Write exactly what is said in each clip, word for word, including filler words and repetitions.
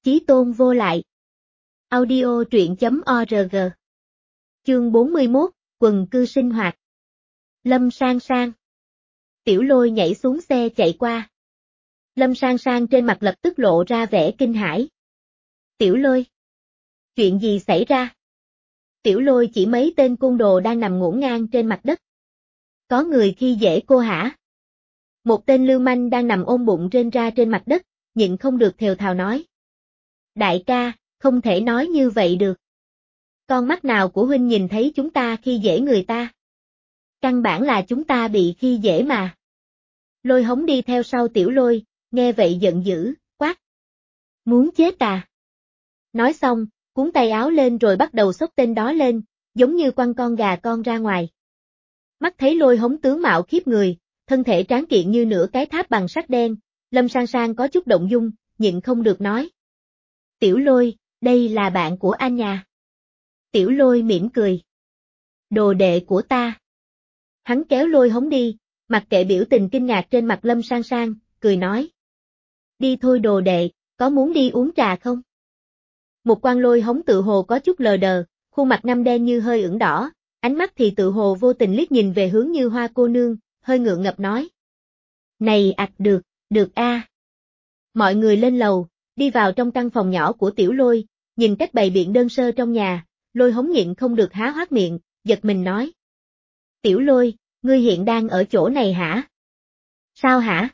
Chí tôn vô lại. Audio truyện chấm org. Chương bốn mươi mốt, quần cư sinh hoạt. Lâm Sang Sang. Tiểu Lôi nhảy xuống xe chạy qua. Lâm Sang Sang trên mặt lập tức lộ ra vẻ kinh hãi. Tiểu Lôi. Chuyện gì xảy ra? Tiểu Lôi chỉ mấy tên côn đồ đang nằm ngổn ngang trên mặt đất. Có người khi dễ cô hả? Một tên lưu manh đang nằm ôm bụng rên ra trên mặt đất, nhịn không được thều thào nói. Đại ca, không thể nói như vậy được. Con mắt nào của huynh nhìn thấy chúng ta khi dễ người ta? Căn bản là chúng ta bị khi dễ mà. Lôi Hống đi theo sau Tiểu Lôi, nghe vậy giận dữ, quát. Muốn chết à? Nói xong, cuốn tay áo lên rồi bắt đầu xốc tên đó lên, giống như quăng con gà con ra ngoài. Mắt thấy Lôi Hống tướng mạo khiếp người, thân thể tráng kiện như nửa cái tháp bằng sắt đen, Lâm Sang Sang có chút động dung, nhịn không được nói. Tiểu Lôi, đây là bạn của anh nhà. Tiểu Lôi mỉm cười. Đồ đệ của ta. Hắn kéo Lôi Hống đi, mặc kệ biểu tình kinh ngạc trên mặt Lâm Sang Sang, cười nói. Đi thôi đồ đệ, có muốn đi uống trà không? Một quan Lôi Hống tự hồ có chút lờ đờ, khuôn mặt ngăm đen như hơi ửng đỏ, ánh mắt thì tự hồ vô tình liếc nhìn về hướng Như Hoa cô nương, hơi ngượng ngập nói. Này ạch được, được a. Mọi người lên lầu, đi vào trong căn phòng nhỏ của Tiểu Lôi, nhìn cách bày biện đơn sơ trong nhà, Lôi Hống nhịn không được há hoác miệng, giật mình nói. Tiểu Lôi, ngươi hiện đang ở chỗ này hả? Sao hả?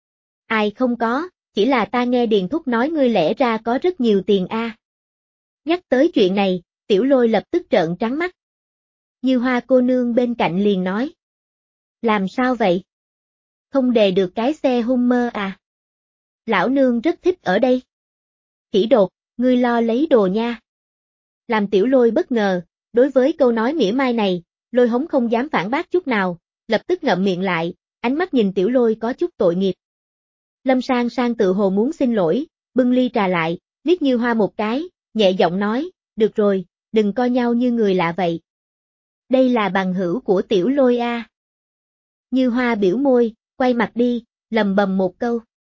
Ai không có, chỉ là ta nghe Điền Thúc nói ngươi lẽ ra có rất nhiều tiền a. Nhắc tới chuyện này, Tiểu Lôi lập tức trợn trắng mắt. Như Hoa cô nương bên cạnh liền nói. Làm sao vậy? Không đề được cái xe Hummer à? Lão nương rất thích ở đây. Khỉ đột, ngươi lo lấy đồ nha. Làm Tiểu Lôi bất ngờ, đối với câu nói mỉa mai này, Lôi Hống không dám phản bác chút nào, lập tức ngậm miệng lại, ánh mắt nhìn Tiểu Lôi có chút tội nghiệp. Lâm Sang Sang tự hồ muốn xin lỗi, bưng ly trà lại, liếc Như Hoa một cái, nhẹ giọng nói, được rồi, đừng coi nhau như người lạ vậy. Đây là bằng hữu của Tiểu Lôi a. Như Hoa biểu môi, quay mặt đi, lầm bầm một câu.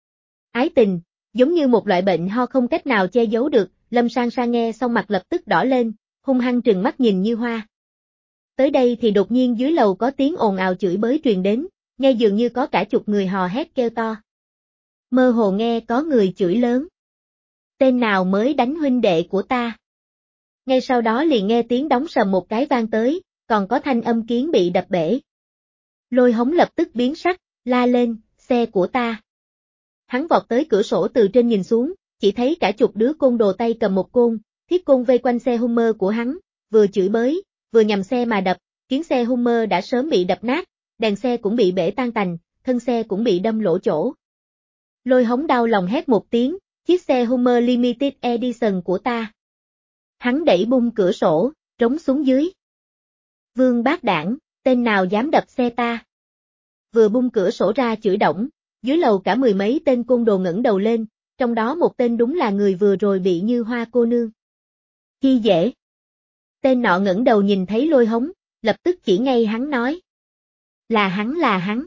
Ái tình, giống như một loại bệnh ho không cách nào che giấu được, Lâm Sang Sang nghe xong mặt lập tức đỏ lên, hung hăng trừng mắt nhìn Như Hoa. Tới đây thì đột nhiên dưới lầu có tiếng ồn ào chửi bới truyền đến, nghe dường như có cả chục người hò hét kêu to. Mơ hồ nghe có người chửi lớn. Tên nào mới đánh huynh đệ của ta? Ngay sau đó liền nghe tiếng đóng sầm một cái vang tới, còn có thanh âm kiến bị đập bể. Lôi Hống lập tức biến sắc, la lên, xe của ta. Hắn vọt tới cửa sổ từ trên nhìn xuống, chỉ thấy cả chục đứa côn đồ tay cầm một côn, thiết côn vây quanh xe Hummer của hắn, vừa chửi bới, vừa nhằm xe mà đập, khiến xe Hummer đã sớm bị đập nát, đèn xe cũng bị bể tan tành, thân xe cũng bị đâm lỗ chỗ. Lôi Hống đau lòng hét một tiếng, chiếc xe Hummer Limited Edition của ta. Hắn đẩy bung cửa sổ, trống xuống dưới. Vương bác đảng, tên nào dám đập xe ta? Vừa bung cửa sổ ra chửi đổng, dưới lầu cả mười mấy tên côn đồ ngẩng đầu lên, trong đó một tên đúng là người vừa rồi bị Như Hoa cô nương khi dễ. Tên nọ ngẩng đầu nhìn thấy Lôi Hống, lập tức chỉ ngay hắn nói. Là hắn là hắn.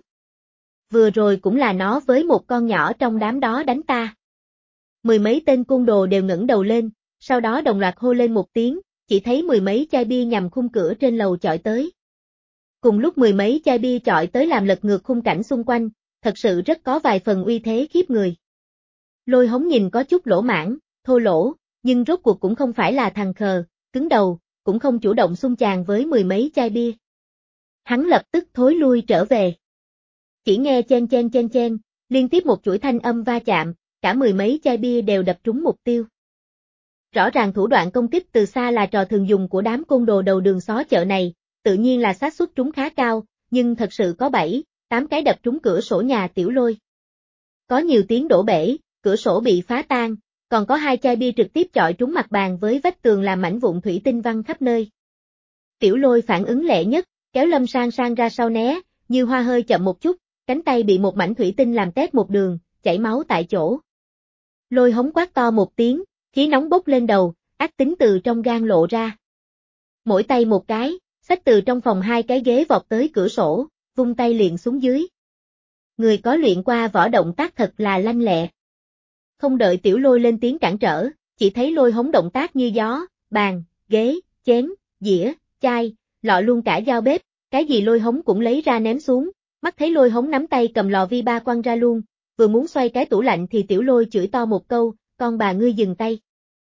Vừa rồi cũng là nó với một con nhỏ trong đám đó đánh ta. Mười mấy tên côn đồ đều ngẩng đầu lên, sau đó đồng loạt hô lên một tiếng, chỉ thấy mười mấy chai bia nhằm khung cửa trên lầu chọi tới. Cùng lúc mười mấy chai bia chọi tới làm lật ngược khung cảnh xung quanh, thật sự rất có vài phần uy thế khiếp người. Lôi Hống nhìn có chút lỗ mãn, thô lỗ, nhưng rốt cuộc cũng không phải là thằng khờ, cứng đầu, cũng không chủ động xung chàng với mười mấy chai bia. Hắn lập tức thối lui trở về. Chỉ nghe chen chen chen chen, liên tiếp một chuỗi thanh âm va chạm, cả mười mấy chai bia đều đập trúng mục tiêu. Rõ ràng thủ đoạn công kích từ xa là trò thường dùng của đám côn đồ đầu đường xó chợ này, tự nhiên là xác suất trúng khá cao, nhưng thật sự có bảy, tám cái đập trúng cửa sổ nhà Tiểu Lôi. Có nhiều tiếng đổ bể, cửa sổ bị phá tan, còn có hai chai bia trực tiếp chọi trúng mặt bàn với vách tường làm mảnh vụn thủy tinh văng khắp nơi. Tiểu Lôi phản ứng lẹ nhất, kéo Lâm Sang Sang ra sau né, Như Hoa hơi chậm một chút, cánh tay bị một mảnh thủy tinh làm tét một đường, chảy máu tại chỗ. Lôi Hống quát to một tiếng, khí nóng bốc lên đầu, ác tính từ trong gan lộ ra. Mỗi tay một cái, xách từ trong phòng hai cái ghế vọt tới cửa sổ, vung tay liền xuống dưới. Người có luyện qua võ động tác thật là lanh lẹ. Không đợi Tiểu Lôi lên tiếng cản trở, chỉ thấy Lôi Hống động tác như gió, bàn, ghế, chén, dĩa, chai, lọ luôn cả dao bếp, cái gì Lôi Hống cũng lấy ra ném xuống, mắt thấy Lôi Hống nắm tay cầm lò vi ba quăng ra luôn, vừa muốn xoay cái tủ lạnh thì Tiểu Lôi chửi to một câu, con bà ngươi dừng tay.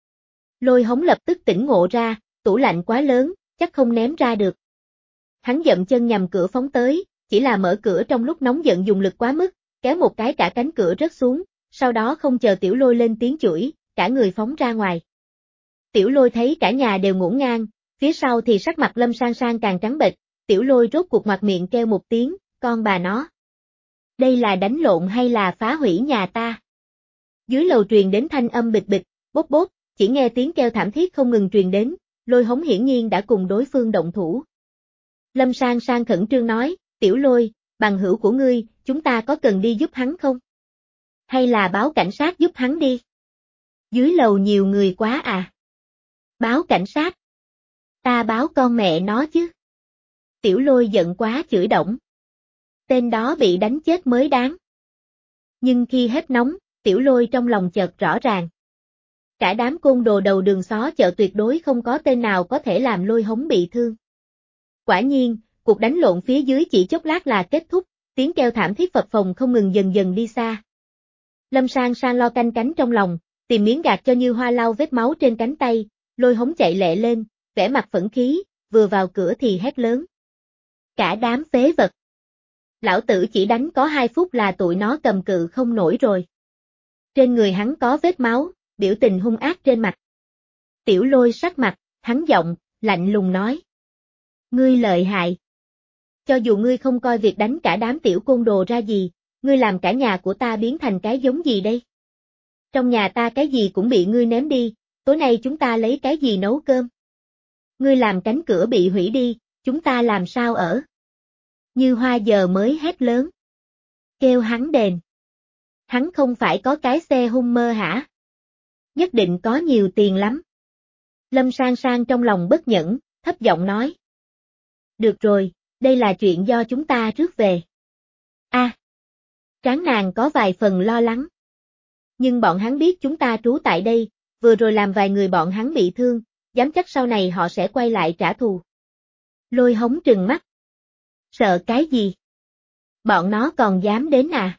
Lôi Hống lập tức tỉnh ngộ ra, tủ lạnh quá lớn, chắc không ném ra được. Hắn dậm chân nhằm cửa phóng tới, chỉ là mở cửa trong lúc nóng giận dùng lực quá mức, kéo một cái cả cánh cửa rớt xuống, sau đó không chờ Tiểu Lôi lên tiếng chửi, cả người phóng ra ngoài. Tiểu Lôi thấy cả nhà đều ngổn ngang, phía sau thì sắc mặt Lâm Sang Sang càng trắng bệch, Tiểu Lôi rốt cuộc ngoạc miệng kêu một tiếng, con bà nó. Đây là đánh lộn hay là phá hủy nhà ta? Dưới lầu truyền đến thanh âm bịch bịch, bốp bốp, chỉ nghe tiếng kêu thảm thiết không ngừng truyền đến, Lôi Hống hiển nhiên đã cùng đối phương động thủ. Lâm Sang Sang khẩn trương nói, Tiểu Lôi, bằng hữu của ngươi, chúng ta có cần đi giúp hắn không? Hay là báo cảnh sát giúp hắn đi? Dưới lầu nhiều người quá à? Báo cảnh sát? Ta báo con mẹ nó chứ? Tiểu Lôi giận quá chửi động. Tên đó bị đánh chết mới đáng. Nhưng khi hết nóng, Tiểu Lôi trong lòng chợt rõ ràng. Cả đám côn đồ đầu đường xó chợ tuyệt đối không có tên nào có thể làm Lôi Hống bị thương. Quả nhiên, cuộc đánh lộn phía dưới chỉ chốc lát là kết thúc, tiếng kêu thảm thiết phập phồng không ngừng dần dần đi xa. Lâm Sang Sang lo canh cánh trong lòng, tìm miếng gạt cho Như Hoa lau vết máu trên cánh tay, Lôi Hống chạy lẹ lên, vẻ mặt phẫn khí, vừa vào cửa thì hét lớn. Cả đám phế vật. Lão tử chỉ đánh có hai phút là tụi nó cầm cự không nổi rồi. Trên người hắn có vết máu, biểu tình hung ác trên mặt. Tiểu Lôi sắc mặt, hắn giọng, lạnh lùng nói. Ngươi lợi hại. Cho dù ngươi không coi việc đánh cả đám tiểu côn đồ ra gì, ngươi làm cả nhà của ta biến thành cái giống gì đây? Trong nhà ta cái gì cũng bị ngươi ném đi, tối nay chúng ta lấy cái gì nấu cơm? Ngươi làm cánh cửa bị hủy đi, chúng ta làm sao ở? Như Hoa giờ mới hét lớn. Kêu hắn đền. Hắn không phải có cái xe Hummer hả? Nhất định có nhiều tiền lắm. Lâm Sang Sang trong lòng bất nhẫn, thấp giọng nói. Được rồi, đây là chuyện do chúng ta rước về. A, à, tráng nàng có vài phần lo lắng. Nhưng bọn hắn biết chúng ta trú tại đây, vừa rồi làm vài người bọn hắn bị thương, dám chắc sau này họ sẽ quay lại trả thù. Lôi Hống trừng mắt. Sợ cái gì? Bọn nó còn dám đến à?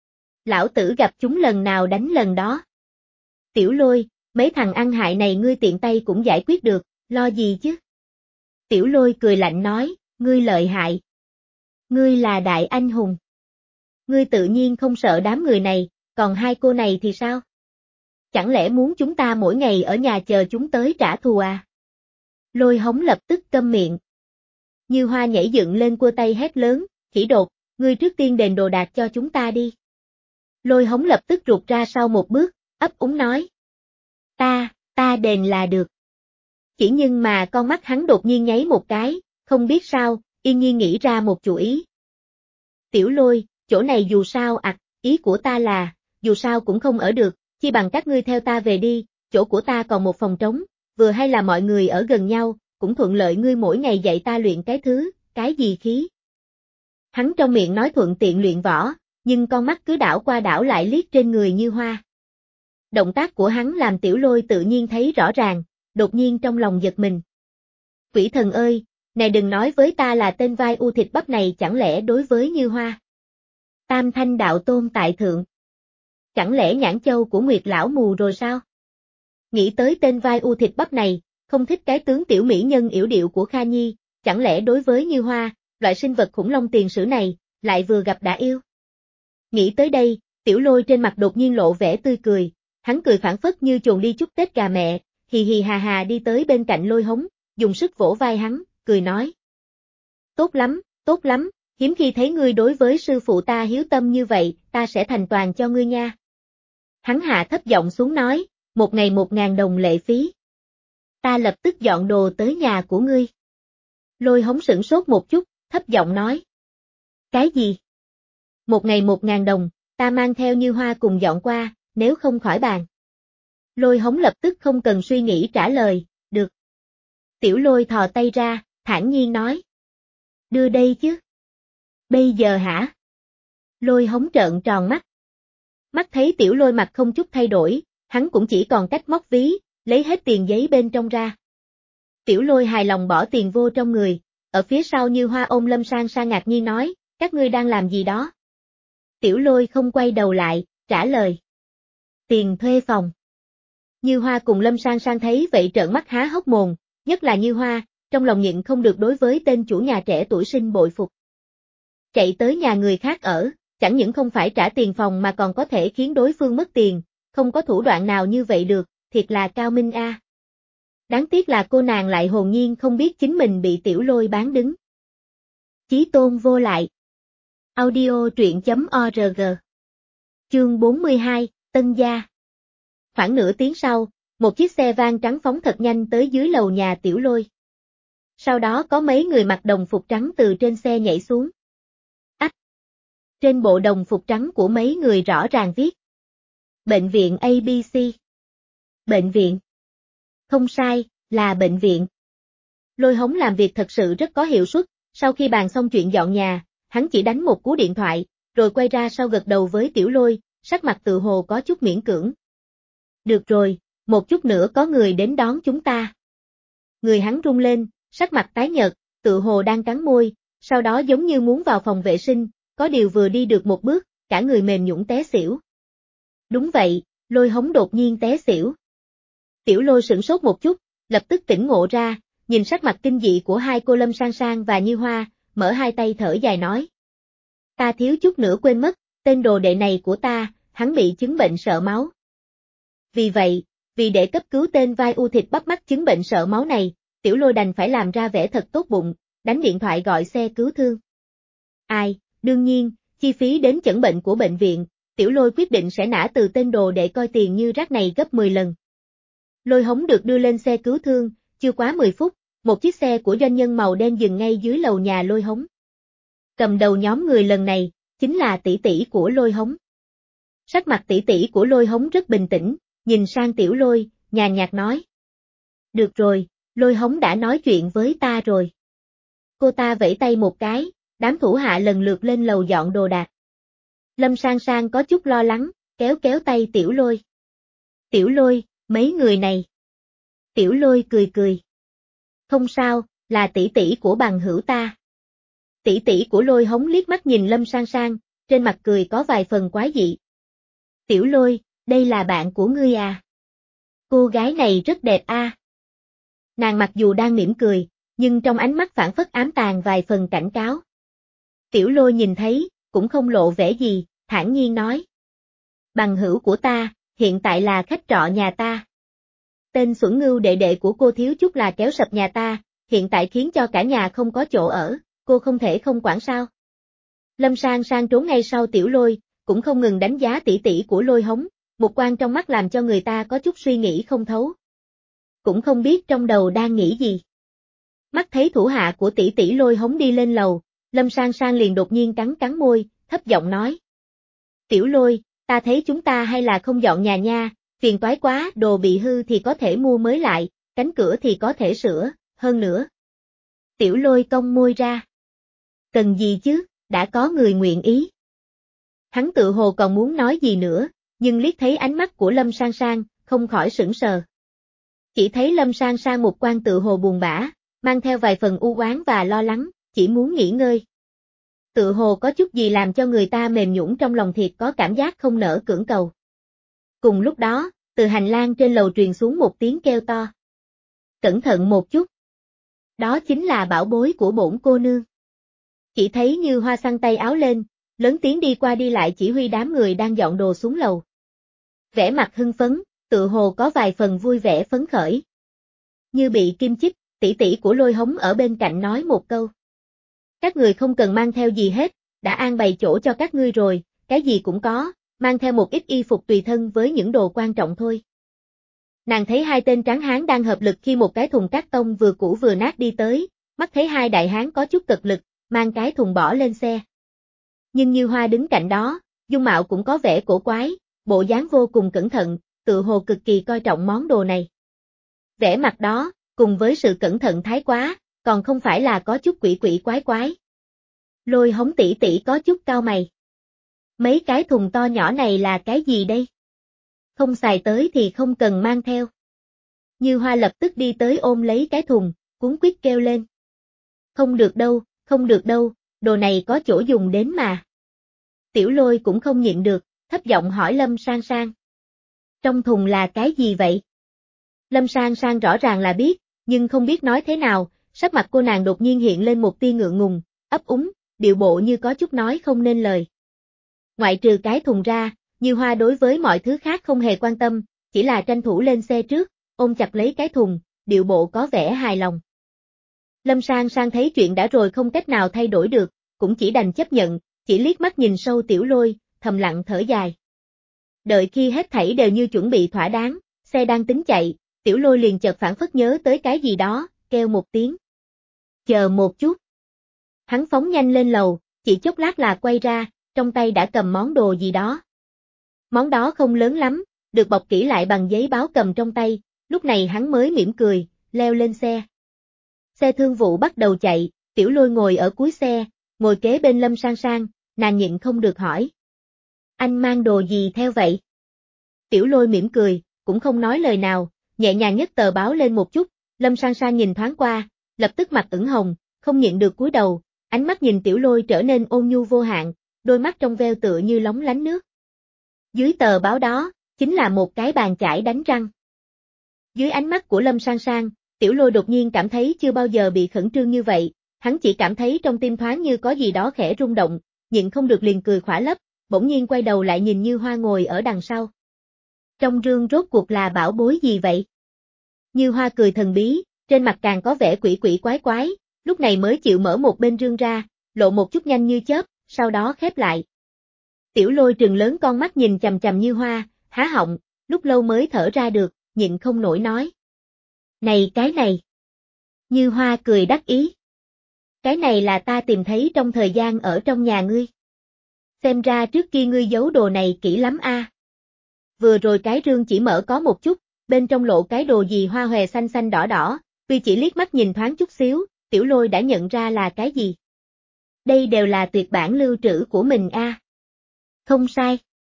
Lão tử gặp chúng lần nào đánh lần đó. Tiểu Lôi, mấy thằng ăn hại này ngươi tiện tay cũng giải quyết được, lo gì chứ? Tiểu Lôi cười lạnh nói, ngươi lợi hại. Ngươi là đại anh hùng. Ngươi tự nhiên không sợ đám người này, còn hai cô này thì sao? Chẳng lẽ muốn chúng ta mỗi ngày ở nhà chờ chúng tới trả thù à? Lôi Hống lập tức câm miệng. Như Hoa nhảy dựng lên cua tay hét lớn, khỉ đột, ngươi trước tiên đền đồ đạc cho chúng ta đi. Lôi Hống lập tức rụt ra sau một bước, ấp úng nói. Ta, ta đền là được. Chỉ nhưng mà con mắt hắn đột nhiên nháy một cái, không biết sao, yên nhiên nghĩ ra một chủ ý. Tiểu Lôi, chỗ này dù sao ặc, à, ý của ta là, dù sao cũng không ở được, chi bằng các ngươi theo ta về đi, chỗ của ta còn một phòng trống, vừa hay là mọi người ở gần nhau, cũng thuận lợi ngươi mỗi ngày dạy ta luyện cái thứ, cái gì khí. Hắn trong miệng nói thuận tiện luyện võ, nhưng con mắt cứ đảo qua đảo lại liếc trên người Như Hoa. Động tác của hắn làm Tiểu Lôi tự nhiên thấy rõ ràng, đột nhiên trong lòng giật mình. Quỷ thần ơi, này đừng nói với ta là tên vai u thịt bắp này chẳng lẽ đối với Như Hoa. Tam thanh đạo tôn tại thượng. Chẳng lẽ nhãn châu của Nguyệt lão mù rồi sao? Nghĩ tới tên vai u thịt bắp này, không thích cái tướng tiểu mỹ nhân yểu điệu của Kha Nhi, chẳng lẽ đối với Như Hoa, loại sinh vật khủng long tiền sử này, lại vừa gặp đã yêu. Nghĩ tới đây, Tiểu Lôi trên mặt đột nhiên lộ vẻ tươi cười, hắn cười phảng phất như chuồn đi chúc Tết gà mẹ, hì hì hà hà đi tới bên cạnh Lôi Hống, dùng sức vỗ vai hắn, cười nói. Tốt lắm, tốt lắm, hiếm khi thấy ngươi đối với sư phụ ta hiếu tâm như vậy, ta sẽ thành toàn cho ngươi nha. Hắn hạ thấp giọng xuống nói, một ngày một ngàn đồng lệ phí. Ta lập tức dọn đồ tới nhà của ngươi. Lôi Hống sửng sốt một chút, thấp giọng nói. Cái gì? Một ngày một ngàn đồng, ta mang theo Như Hoa cùng dọn qua, nếu không khỏi bàn. Lôi Hống lập tức không cần suy nghĩ trả lời, được. Tiểu Lôi thò tay ra, thản nhiên nói. Đưa đây chứ. Bây giờ hả? Lôi Hống trợn tròn mắt. Mắt thấy Tiểu Lôi mặt không chút thay đổi, hắn cũng chỉ còn cách móc ví, lấy hết tiền giấy bên trong ra. Tiểu Lôi hài lòng bỏ tiền vô trong người, ở phía sau Như Hoa ôm Lâm Sang Sang ngạc nhiên nói, các ngươi đang làm gì đó? Tiểu Lôi không quay đầu lại, trả lời. Tiền thuê phòng. Như Hoa cùng Lâm Sang Sang thấy vậy trợn mắt há hốc mồm, nhất là Như Hoa, trong lòng nhịn không được đối với tên chủ nhà trẻ tuổi sinh bội phục. Chạy tới nhà người khác ở, chẳng những không phải trả tiền phòng mà còn có thể khiến đối phương mất tiền, không có thủ đoạn nào như vậy được, thiệt là cao minh a. À. Đáng tiếc là cô nàng lại hồn nhiên không biết chính mình bị Tiểu Lôi bán đứng. Chí tôn vô lại. Audio truyện chấm org. Chương bốn mươi hai, Tân Gia. Khoảng nửa tiếng sau, một chiếc xe van trắng phóng thật nhanh tới dưới lầu nhà Tiểu Lôi. Sau đó có mấy người mặc đồng phục trắng từ trên xe nhảy xuống. Ách! Trên bộ đồng phục trắng của mấy người rõ ràng viết. Bệnh viện a bê xê. Bệnh viện. Không sai, là bệnh viện. Lôi Hống làm việc thật sự rất có hiệu suất, sau khi bàn xong chuyện dọn nhà, hắn chỉ đánh một cú điện thoại, rồi quay ra sau gật đầu với Tiểu Lôi, sắc mặt tự hồ có chút miễn cưỡng. Được rồi, một chút nữa có người đến đón chúng ta. Người hắn run lên, sắc mặt tái nhợt, tự hồ đang cắn môi, sau đó giống như muốn vào phòng vệ sinh, có điều vừa đi được một bước, cả người mềm nhũn té xỉu. Đúng vậy, Lôi Hống đột nhiên té xỉu. Tiểu Lôi sửng sốt một chút, lập tức tỉnh ngộ ra, nhìn sắc mặt kinh dị của hai cô Lâm Sang Sang và Như Hoa, mở hai tay thở dài nói. Ta thiếu chút nữa quên mất, tên đồ đệ này của ta, hắn bị chứng bệnh sợ máu. Vì vậy, vì để cấp cứu tên vai u thịt bắp mắt chứng bệnh sợ máu này, Tiểu Lôi đành phải làm ra vẻ thật tốt bụng, đánh điện thoại gọi xe cứu thương. Ai, đương nhiên, chi phí đến chẩn bệnh của bệnh viện, Tiểu Lôi quyết định sẽ nã từ tên đồ để coi tiền như rác này gấp mười lần. Lôi Hống được đưa lên xe cứu thương, chưa quá mười phút, một chiếc xe của doanh nhân màu đen dừng ngay dưới lầu nhà Lôi Hống. Cầm đầu nhóm người lần này, chính là tỷ tỷ của Lôi Hống. Sắc mặt tỷ tỷ của Lôi Hống rất bình tĩnh, nhìn sang Tiểu Lôi, nhàn nhạt nói. Được rồi, Lôi Hống đã nói chuyện với ta rồi. Cô ta vẫy tay một cái, đám thủ hạ lần lượt lên lầu dọn đồ đạc. Lâm Sang Sang có chút lo lắng, kéo kéo tay Tiểu Lôi. Tiểu Lôi, mấy người này. Tiểu Lôi cười cười. Không sao, là tỷ tỷ của bằng hữu ta. Tỷ tỷ của Lôi Hống liếc mắt nhìn Lâm Sang Sang, trên mặt cười có vài phần quái dị. Tiểu Lôi, đây là bạn của ngươi à? Cô gái này rất đẹp a. À. Nàng mặc dù đang mỉm cười, nhưng trong ánh mắt phảng phất ám tàng vài phần cảnh cáo. Tiểu Lôi nhìn thấy, cũng không lộ vẻ gì, thản nhiên nói. Bằng hữu của ta, hiện tại là khách trọ nhà ta. Tên xuẩn ngưu đệ đệ của cô thiếu chút là kéo sập nhà ta, hiện tại khiến cho cả nhà không có chỗ ở, cô không thể không quản sao. Lâm Sang Sang trốn ngay sau Tiểu Lôi, cũng không ngừng đánh giá tỷ tỷ của Lôi Hống, một quan trong mắt làm cho người ta có chút suy nghĩ không thấu. Cũng không biết trong đầu đang nghĩ gì. Mắt thấy thủ hạ của tỷ tỷ Lôi Hống đi lên lầu, Lâm Sang Sang liền đột nhiên cắn cắn môi, thấp giọng nói. Tiểu Lôi, ta thấy chúng ta hay là không dọn nhà nha, phiền toái quá, đồ bị hư thì có thể mua mới lại, cánh cửa thì có thể sửa, hơn nữa. Tiểu Lôi cong môi ra. Cần gì chứ, đã có người nguyện ý. Hắn tự hồ còn muốn nói gì nữa, nhưng liếc thấy ánh mắt của Lâm Sang Sang, không khỏi sững sờ. Chỉ thấy Lâm Sang Sang một quan tự hồ buồn bã, mang theo vài phần u oán và lo lắng, chỉ muốn nghỉ ngơi. Tự hồ có chút gì làm cho người ta mềm nhũn trong lòng thiệt có cảm giác không nỡ cưỡng cầu. Cùng lúc đó, từ hành lang trên lầu truyền xuống một tiếng kêu to. Cẩn thận một chút. Đó chính là bảo bối của bổn cô nương. Chỉ thấy Như Hoa xăng tay áo lên, lớn tiếng đi qua đi lại chỉ huy đám người đang dọn đồ xuống lầu. Vẻ mặt hưng phấn, tự hồ có vài phần vui vẻ phấn khởi. Như bị kim chích, tỷ tỷ của Lôi Hống ở bên cạnh nói một câu. Các người không cần mang theo gì hết, đã an bày chỗ cho các ngươi rồi, cái gì cũng có, mang theo một ít y phục tùy thân với những đồ quan trọng thôi. Nàng thấy hai tên tráng hán đang hợp lực khi một cái thùng cát tông vừa cũ vừa nát đi tới, mắt thấy hai đại hán có chút cật lực, mang cái thùng bỏ lên xe. Nhưng Như Hoa đứng cạnh đó, dung mạo cũng có vẻ cổ quái, bộ dáng vô cùng cẩn thận, tự hồ cực kỳ coi trọng món đồ này. Vẻ mặt đó, cùng với sự cẩn thận thái quá, còn không phải là có chút quỷ quỷ quái quái. Lôi Hống tỷ tỷ có chút cau mày. Mấy cái thùng to nhỏ này là cái gì đây? Không xài tới thì không cần mang theo. Như Hoa lập tức đi tới ôm lấy cái thùng, cuống quýt kêu lên. Không được đâu, không được đâu, đồ này có chỗ dùng đến mà. Tiểu Lôi cũng không nhịn được, thấp giọng hỏi Lâm Sang Sang. Trong thùng là cái gì vậy? Lâm Sang Sang rõ ràng là biết, nhưng không biết nói thế nào, sắc mặt cô nàng đột nhiên hiện lên một tia ngượng ngùng, ấp úng, điệu bộ như có chút nói không nên lời. Ngoại trừ cái thùng ra, Như Hoa đối với mọi thứ khác không hề quan tâm, chỉ là tranh thủ lên xe trước, ôm chặt lấy cái thùng, điệu bộ có vẻ hài lòng. Lâm Sang Sang thấy chuyện đã rồi không cách nào thay đổi được, cũng chỉ đành chấp nhận, chỉ liếc mắt nhìn sâu Tiểu Lôi, thầm lặng thở dài. Đợi khi hết thảy đều như chuẩn bị thỏa đáng, xe đang tính chạy, Tiểu Lôi liền chợt phản phất nhớ tới cái gì đó, kêu một tiếng. Chờ một chút. Hắn phóng nhanh lên lầu, chỉ chốc lát là quay ra, trong tay đã cầm món đồ gì đó. Món đó không lớn lắm, được bọc kỹ lại bằng giấy báo cầm trong tay, lúc này hắn mới mỉm cười, leo lên xe. Xe thương vụ bắt đầu chạy, Tiểu Lôi ngồi ở cuối xe, ngồi kế bên Lâm Sang Sang, nàng nhịn không được hỏi. Anh mang đồ gì theo vậy? Tiểu Lôi mỉm cười, cũng không nói lời nào, nhẹ nhàng nhấc tờ báo lên một chút, Lâm Sang Sang nhìn thoáng qua, lập tức mặt ửng hồng, không nhịn được cúi đầu, ánh mắt nhìn Tiểu Lôi trở nên ôn nhu vô hạn, đôi mắt trong veo tựa như lóng lánh nước. Dưới tờ báo đó, chính là một cái bàn chải đánh răng. Dưới ánh mắt của Lâm Sang Sang, Tiểu Lôi đột nhiên cảm thấy chưa bao giờ bị khẩn trương như vậy, hắn chỉ cảm thấy trong tim thoáng như có gì đó khẽ rung động, nhịn không được liền cười khỏa lấp, bỗng nhiên quay đầu lại nhìn Như Hoa ngồi ở đằng sau. Trong rương rốt cuộc là bảo bối gì vậy? Như Hoa cười thần bí, trên mặt càng có vẻ quỷ quỷ quái quái, lúc này mới chịu mở một bên rương ra, lộ một chút nhanh như chớp, sau đó khép lại. Tiểu Lôi trừng lớn con mắt nhìn chằm chằm Như Hoa, há họng, lúc lâu mới thở ra được, nhịn không nổi nói. Này cái này! Như Hoa cười đắc ý. Cái này là ta tìm thấy trong thời gian ở trong nhà ngươi. Xem ra trước kia ngươi giấu đồ này kỹ lắm a. Vừa rồi cái rương chỉ mở có một chút, bên trong lộ cái đồ gì hoa hòe xanh xanh đỏ đỏ, tuy chỉ liếc mắt nhìn thoáng chút xíu, Tiểu Lôi đã nhận ra là cái gì. Đây đều là tuyệt bản lưu trữ của mình a. Không sai.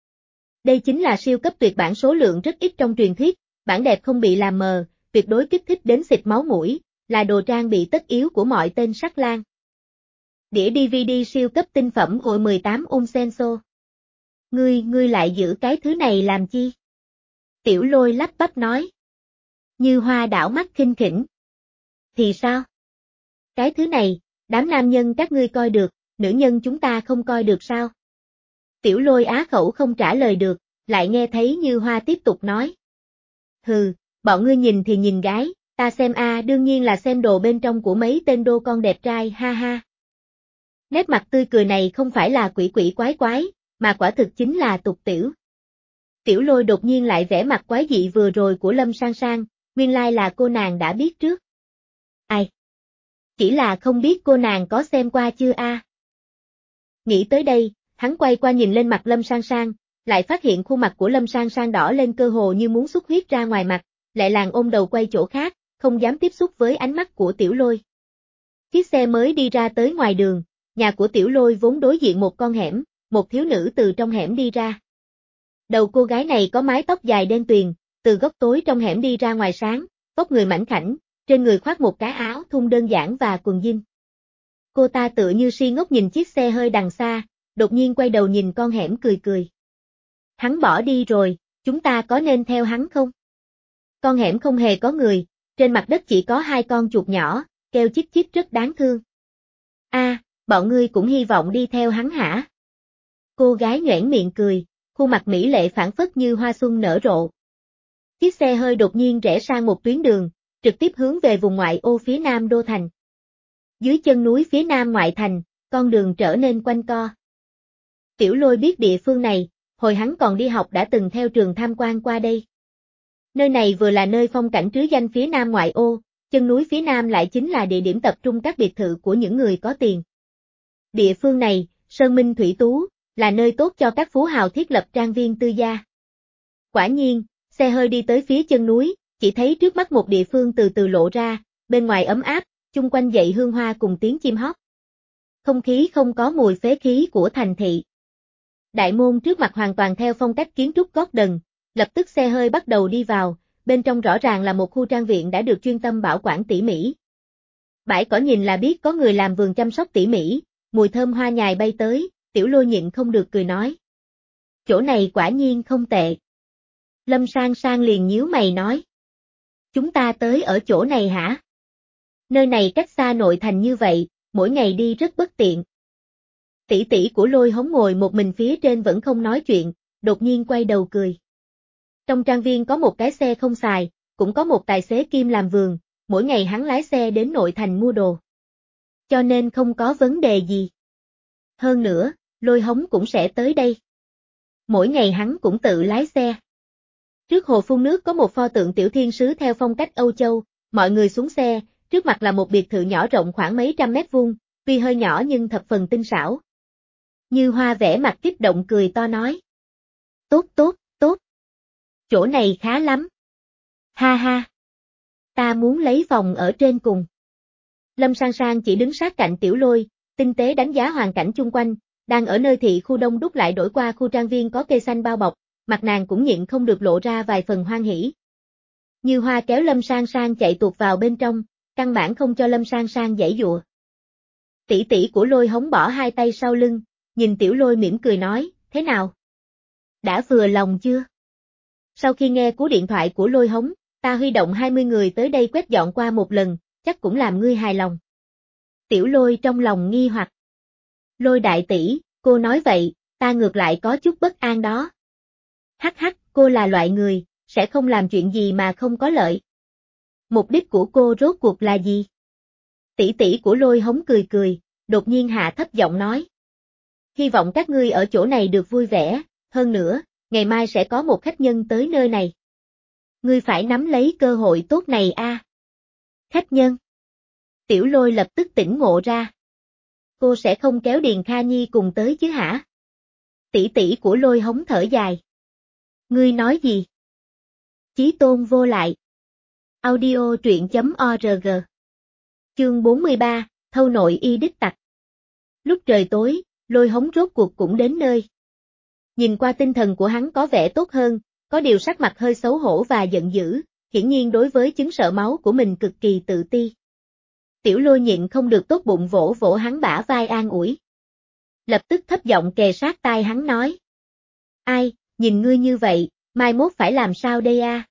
Đây chính là siêu cấp tuyệt bản số lượng rất ít trong truyền thuyết, bản đẹp không bị làm mờ, tuyệt đối kích thích đến xịt máu mũi, là đồ trang bị tất yếu của mọi tên sắc lang. Đĩa đê vê đê siêu cấp tinh phẩm hội mười tám ung senso. Ngươi, ngươi lại giữ cái thứ này làm chi? Tiểu Lôi lắp bắp nói. Như Hoa đảo mắt khinh khỉnh. Thì sao? Cái thứ này, đám nam nhân các ngươi coi được, nữ nhân chúng ta không coi được sao? Tiểu Lôi á khẩu không trả lời được, lại nghe thấy Như Hoa tiếp tục nói. Hừ, bọn ngươi nhìn thì nhìn gái, ta xem a đương nhiên là xem đồ bên trong của mấy tên đô con đẹp trai ha ha. Nét mặt tươi cười này không phải là quỷ quỷ quái quái, mà quả thực chính là tục tiểu. Tiểu Lôi đột nhiên lại vẽ mặt quái dị vừa rồi của Lâm Sang Sang, nguyên lai là cô nàng đã biết trước. Ai? Chỉ là không biết cô nàng có xem qua chưa a? Nghĩ tới đây, hắn quay qua nhìn lên mặt Lâm Sang Sang, lại phát hiện khuôn mặt của Lâm Sang Sang đỏ lên cơ hồ như muốn xuất huyết ra ngoài mặt, lại làng ôm đầu quay chỗ khác, không dám tiếp xúc với ánh mắt của Tiểu Lôi. Chiếc xe mới đi ra tới ngoài đường, nhà của Tiểu Lôi vốn đối diện một con hẻm, một thiếu nữ từ trong hẻm đi ra. Đầu cô gái này có mái tóc dài đen tuyền, từ góc tối trong hẻm đi ra ngoài sáng, vóc người mảnh khảnh, trên người khoác một cái áo thun đơn giản và quần jean. Cô ta tựa như si ngốc nhìn chiếc xe hơi đằng xa, đột nhiên quay đầu nhìn con hẻm cười cười. Hắn bỏ đi rồi, chúng ta có nên theo hắn không? Con hẻm không hề có người, trên mặt đất chỉ có hai con chuột nhỏ, kêu chích chích rất đáng thương. A, à, bọn ngươi cũng hy vọng đi theo hắn hả? Cô gái nhoẻn miệng cười, khuôn mặt mỹ lệ phảng phất như hoa xuân nở rộ. Chiếc xe hơi đột nhiên rẽ sang một tuyến đường, trực tiếp hướng về vùng ngoại ô phía nam đô thành. Dưới chân núi phía nam ngoại thành, con đường trở nên quanh co. Tiểu Lôi biết địa phương này, hồi hắn còn đi học đã từng theo trường tham quan qua đây. Nơi này vừa là nơi phong cảnh trứ danh phía nam ngoại ô, chân núi phía nam lại chính là địa điểm tập trung các biệt thự của những người có tiền. Địa phương này, sơn minh thủy tú, là nơi tốt cho các phú hào thiết lập trang viên tư gia. Quả nhiên, xe hơi đi tới phía chân núi, chỉ thấy trước mắt một địa phương từ từ lộ ra, bên ngoài ấm áp, chung quanh dậy hương hoa cùng tiếng chim hót. Không khí không có mùi phế khí của thành thị. Đại môn trước mặt hoàn toàn theo phong cách kiến trúc Gordon, lập tức xe hơi bắt đầu đi vào, bên trong rõ ràng là một khu trang viện đã được chuyên tâm bảo quản tỉ mỉ. Bãi cỏ nhìn là biết có người làm vườn chăm sóc tỉ mỉ, mùi thơm hoa nhài bay tới, Tiểu Lôi nhịn không được cười nói. Chỗ này quả nhiên không tệ. Lâm Sang Sang liền nhíu mày nói. Chúng ta tới ở chỗ này hả? Nơi này cách xa nội thành như vậy, mỗi ngày đi rất bất tiện. Tỷ tỷ của Lôi Hống ngồi một mình phía trên vẫn không nói chuyện, đột nhiên quay đầu cười. Trong trang viên có một cái xe không xài, cũng có một tài xế kim làm vườn, mỗi ngày hắn lái xe đến nội thành mua đồ. Cho nên không có vấn đề gì. Hơn nữa, Lôi Hống cũng sẽ tới đây. Mỗi ngày hắn cũng tự lái xe. Trước hồ phun nước có một pho tượng tiểu thiên sứ theo phong cách Âu Châu, mọi người xuống xe, trước mặt là một biệt thự nhỏ rộng khoảng mấy trăm mét vuông, tuy hơi nhỏ nhưng thập phần tinh xảo. Như Hoa vẻ mặt kích động cười to nói. Tốt tốt, tốt. Chỗ này khá lắm. Ha ha. Ta muốn lấy phòng ở trên cùng. Lâm Sang Sang chỉ đứng sát cạnh Tiểu Lôi, tinh tế đánh giá hoàn cảnh chung quanh, đang ở nơi thị khu đông đúc lại đổi qua khu trang viên có cây xanh bao bọc, mặt nàng cũng nhịn không được lộ ra vài phần hoan hỉ. Như Hoa kéo Lâm Sang Sang chạy tuột vào bên trong, căn bản không cho Lâm Sang Sang giãy giụa. Tỷ tỷ của Lôi Hống bỏ hai tay sau lưng, nhìn Tiểu Lôi mỉm cười nói, thế nào? Đã vừa lòng chưa? Sau khi nghe cú điện thoại của Lôi Hống, ta huy động hai mươi người tới đây quét dọn qua một lần, chắc cũng làm ngươi hài lòng. Tiểu Lôi trong lòng nghi hoặc. Lôi đại tỷ, cô nói vậy, ta ngược lại có chút bất an đó. Hắc hắc, cô là loại người, sẽ không làm chuyện gì mà không có lợi. Mục đích của cô rốt cuộc là gì? Tỷ tỷ của Lôi Hống cười cười, đột nhiên hạ thấp giọng nói. Hy vọng các ngươi ở chỗ này được vui vẻ, hơn nữa, ngày mai sẽ có một khách nhân tới nơi này. Ngươi phải nắm lấy cơ hội tốt này a. Khách nhân. Tiểu Lôi lập tức tỉnh ngộ ra. Cô sẽ không kéo Điền Kha Nhi cùng tới chứ hả? Tỷ tỷ của Lôi Hống thở dài. Ngươi nói gì? Chí tôn vô lại. Audio truyện chấm org. Chương bốn mươi ba, thâu nội y đích tặc. Lúc trời tối, Lôi Hống rốt cuộc cũng đến nơi. Nhìn qua tinh thần của hắn có vẻ tốt hơn, có điều sắc mặt hơi xấu hổ và giận dữ, hiển nhiên đối với chứng sợ máu của mình cực kỳ tự ti. Tiểu Lôi nhịn không được tốt bụng vỗ vỗ hắn bả vai an ủi. Lập tức thấp giọng kề sát tai hắn nói. Ai, nhìn ngươi như vậy, mai mốt phải làm sao đây a?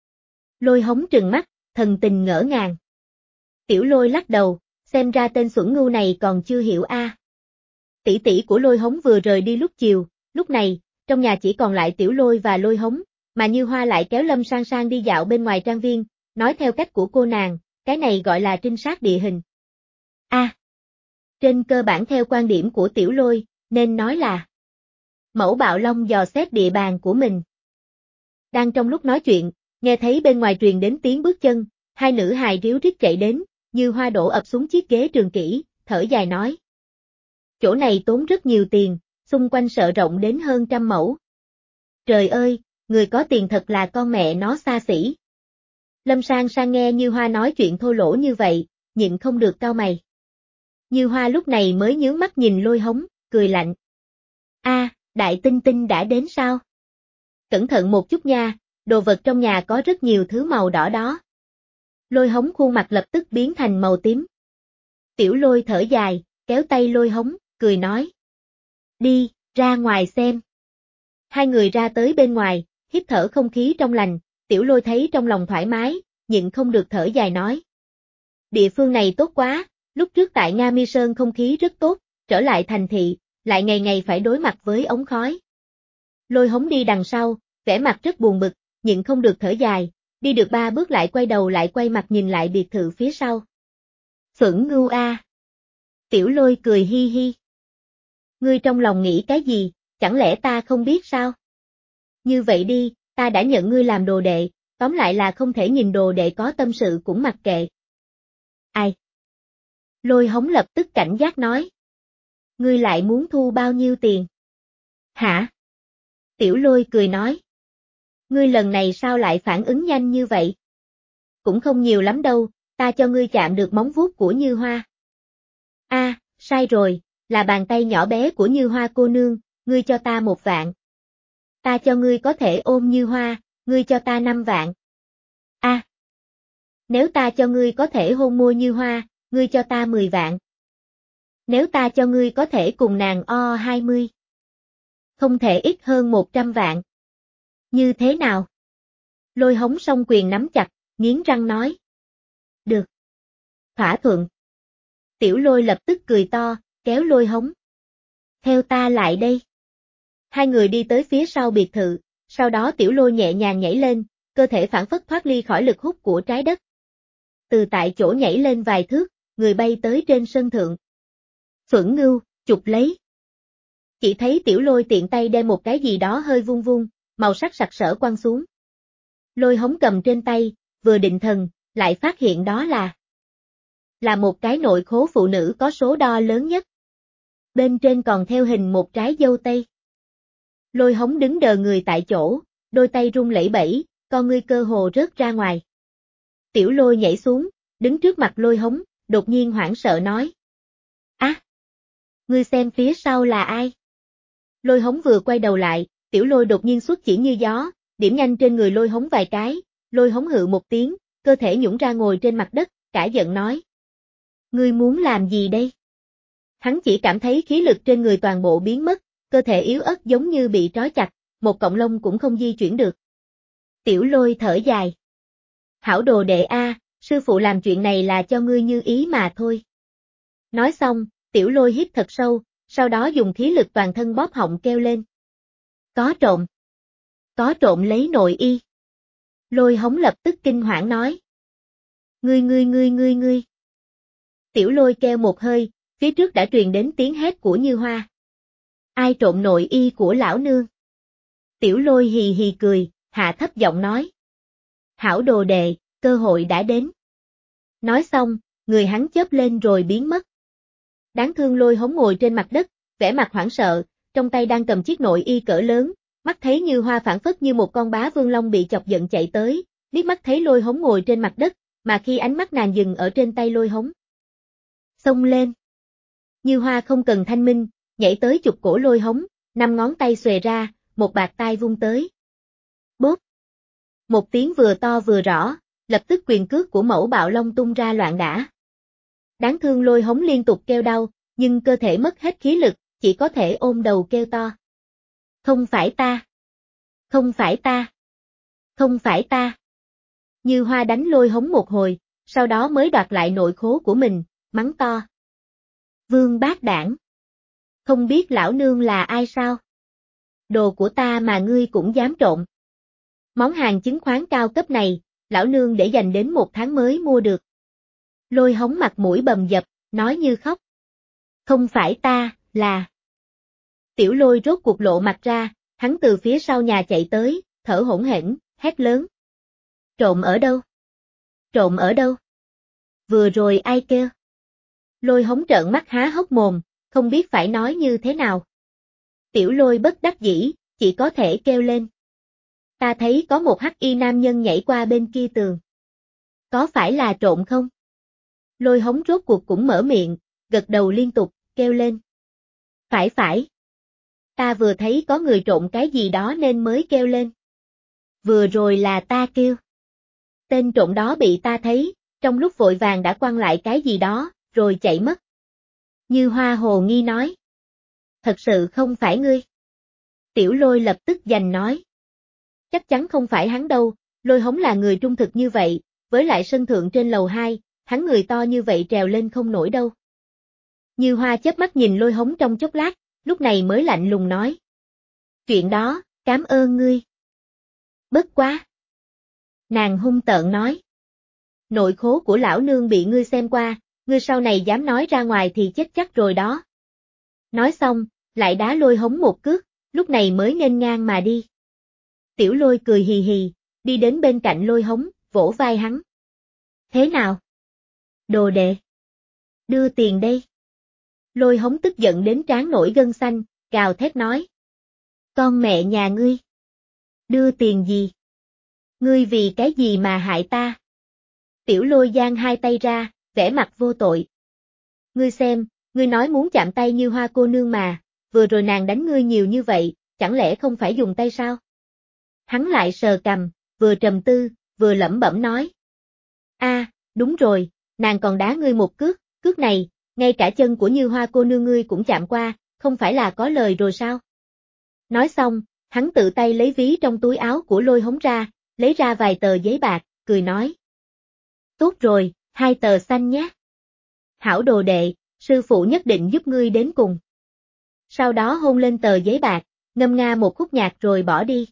Lôi Hống trừng mắt, thần tình ngỡ ngàng. Tiểu Lôi lắc đầu, xem ra tên xuẩn ngu này còn chưa hiểu a. Tỷ tỷ của Lôi Hống vừa rời đi lúc chiều, lúc này, trong nhà chỉ còn lại Tiểu Lôi và Lôi Hống, mà Như Hoa lại kéo Lâm Sang Sang đi dạo bên ngoài trang viên, nói theo cách của cô nàng, cái này gọi là trinh sát địa hình. A. À, trên cơ bản theo quan điểm của Tiểu Lôi, nên nói là Mẫu Bạo Long dò xét địa bàn của mình. Đang trong lúc nói chuyện, nghe thấy bên ngoài truyền đến tiếng bước chân, hai nữ hài ríu rít chạy đến, Như Hoa đổ ập xuống chiếc ghế trường kỷ, thở dài nói. Chỗ này tốn rất nhiều tiền, xung quanh sợ rộng đến hơn trăm mẫu. Trời ơi, người có tiền thật là con mẹ nó xa xỉ. Lâm Sang Sang nghe Như Hoa nói chuyện thô lỗ như vậy, nhịn không được cau mày. Như Hoa lúc này mới nhướng mắt nhìn Lôi Hống, cười lạnh. A, Đại Tinh Tinh đã đến sao? Cẩn thận một chút nha, đồ vật trong nhà có rất nhiều thứ màu đỏ đó. Lôi Hống khuôn mặt lập tức biến thành màu tím. Tiểu Lôi thở dài, kéo tay Lôi Hống, cười nói. Đi, ra ngoài xem. Hai người ra tới bên ngoài, hít thở không khí trong lành, Tiểu Lôi thấy trong lòng thoải mái, nhịn không được thở dài nói. Địa phương này tốt quá, lúc trước tại Nga Mi Sơn không khí rất tốt, trở lại thành thị, lại ngày ngày phải đối mặt với ống khói. Lôi Hống đi đằng sau, vẻ mặt rất buồn bực, nhịn không được thở dài, đi được ba bước lại quay đầu lại quay mặt nhìn lại biệt thự phía sau. Phẫn ngưu a. Tiểu Lôi cười hi hi. Ngươi trong lòng nghĩ cái gì, chẳng lẽ ta không biết sao? Như vậy đi, ta đã nhận ngươi làm đồ đệ, tóm lại là không thể nhìn đồ đệ có tâm sự cũng mặc kệ. Ai? Lôi Hống lập tức cảnh giác nói. Ngươi lại muốn thu bao nhiêu tiền? Hả? Tiểu Lôi cười nói. Ngươi lần này sao lại phản ứng nhanh như vậy? Cũng không nhiều lắm đâu, ta cho ngươi chạm được móng vuốt của Như Hoa. A, sai rồi, là bàn tay nhỏ bé của Như Hoa cô nương, ngươi cho ta một vạn. Ta cho ngươi có thể ôm Như Hoa, ngươi cho ta năm vạn. A. À, nếu ta cho ngươi có thể hôn môi Như Hoa, ngươi cho ta mười vạn. Nếu ta cho ngươi có thể cùng nàng o hai mươi. Không thể ít hơn một trăm vạn. Như thế nào? Lôi Hống song quyền nắm chặt, nghiến răng nói. Được. Thỏa thuận. Tiểu Lôi lập tức cười to, kéo Lôi Hống. Theo ta lại đây. Hai người đi tới phía sau biệt thự, sau đó Tiểu Lôi nhẹ nhàng nhảy lên, cơ thể phản phất thoát ly khỏi lực hút của trái đất. Từ tại chỗ nhảy lên vài thước, người bay tới trên sân thượng. Phượng Ngưu, chụp lấy. Chỉ thấy Tiểu Lôi tiện tay đem một cái gì đó hơi vung vung, màu sắc sặc sỡ quăng xuống. Lôi Hống cầm trên tay, vừa định thần, lại phát hiện đó là là một cái nội khố phụ nữ có số đo lớn nhất. Bên trên còn theo hình một trái dâu tây. Lôi Hống đứng đờ người tại chỗ, đôi tay run lẩy bẩy, con ngươi cơ hồ rớt ra ngoài. Tiểu Lôi nhảy xuống, đứng trước mặt Lôi Hống, đột nhiên hoảng sợ nói. Á! À, ngươi xem phía sau là ai? Lôi Hống vừa quay đầu lại, Tiểu Lôi đột nhiên xuất chỉ như gió, điểm nhanh trên người Lôi Hống vài cái, Lôi Hống hự một tiếng, cơ thể nhũn ra ngồi trên mặt đất, cả giận nói. Ngươi muốn làm gì đây? Hắn chỉ cảm thấy khí lực trên người toàn bộ biến mất, cơ thể yếu ớt giống như bị trói chặt, một cọng lông cũng không di chuyển được. Tiểu Lôi thở dài. Hảo đồ đệ a, sư phụ làm chuyện này là cho ngươi như ý mà thôi. Nói xong, Tiểu Lôi hít thật sâu, sau đó dùng khí lực toàn thân bóp họng kêu lên. Có trộm. Có trộm lấy nội y. Lôi Hống lập tức kinh hoảng nói. Ngươi ngươi ngươi ngươi ngươi. Tiểu Lôi kêu một hơi, phía trước đã truyền đến tiếng hét của Như Hoa. Ai trộm nội y của lão nương? Tiểu Lôi hì hì cười, hạ thấp giọng nói. Hảo đồ đệ, cơ hội đã đến. Nói xong, người hắn chớp lên rồi biến mất. Đáng thương Lôi Hống ngồi trên mặt đất, vẻ mặt hoảng sợ, trong tay đang cầm chiếc nội y cỡ lớn, mắt thấy Như Hoa phản phất như một con bá vương long bị chọc giận chạy tới, liếc mắt thấy Lôi Hống ngồi trên mặt đất, mà khi ánh mắt nàng dừng ở trên tay Lôi Hống. Xông lên. Như Hoa không cần thanh minh, nhảy tới chụp cổ Lôi Hống, năm ngón tay xòe ra, một bạt tai vung tới. Bốp. Một tiếng vừa to vừa rõ, lập tức quyền cước của Mẫu Bạo Long tung ra loạn đả. Đáng thương Lôi Hống liên tục kêu đau, nhưng cơ thể mất hết khí lực, chỉ có thể ôm đầu kêu to. Không phải ta. Không phải ta. Không phải ta. Như Hoa đánh Lôi Hống một hồi, sau đó mới đoạt lại nội khố của mình, mắng to. Vương bát đảng. Không biết lão nương là ai sao? Đồ của ta mà ngươi cũng dám trộm. Món hàng chứng khoán cao cấp này, lão nương để dành đến một tháng mới mua được. Lôi Hống mặt mũi bầm dập, nói như khóc. Không phải ta, là... Tiểu Lôi rốt cuộc lộ mặt ra, hắn từ phía sau nhà chạy tới, thở hổn hển, hét lớn. Trộm ở đâu? Trộm ở đâu? Vừa rồi ai kêu? Lôi Hống trợn mắt há hốc mồm, không biết phải nói như thế nào. Tiểu Lôi bất đắc dĩ, chỉ có thể kêu lên. Ta thấy có một hắc y nam nhân nhảy qua bên kia tường. Có phải là trộm không? Lôi Hống rốt cuộc cũng mở miệng, gật đầu liên tục, kêu lên. Phải phải. Ta vừa thấy có người trộm cái gì đó nên mới kêu lên. Vừa rồi là ta kêu. Tên trộm đó bị ta thấy, trong lúc vội vàng đã quăng lại cái gì đó, rồi chạy mất. Như Hoa hồ nghi nói. Thật sự không phải ngươi. Tiểu Lôi lập tức giành nói. Chắc chắn không phải hắn đâu, Lôi Hống là người trung thực như vậy, với lại sân thượng trên lầu hai, hắn người to như vậy trèo lên không nổi đâu. Như Hoa chớp mắt nhìn Lôi Hống trong chốc lát, lúc này mới lạnh lùng nói. Chuyện đó, cảm ơn ngươi. Bất quá. Nàng hung tợn nói. Nội khố của lão nương bị ngươi xem qua, ngươi sau này dám nói ra ngoài thì chết chắc rồi đó. Nói xong, lại đá Lôi Hống một cước, lúc này mới nghênh ngang mà đi. Tiểu Lôi cười hì hì, đi đến bên cạnh Lôi Hống, vỗ vai hắn. Thế nào? Đồ đệ. Đưa tiền đây. Lôi Hống tức giận đến trán nổi gân xanh, gào thét nói. Con mẹ nhà ngươi. Đưa tiền gì? Ngươi vì cái gì mà hại ta? Tiểu Lôi giang hai tay ra, vẻ mặt vô tội. Ngươi xem, ngươi nói muốn chạm tay Như Hoa cô nương mà, vừa rồi nàng đánh ngươi nhiều như vậy, chẳng lẽ không phải dùng tay sao? Hắn lại sờ cằm, vừa trầm tư, vừa lẩm bẩm nói. A, à, đúng rồi, nàng còn đá ngươi một cước, cước này, ngay cả chân của Như Hoa cô nương ngươi cũng chạm qua, không phải là có lời rồi sao? Nói xong, hắn tự tay lấy ví trong túi áo của Lôi Hống ra, lấy ra vài tờ giấy bạc, cười nói. Tốt rồi, hai tờ xanh nhé. Hảo đồ đệ, sư phụ nhất định giúp ngươi đến cùng. Sau đó hôn lên tờ giấy bạc, ngâm nga một khúc nhạc rồi bỏ đi.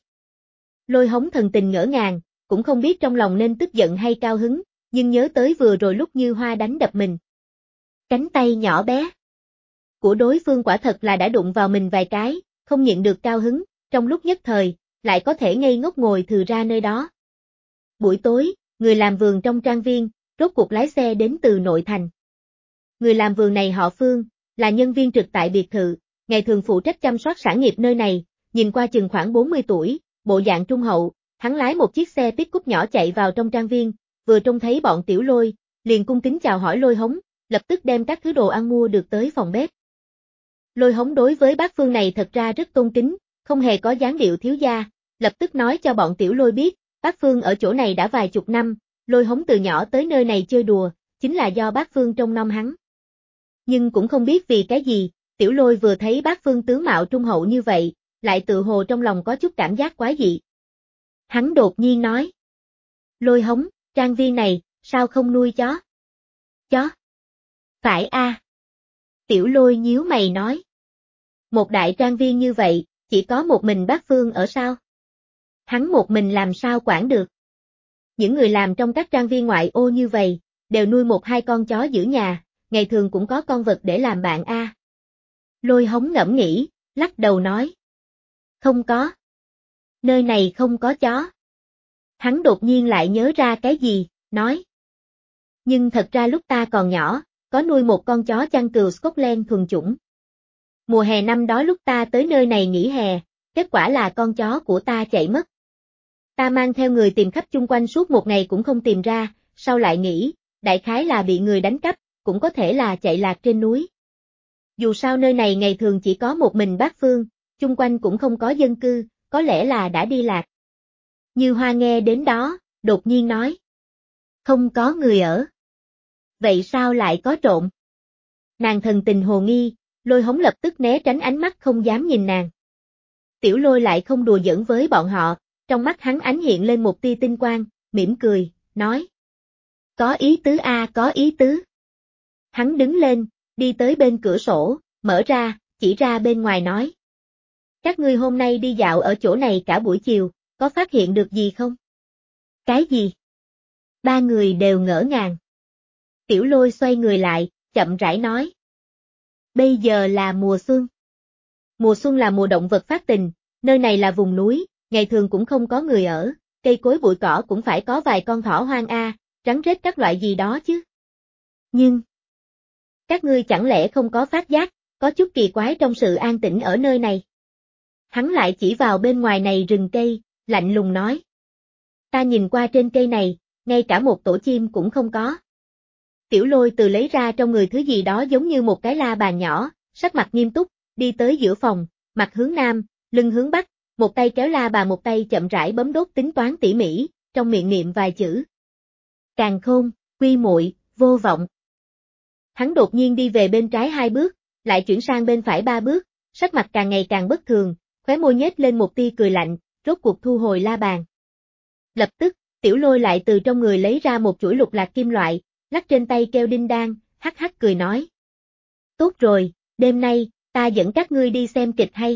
Lôi Hống thần tình ngỡ ngàng, cũng không biết trong lòng nên tức giận hay cao hứng, nhưng nhớ tới vừa rồi lúc Như Hoa đánh đập mình. Cánh tay nhỏ bé của đối phương quả thật là đã đụng vào mình vài cái, không nhịn được cao hứng, trong lúc nhất thời, lại có thể ngây ngốc ngồi thừ ra nơi đó. Buổi tối, người làm vườn trong trang viên, rốt cuộc lái xe đến từ nội thành. Người làm vườn này họ Phương, là nhân viên trực tại biệt thự, ngày thường phụ trách chăm sóc sản nghiệp nơi này, nhìn qua chừng khoảng bốn mươi tuổi, bộ dạng trung hậu, hắn lái một chiếc xe pick-up nhỏ chạy vào trong trang viên, vừa trông thấy bọn Tiểu Lôi, liền cung kính chào hỏi Lôi Hống, lập tức đem các thứ đồ ăn mua được tới phòng bếp. Lôi Hống đối với bác Phương này thật ra rất tôn kính, không hề có dáng điệu thiếu gia, lập tức nói cho bọn Tiểu Lôi biết, bác Phương ở chỗ này đã vài chục năm, Lôi Hống từ nhỏ tới nơi này chơi đùa, chính là do bác Phương trông nom hắn. Nhưng cũng không biết vì cái gì, Tiểu Lôi vừa thấy bác Phương tướng mạo trung hậu như vậy, lại tự hồ trong lòng có chút cảm giác quái dị. Hắn đột nhiên nói. Lôi Hống, trang viên này, sao không nuôi chó? Chó? Phải a. Tiểu Lôi nhíu mày nói. Một đại trang viên như vậy, chỉ có một mình bác Phương ở sao? Hắn một mình làm sao quản được? Những người làm trong các trang viên ngoại ô như vậy, đều nuôi một hai con chó giữ nhà, ngày thường cũng có con vật để làm bạn a. À. Lôi Hống ngẫm nghĩ, lắc đầu nói. Không có. Nơi này không có chó. Hắn đột nhiên lại nhớ ra cái gì, nói. Nhưng thật ra lúc ta còn nhỏ, có nuôi một con chó chăn cừu Scotland thuần chủng. Mùa hè năm đó lúc ta tới nơi này nghỉ hè, kết quả là con chó của ta chạy mất. Ta mang theo người tìm khắp chung quanh suốt một ngày cũng không tìm ra, sau lại nghĩ, đại khái là bị người đánh cắp, cũng có thể là chạy lạc trên núi. Dù sao nơi này ngày thường chỉ có một mình bác Phương, chung quanh cũng không có dân cư, có lẽ là đã đi lạc. Như Hoa nghe đến đó, đột nhiên nói. Không có người ở. Vậy sao lại có trộm? Nàng thần tình hồ nghi, Lôi Hống lập tức né tránh ánh mắt không dám nhìn nàng. Tiểu Lôi lại không đùa giỡn với bọn họ, trong mắt hắn ánh hiện lên một tia tinh quang, mỉm cười, nói. Có ý tứ a, có ý tứ. Hắn đứng lên, đi tới bên cửa sổ, mở ra, chỉ ra bên ngoài nói. Các ngươi hôm nay đi dạo ở chỗ này cả buổi chiều, có phát hiện được gì không? Cái gì? Ba người đều ngỡ ngàng. Tiểu Lôi xoay người lại, chậm rãi nói. Bây giờ là mùa xuân. Mùa xuân là mùa động vật phát tình, nơi này là vùng núi, ngày thường cũng không có người ở, cây cối bụi cỏ cũng phải có vài con thỏ hoang a, rắn rết các loại gì đó chứ. Nhưng, các ngươi chẳng lẽ không có phát giác, có chút kỳ quái trong sự an tĩnh ở nơi này. Hắn lại chỉ vào bên ngoài này rừng cây, lạnh lùng nói. Ta nhìn qua trên cây này, ngay cả một tổ chim cũng không có. Tiểu Lôi từ lấy ra trong người thứ gì đó giống như một cái la bàn nhỏ, sắc mặt nghiêm túc, đi tới giữa phòng, mặt hướng nam, lưng hướng bắc, một tay kéo la bàn một tay chậm rãi bấm đốt tính toán tỉ mỉ, trong miệng niệm vài chữ. Càn khôn, quy muội, vô vọng. Hắn đột nhiên đi về bên trái hai bước, lại chuyển sang bên phải ba bước, sắc mặt càng ngày càng bất thường, khóe môi nhếch lên một tia cười lạnh, rốt cuộc thu hồi la bàn. Lập tức, Tiểu Lôi lại từ trong người lấy ra một chuỗi lục lạc kim loại, lắc trên tay kêu đinh đan, hắc hắc cười nói. Tốt rồi, đêm nay, ta dẫn các ngươi đi xem kịch hay.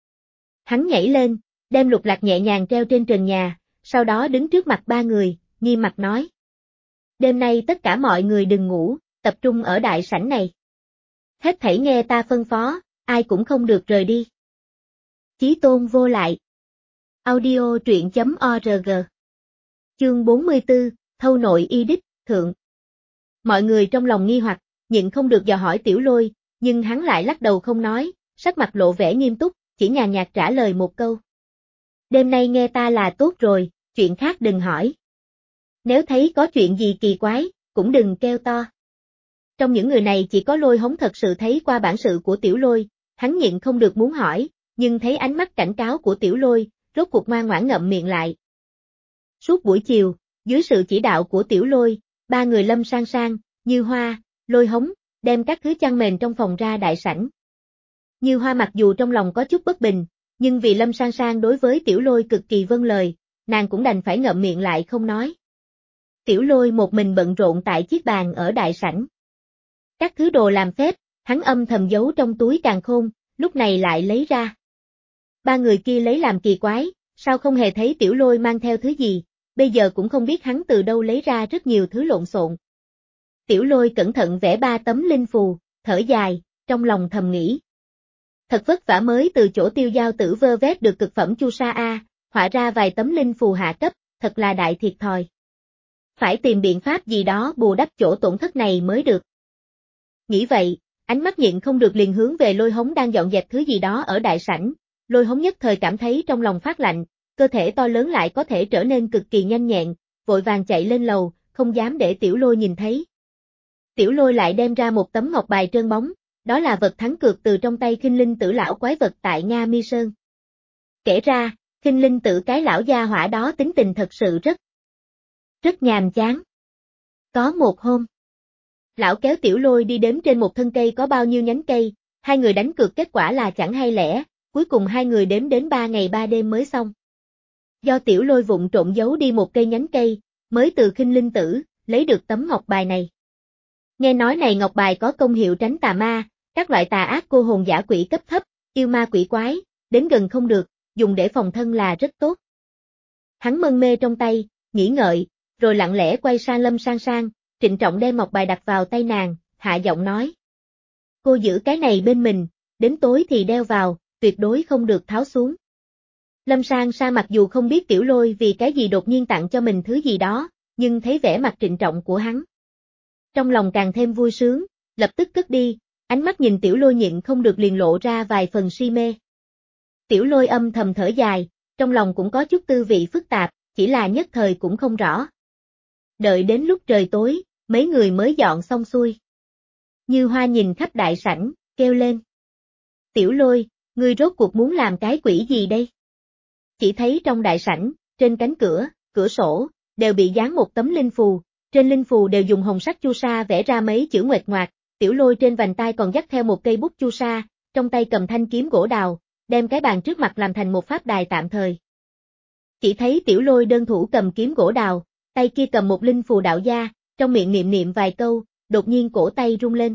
Hắn nhảy lên, đem lục lạc nhẹ nhàng treo trên trần nhà, sau đó đứng trước mặt ba người, nghiêm mặt nói. Đêm nay tất cả mọi người đừng ngủ, tập trung ở đại sảnh này. Hết thảy nghe ta phân phó, ai cũng không được rời đi. Chí tôn vô lại. Audio truyện chấm org. Chương bốn mươi tư, thâu nội y đích, thượng. Mọi người trong lòng nghi hoặc, nhịn không được dò hỏi Tiểu Lôi, nhưng hắn lại lắc đầu không nói, sắc mặt lộ vẻ nghiêm túc, chỉ nhàn nhạt trả lời một câu. Đêm nay nghe ta là tốt rồi, chuyện khác đừng hỏi. Nếu thấy có chuyện gì kỳ quái, cũng đừng kêu to. Trong những người này chỉ có Lôi Hống thật sự thấy qua bản sự của Tiểu Lôi, hắn nhịn không được muốn hỏi, nhưng thấy ánh mắt cảnh cáo của Tiểu Lôi, rốt cuộc ngoan ngoãn ngậm miệng lại. Suốt buổi chiều, dưới sự chỉ đạo của Tiểu Lôi, ba người Lâm Sang Sang, Như Hoa, Lôi Hống, đem các thứ chăn mền trong phòng ra đại sảnh. Như Hoa mặc dù trong lòng có chút bất bình, nhưng vì Lâm Sang Sang đối với Tiểu Lôi cực kỳ vâng lời, nàng cũng đành phải ngậm miệng lại không nói. Tiểu Lôi một mình bận rộn tại chiếc bàn ở đại sảnh. Các thứ đồ làm phép, hắn âm thầm giấu trong túi càn khôn, lúc này lại lấy ra. Ba người kia lấy làm kỳ quái, sao không hề thấy Tiểu Lôi mang theo thứ gì, bây giờ cũng không biết hắn từ đâu lấy ra rất nhiều thứ lộn xộn. Tiểu Lôi cẩn thận vẽ ba tấm linh phù, thở dài, trong lòng thầm nghĩ. Thật vất vả mới từ chỗ Tiêu Giao Tử vơ vét được cực phẩm chu sa a, họa ra vài tấm linh phù hạ cấp, thật là đại thiệt thòi. Phải tìm biện pháp gì đó bù đắp chỗ tổn thất này mới được. Nghĩ vậy, ánh mắt nhịn không được liền hướng về Lôi Hống đang dọn dẹp thứ gì đó ở đại sảnh, Lôi Hống nhất thời cảm thấy trong lòng phát lạnh, cơ thể to lớn lại có thể trở nên cực kỳ nhanh nhẹn, vội vàng chạy lên lầu, không dám để Tiểu Lôi nhìn thấy. Tiểu Lôi lại đem ra một tấm ngọc bài trơn bóng, đó là vật thắng cược từ trong tay Khinh Linh Tử lão quái vật tại Nga Mi Sơn. Kể ra, Khinh Linh Tử cái lão gia hỏa đó tính tình thật sự rất, rất nhàm chán. Có một hôm, lão kéo Tiểu Lôi đi đếm trên một thân cây có bao nhiêu nhánh cây, hai người đánh cược kết quả là chẳng hay lẽ, cuối cùng hai người đếm đến ba ngày ba đêm mới xong. Do Tiểu Lôi vụng trộn giấu đi một cây nhánh cây, mới từ Khinh Linh Tử, lấy được tấm ngọc bài này. Nghe nói này ngọc bài có công hiệu tránh tà ma, các loại tà ác cô hồn dã quỷ cấp thấp, yêu ma quỷ quái, đến gần không được, dùng để phòng thân là rất tốt. Hắn mân mê trong tay, nghĩ ngợi, rồi lặng lẽ quay sang Lâm Sang Sang, trịnh trọng đem ngọc bài đặt vào tay nàng, hạ giọng nói. Cô giữ cái này bên mình, đến tối thì đeo vào, tuyệt đối không được tháo xuống. Lâm Sang Sang mặc dù không biết Tiểu Lôi vì cái gì đột nhiên tặng cho mình thứ gì đó, nhưng thấy vẻ mặt trịnh trọng của hắn. Trong lòng càng thêm vui sướng, lập tức cất đi, ánh mắt nhìn Tiểu Lôi nhịn không được liền lộ ra vài phần si mê. Tiểu Lôi âm thầm thở dài, trong lòng cũng có chút tư vị phức tạp, chỉ là nhất thời cũng không rõ. Đợi đến lúc trời tối, mấy người mới dọn xong xuôi. Như Hoa nhìn khắp đại sảnh, kêu lên. Tiểu Lôi, ngươi rốt cuộc muốn làm cái quỷ gì đây? Chỉ thấy trong đại sảnh, trên cánh cửa, cửa sổ, đều bị dán một tấm linh phù, trên linh phù đều dùng hồng sắc chu sa vẽ ra mấy chữ nguệch ngoạc, Tiểu Lôi trên vành tai còn dắt theo một cây bút chu sa, trong tay cầm thanh kiếm gỗ đào, đem cái bàn trước mặt làm thành một pháp đài tạm thời. Chỉ thấy Tiểu Lôi đơn thủ cầm kiếm gỗ đào, tay kia cầm một linh phù đạo gia, trong miệng niệm niệm vài câu, đột nhiên cổ tay rung lên.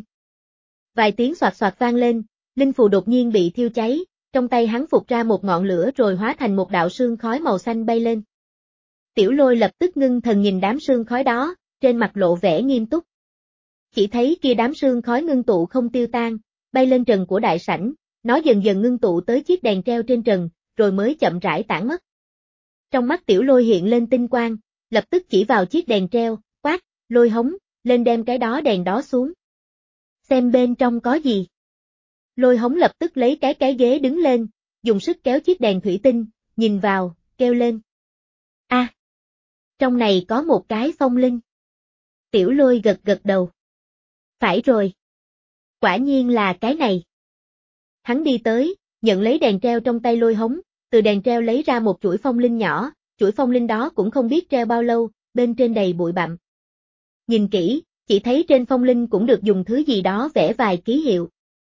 Vài tiếng xoạt xoạt vang lên, linh phù đột nhiên bị thiêu cháy, trong tay hắn phụt ra một ngọn lửa rồi hóa thành một đạo sương khói màu xanh bay lên. Tiểu Lôi lập tức ngưng thần nhìn đám sương khói đó, trên mặt lộ vẻ nghiêm túc. Chỉ thấy kia đám sương khói ngưng tụ không tiêu tan, bay lên trần của đại sảnh, nó dần dần ngưng tụ tới chiếc đèn treo trên trần, rồi mới chậm rãi tản mất. Trong mắt Tiểu Lôi hiện lên tinh quang, lập tức chỉ vào chiếc đèn treo, quát, Lôi Hống, lên đem cái đó đèn đó xuống. Xem bên trong có gì. Lôi Hống lập tức lấy cái cái ghế đứng lên, dùng sức kéo chiếc đèn thủy tinh, nhìn vào, kêu lên. A, à, trong này có một cái phong linh. Tiểu Lôi gật gật đầu. Phải rồi. Quả nhiên là cái này. Hắn đi tới, nhận lấy đèn treo trong tay Lôi Hống, từ đèn treo lấy ra một chuỗi phong linh nhỏ, chuỗi phong linh đó cũng không biết treo bao lâu, bên trên đầy bụi bặm. Nhìn kỹ, chỉ thấy trên phong linh cũng được dùng thứ gì đó vẽ vài ký hiệu.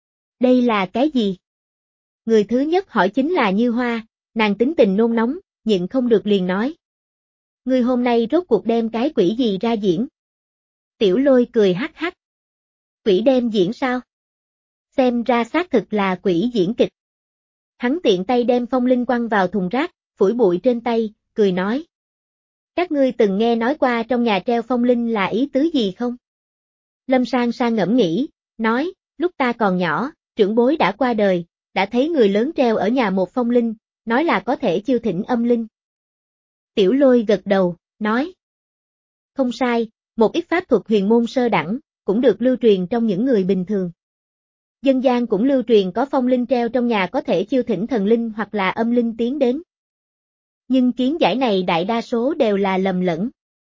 Đây là cái gì? Người thứ nhất hỏi chính là Như Hoa, nàng tính tình nôn nóng, nhịn không được liền nói. Ngươi hôm nay rốt cuộc đem cái quỷ gì ra diễn? Tiểu Lôi cười hắc hắc. Quỷ đem diễn sao? Xem ra xác thực là quỷ diễn kịch. Hắn tiện tay đem phong linh quăng vào thùng rác, phủi bụi trên tay, cười nói. Các ngươi từng nghe nói qua trong nhà treo phong linh là ý tứ gì không? Lâm Sang Sang ngẫm nghĩ, nói, lúc ta còn nhỏ, trưởng bối đã qua đời, đã thấy người lớn treo ở nhà một phong linh, nói là có thể chiêu thỉnh âm linh. Tiểu Lôi gật đầu, nói. Không sai, một ít pháp thuật huyền môn sơ đẳng, cũng được lưu truyền trong những người bình thường. Dân gian cũng lưu truyền có phong linh treo trong nhà có thể chiêu thỉnh thần linh hoặc là âm linh tiến đến. Nhưng kiến giải này đại đa số đều là lầm lẫn.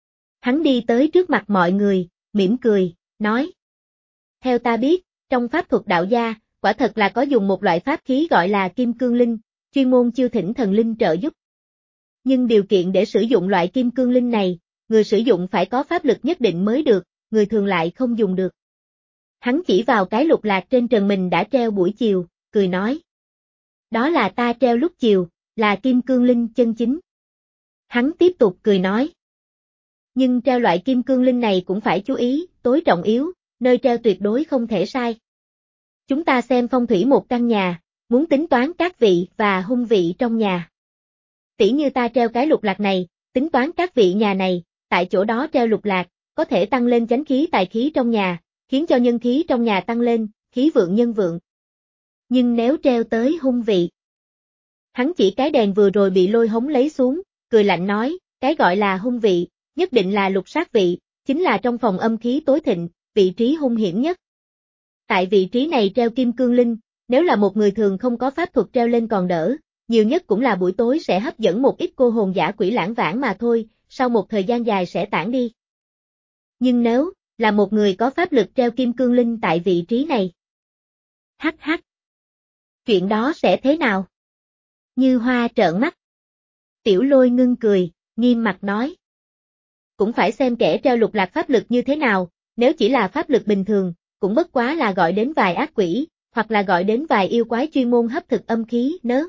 Hắn đi tới trước mặt mọi người, mỉm cười, nói. Theo ta biết, trong pháp thuật đạo gia, quả thật là có dùng một loại pháp khí gọi là kim cương linh, chuyên môn chiêu thỉnh thần linh trợ giúp. Nhưng điều kiện để sử dụng loại kim cương linh này, người sử dụng phải có pháp lực nhất định mới được, người thường lại không dùng được. Hắn chỉ vào cái lục lạc trên trần mình đã treo buổi chiều, cười nói. Đó là ta treo lúc chiều, là kim cương linh chân chính. Hắn tiếp tục cười nói. Nhưng treo loại kim cương linh này cũng phải chú ý, tối trọng yếu, nơi treo tuyệt đối không thể sai. Chúng ta xem phong thủy một căn nhà, muốn tính toán các vị và hung vị trong nhà. Tỉ như ta treo cái lục lạc này, tính toán các vị nhà này, tại chỗ đó treo lục lạc, có thể tăng lên chánh khí tài khí trong nhà, khiến cho nhân khí trong nhà tăng lên, khí vượng nhân vượng. Nhưng nếu treo tới hung vị. Hắn chỉ cái đèn vừa rồi bị Lôi Hống lấy xuống, cười lạnh nói, cái gọi là hung vị, nhất định là lục sát vị, chính là trong phòng âm khí tối thịnh, vị trí hung hiểm nhất. Tại vị trí này treo kim cương linh, nếu là một người thường không có pháp thuật treo lên còn đỡ, nhiều nhất cũng là buổi tối sẽ hấp dẫn một ít cô hồn dã quỷ lãng vãng mà thôi, sau một thời gian dài sẽ tản đi. Nhưng nếu là một người có pháp lực treo kim cương linh tại vị trí này. Hắc hắc. Chuyện đó sẽ thế nào? Như Hoa trợn mắt. Tiểu Lôi ngưng cười, nghiêm mặt nói. Cũng phải xem kẻ treo lục lạc pháp lực như thế nào, nếu chỉ là pháp lực bình thường, cũng bất quá là gọi đến vài ác quỷ, hoặc là gọi đến vài yêu quái chuyên môn hấp thực âm khí nớ.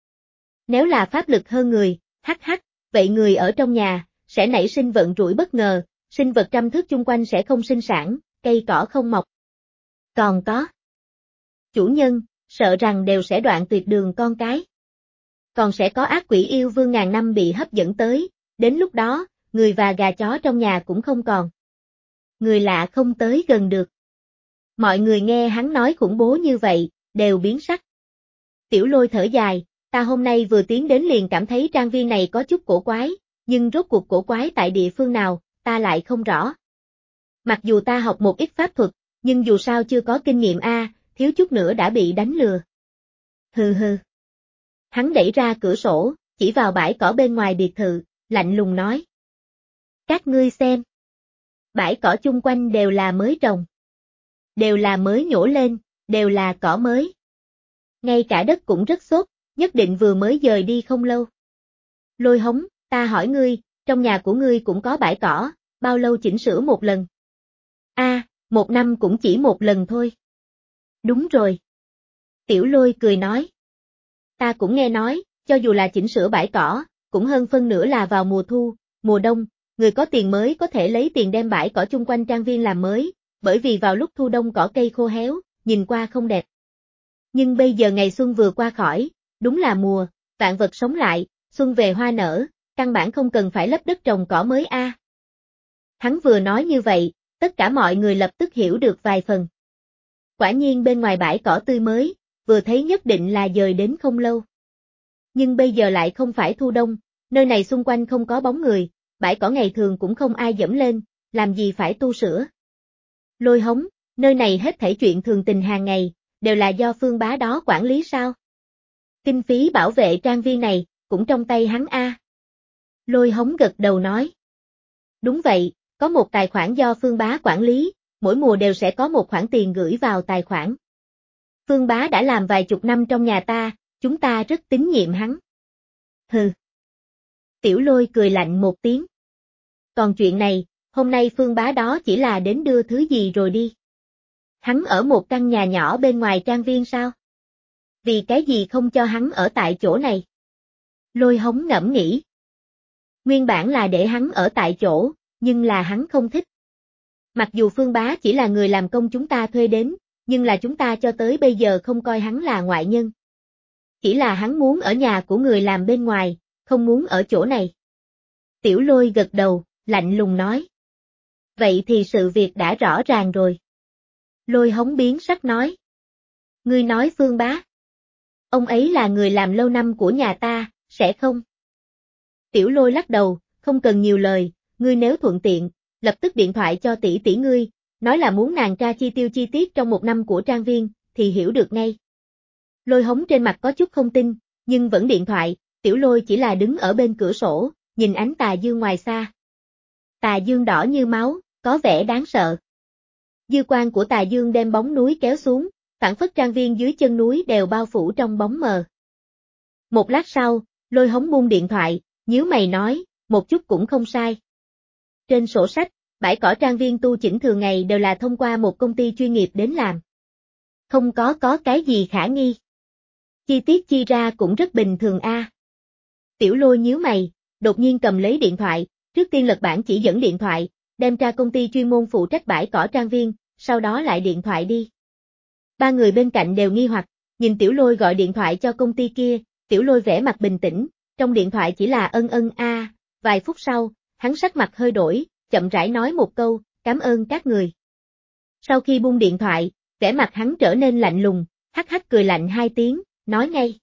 Nếu là pháp lực hơn người, hắc hắc, vậy người ở trong nhà, sẽ nảy sinh vận rủi bất ngờ, sinh vật trăm thước chung quanh sẽ không sinh sản, cây cỏ không mọc. Còn có chủ nhân, sợ rằng đều sẽ đoạn tuyệt đường con cái. Còn sẽ có ác quỷ yêu vương ngàn năm bị hấp dẫn tới, đến lúc đó, người và gà chó trong nhà cũng không còn. Người lạ không tới gần được. Mọi người nghe hắn nói khủng bố như vậy, đều biến sắc. Tiểu Lôi thở dài, ta hôm nay vừa tiến đến liền cảm thấy trang viên này có chút cổ quái, nhưng rốt cuộc cổ quái tại địa phương nào, ta lại không rõ. Mặc dù ta học một ít pháp thuật, nhưng dù sao chưa có kinh nghiệm a, thiếu chút nữa đã bị đánh lừa. Hừ hừ. Hắn đẩy ra cửa sổ, chỉ vào bãi cỏ bên ngoài biệt thự, lạnh lùng nói. Các ngươi xem. Bãi cỏ chung quanh đều là mới trồng. Đều là mới nhổ lên, đều là cỏ mới. Ngay cả đất cũng rất xốp, nhất định vừa mới dời đi không lâu. Lôi Hống, ta hỏi ngươi, trong nhà của ngươi cũng có bãi cỏ, bao lâu chỉnh sửa một lần? A, à, một năm cũng chỉ một lần thôi. Đúng rồi. Tiểu Lôi cười nói. Ta cũng nghe nói, cho dù là chỉnh sửa bãi cỏ, cũng hơn phân nửa là vào mùa thu, mùa đông, người có tiền mới có thể lấy tiền đem bãi cỏ chung quanh trang viên làm mới, bởi vì vào lúc thu đông cỏ cây khô héo, nhìn qua không đẹp. Nhưng bây giờ ngày xuân vừa qua khỏi, đúng là mùa, vạn vật sống lại, xuân về hoa nở, căn bản không cần phải lấp đất trồng cỏ mới a. À. Hắn vừa nói như vậy, tất cả mọi người lập tức hiểu được vài phần. Quả nhiên bên ngoài bãi cỏ tươi mới, vừa thấy nhất định là dời đến không lâu. Nhưng bây giờ lại không phải thu đông, nơi này xung quanh không có bóng người, bãi cỏ ngày thường cũng không ai dẫm lên, làm gì phải tu sửa. Lôi Hống, nơi này hết thảy chuyện thường tình hàng ngày, đều là do Phương Bá đó quản lý sao? Kinh phí bảo vệ trang viên này, cũng trong tay hắn a. À. Lôi Hống gật đầu nói. Đúng vậy, có một tài khoản do Phương Bá quản lý, mỗi mùa đều sẽ có một khoản tiền gửi vào tài khoản. Phương Bá đã làm vài chục năm trong nhà ta, chúng ta rất tín nhiệm hắn. Hừ. Tiểu Lôi cười lạnh một tiếng. Còn chuyện này, hôm nay Phương Bá đó chỉ là đến đưa thứ gì rồi đi. Hắn ở một căn nhà nhỏ bên ngoài trang viên sao? Vì cái gì không cho hắn ở tại chỗ này? Lôi Hống ngẫm nghĩ. Nguyên bản là để hắn ở tại chỗ, nhưng là hắn không thích. Mặc dù Phương Bá chỉ là người làm công chúng ta thuê đến, nhưng là chúng ta cho tới bây giờ không coi hắn là ngoại nhân. Chỉ là hắn muốn ở nhà của người làm bên ngoài, không muốn ở chỗ này. Tiểu Lôi gật đầu, lạnh lùng nói. Vậy thì sự việc đã rõ ràng rồi. Lôi Hống biến sắc nói. Ngươi nói Phương Bá. Ông ấy là người làm lâu năm của nhà ta, sẽ không? Tiểu Lôi lắc đầu, không cần nhiều lời, ngươi nếu thuận tiện, lập tức điện thoại cho tỷ tỷ ngươi, nói là muốn nàng tra chi tiêu chi tiết trong một năm của trang viên, thì hiểu được ngay. Lôi Hống trên mặt có chút không tin, nhưng vẫn điện thoại, Tiểu Lôi chỉ là đứng ở bên cửa sổ, nhìn ánh tà dương ngoài xa. Tà dương đỏ như máu, có vẻ đáng sợ. Dư quang của tà dương đem bóng núi kéo xuống, phảng phất trang viên dưới chân núi đều bao phủ trong bóng mờ. Một lát sau, Lôi Hống buông điện thoại, nhíu mày nói, một chút cũng không sai. Trên sổ sách, bãi cỏ trang viên tu chỉnh thường ngày đều là thông qua một công ty chuyên nghiệp đến làm. Không có có cái gì khả nghi. Chi tiết chi ra cũng rất bình thường a. À. Tiểu Lôi nhíu mày, đột nhiên cầm lấy điện thoại, trước tiên lật bản chỉ dẫn điện thoại, đem ra công ty chuyên môn phụ trách bãi cỏ trang viên, sau đó lại điện thoại đi. Ba người bên cạnh đều nghi hoặc, nhìn Tiểu Lôi gọi điện thoại cho công ty kia, Tiểu Lôi vẻ mặt bình tĩnh, trong điện thoại chỉ là ân ân a, à. Vài phút sau, hắn sắc mặt hơi đổi, chậm rãi nói một câu, cảm ơn các người. Sau khi buông điện thoại, vẻ mặt hắn trở nên lạnh lùng, hắc hắc cười lạnh hai tiếng, nói ngay.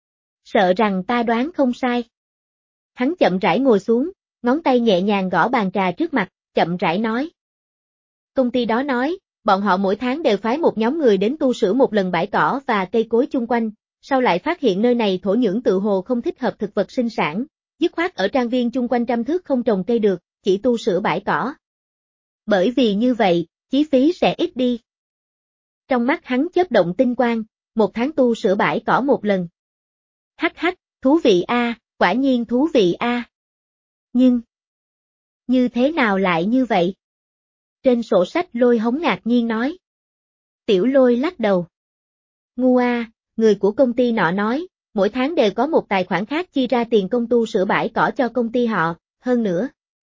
Sợ rằng ta đoán không sai. Hắn chậm rãi ngồi xuống, ngón tay nhẹ nhàng gõ bàn trà trước mặt, chậm rãi nói. Công ty đó nói, bọn họ mỗi tháng đều phái một nhóm người đến tu sửa một lần bãi cỏ và cây cối chung quanh, sau lại phát hiện nơi này thổ nhưỡng tự hồ không thích hợp thực vật sinh sản, dứt khoát ở trang viên chung quanh trăm thước không trồng cây được, chỉ tu sửa bãi cỏ. Bởi vì như vậy, chi phí sẽ ít đi. Trong mắt hắn chớp động tinh quang, một tháng tu sửa bãi cỏ một lần. Hắc hắc, thú vị a, à, quả nhiên thú vị a. À. Nhưng, như thế nào lại như vậy? Trên sổ sách Lôi Hống ngạc nhiên nói. Tiểu Lôi lắc đầu. Ngu a, à, người của công ty nọ nói, mỗi tháng đều có một tài khoản khác chi ra tiền công tu sửa bãi cỏ cho công ty họ, hơn nữa.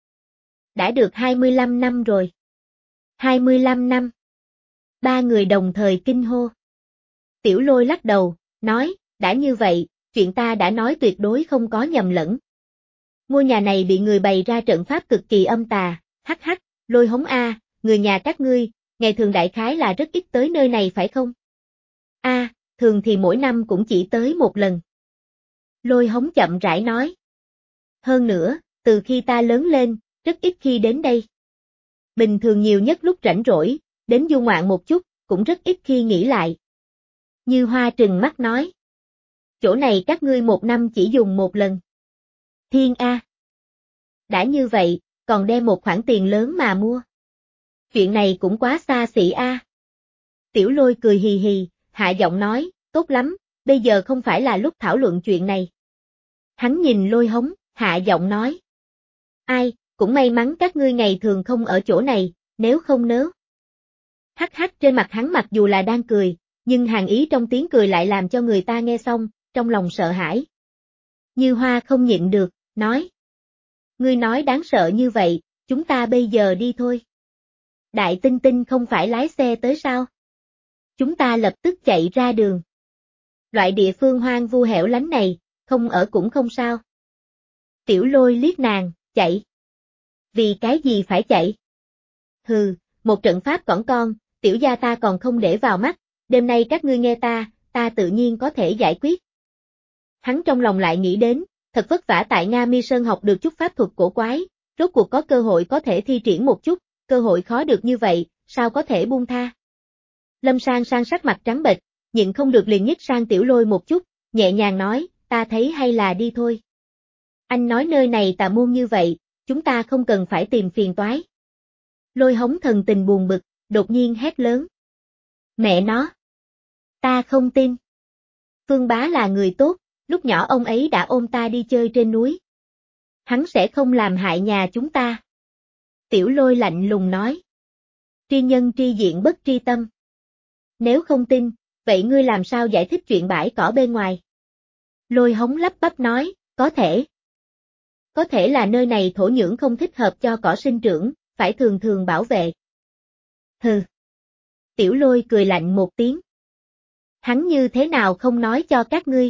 Đã được hai mươi lăm năm rồi. hai mươi lăm năm. Ba người đồng thời kinh hô. Tiểu Lôi lắc đầu, nói, đã như vậy, chuyện ta đã nói tuyệt đối không có nhầm lẫn. Ngôi nhà này bị người bày ra trận pháp cực kỳ âm tà, hắc hắc, Lôi Hống a, à, người nhà các ngươi, ngày thường đại khái là rất ít tới nơi này phải không? A, à, thường thì mỗi năm cũng chỉ tới một lần. Lôi Hống chậm rãi nói. Hơn nữa, từ khi ta lớn lên, rất ít khi đến đây. Bình thường nhiều nhất lúc rảnh rỗi, đến du ngoạn một chút, cũng rất ít khi nghỉ lại. Như Hoa trừng mắt nói. Chỗ này các ngươi một năm chỉ dùng một lần. Thiên A. Đã như vậy, còn đem một khoản tiền lớn mà mua. Chuyện này cũng quá xa xỉ A. Tiểu Lôi cười hì hì, hạ giọng nói, tốt lắm, bây giờ không phải là lúc thảo luận chuyện này. Hắn nhìn Lôi Hống, hạ giọng nói. Ai, cũng may mắn các ngươi ngày thường không ở chỗ này, nếu không nớ. Hắc hắc trên mặt hắn mặc dù là đang cười, nhưng hàn ý trong tiếng cười lại làm cho người ta nghe xong, trong lòng sợ hãi. Như Hoa không nhịn được, nói. Ngươi nói đáng sợ như vậy, chúng ta bây giờ đi thôi. Đại Tinh Tinh không phải lái xe tới sao? Chúng ta lập tức chạy ra đường. Loại địa phương hoang vu hẻo lánh này, không ở cũng không sao. Tiểu Lôi liếc nàng, chạy. Vì cái gì phải chạy? Hừ, một trận pháp cỏn con, tiểu gia ta còn không để vào mắt, đêm nay các ngươi nghe ta, ta tự nhiên có thể giải quyết. Hắn trong lòng lại nghĩ đến, thật vất vả tại Nga Mi Sơn học được chút pháp thuật cổ quái, rốt cuộc có cơ hội có thể thi triển một chút, cơ hội khó được như vậy, sao có thể buông tha. Lâm Sang Sang sắc mặt trắng bệch, nhịn không được liền nhích sang Tiểu Lôi một chút, nhẹ nhàng nói, ta thấy hay là đi thôi. Anh nói nơi này tà môn như vậy, chúng ta không cần phải tìm phiền toái. Lôi Hống thần tình buồn bực, đột nhiên hét lớn. Mẹ nó! Ta không tin. Phương Bá là người tốt, lúc nhỏ ông ấy đã ôm ta đi chơi trên núi. Hắn sẽ không làm hại nhà chúng ta. Tiểu Lôi lạnh lùng nói. Tri nhân tri diện bất tri tâm. Nếu không tin, vậy ngươi làm sao giải thích chuyện bãi cỏ bên ngoài? Lôi Hống lắp bắp nói, có thể. Có thể là nơi này thổ nhưỡng không thích hợp cho cỏ sinh trưởng, phải thường thường bảo vệ. Hừ. Tiểu Lôi cười lạnh một tiếng. Hắn như thế nào không nói cho các ngươi?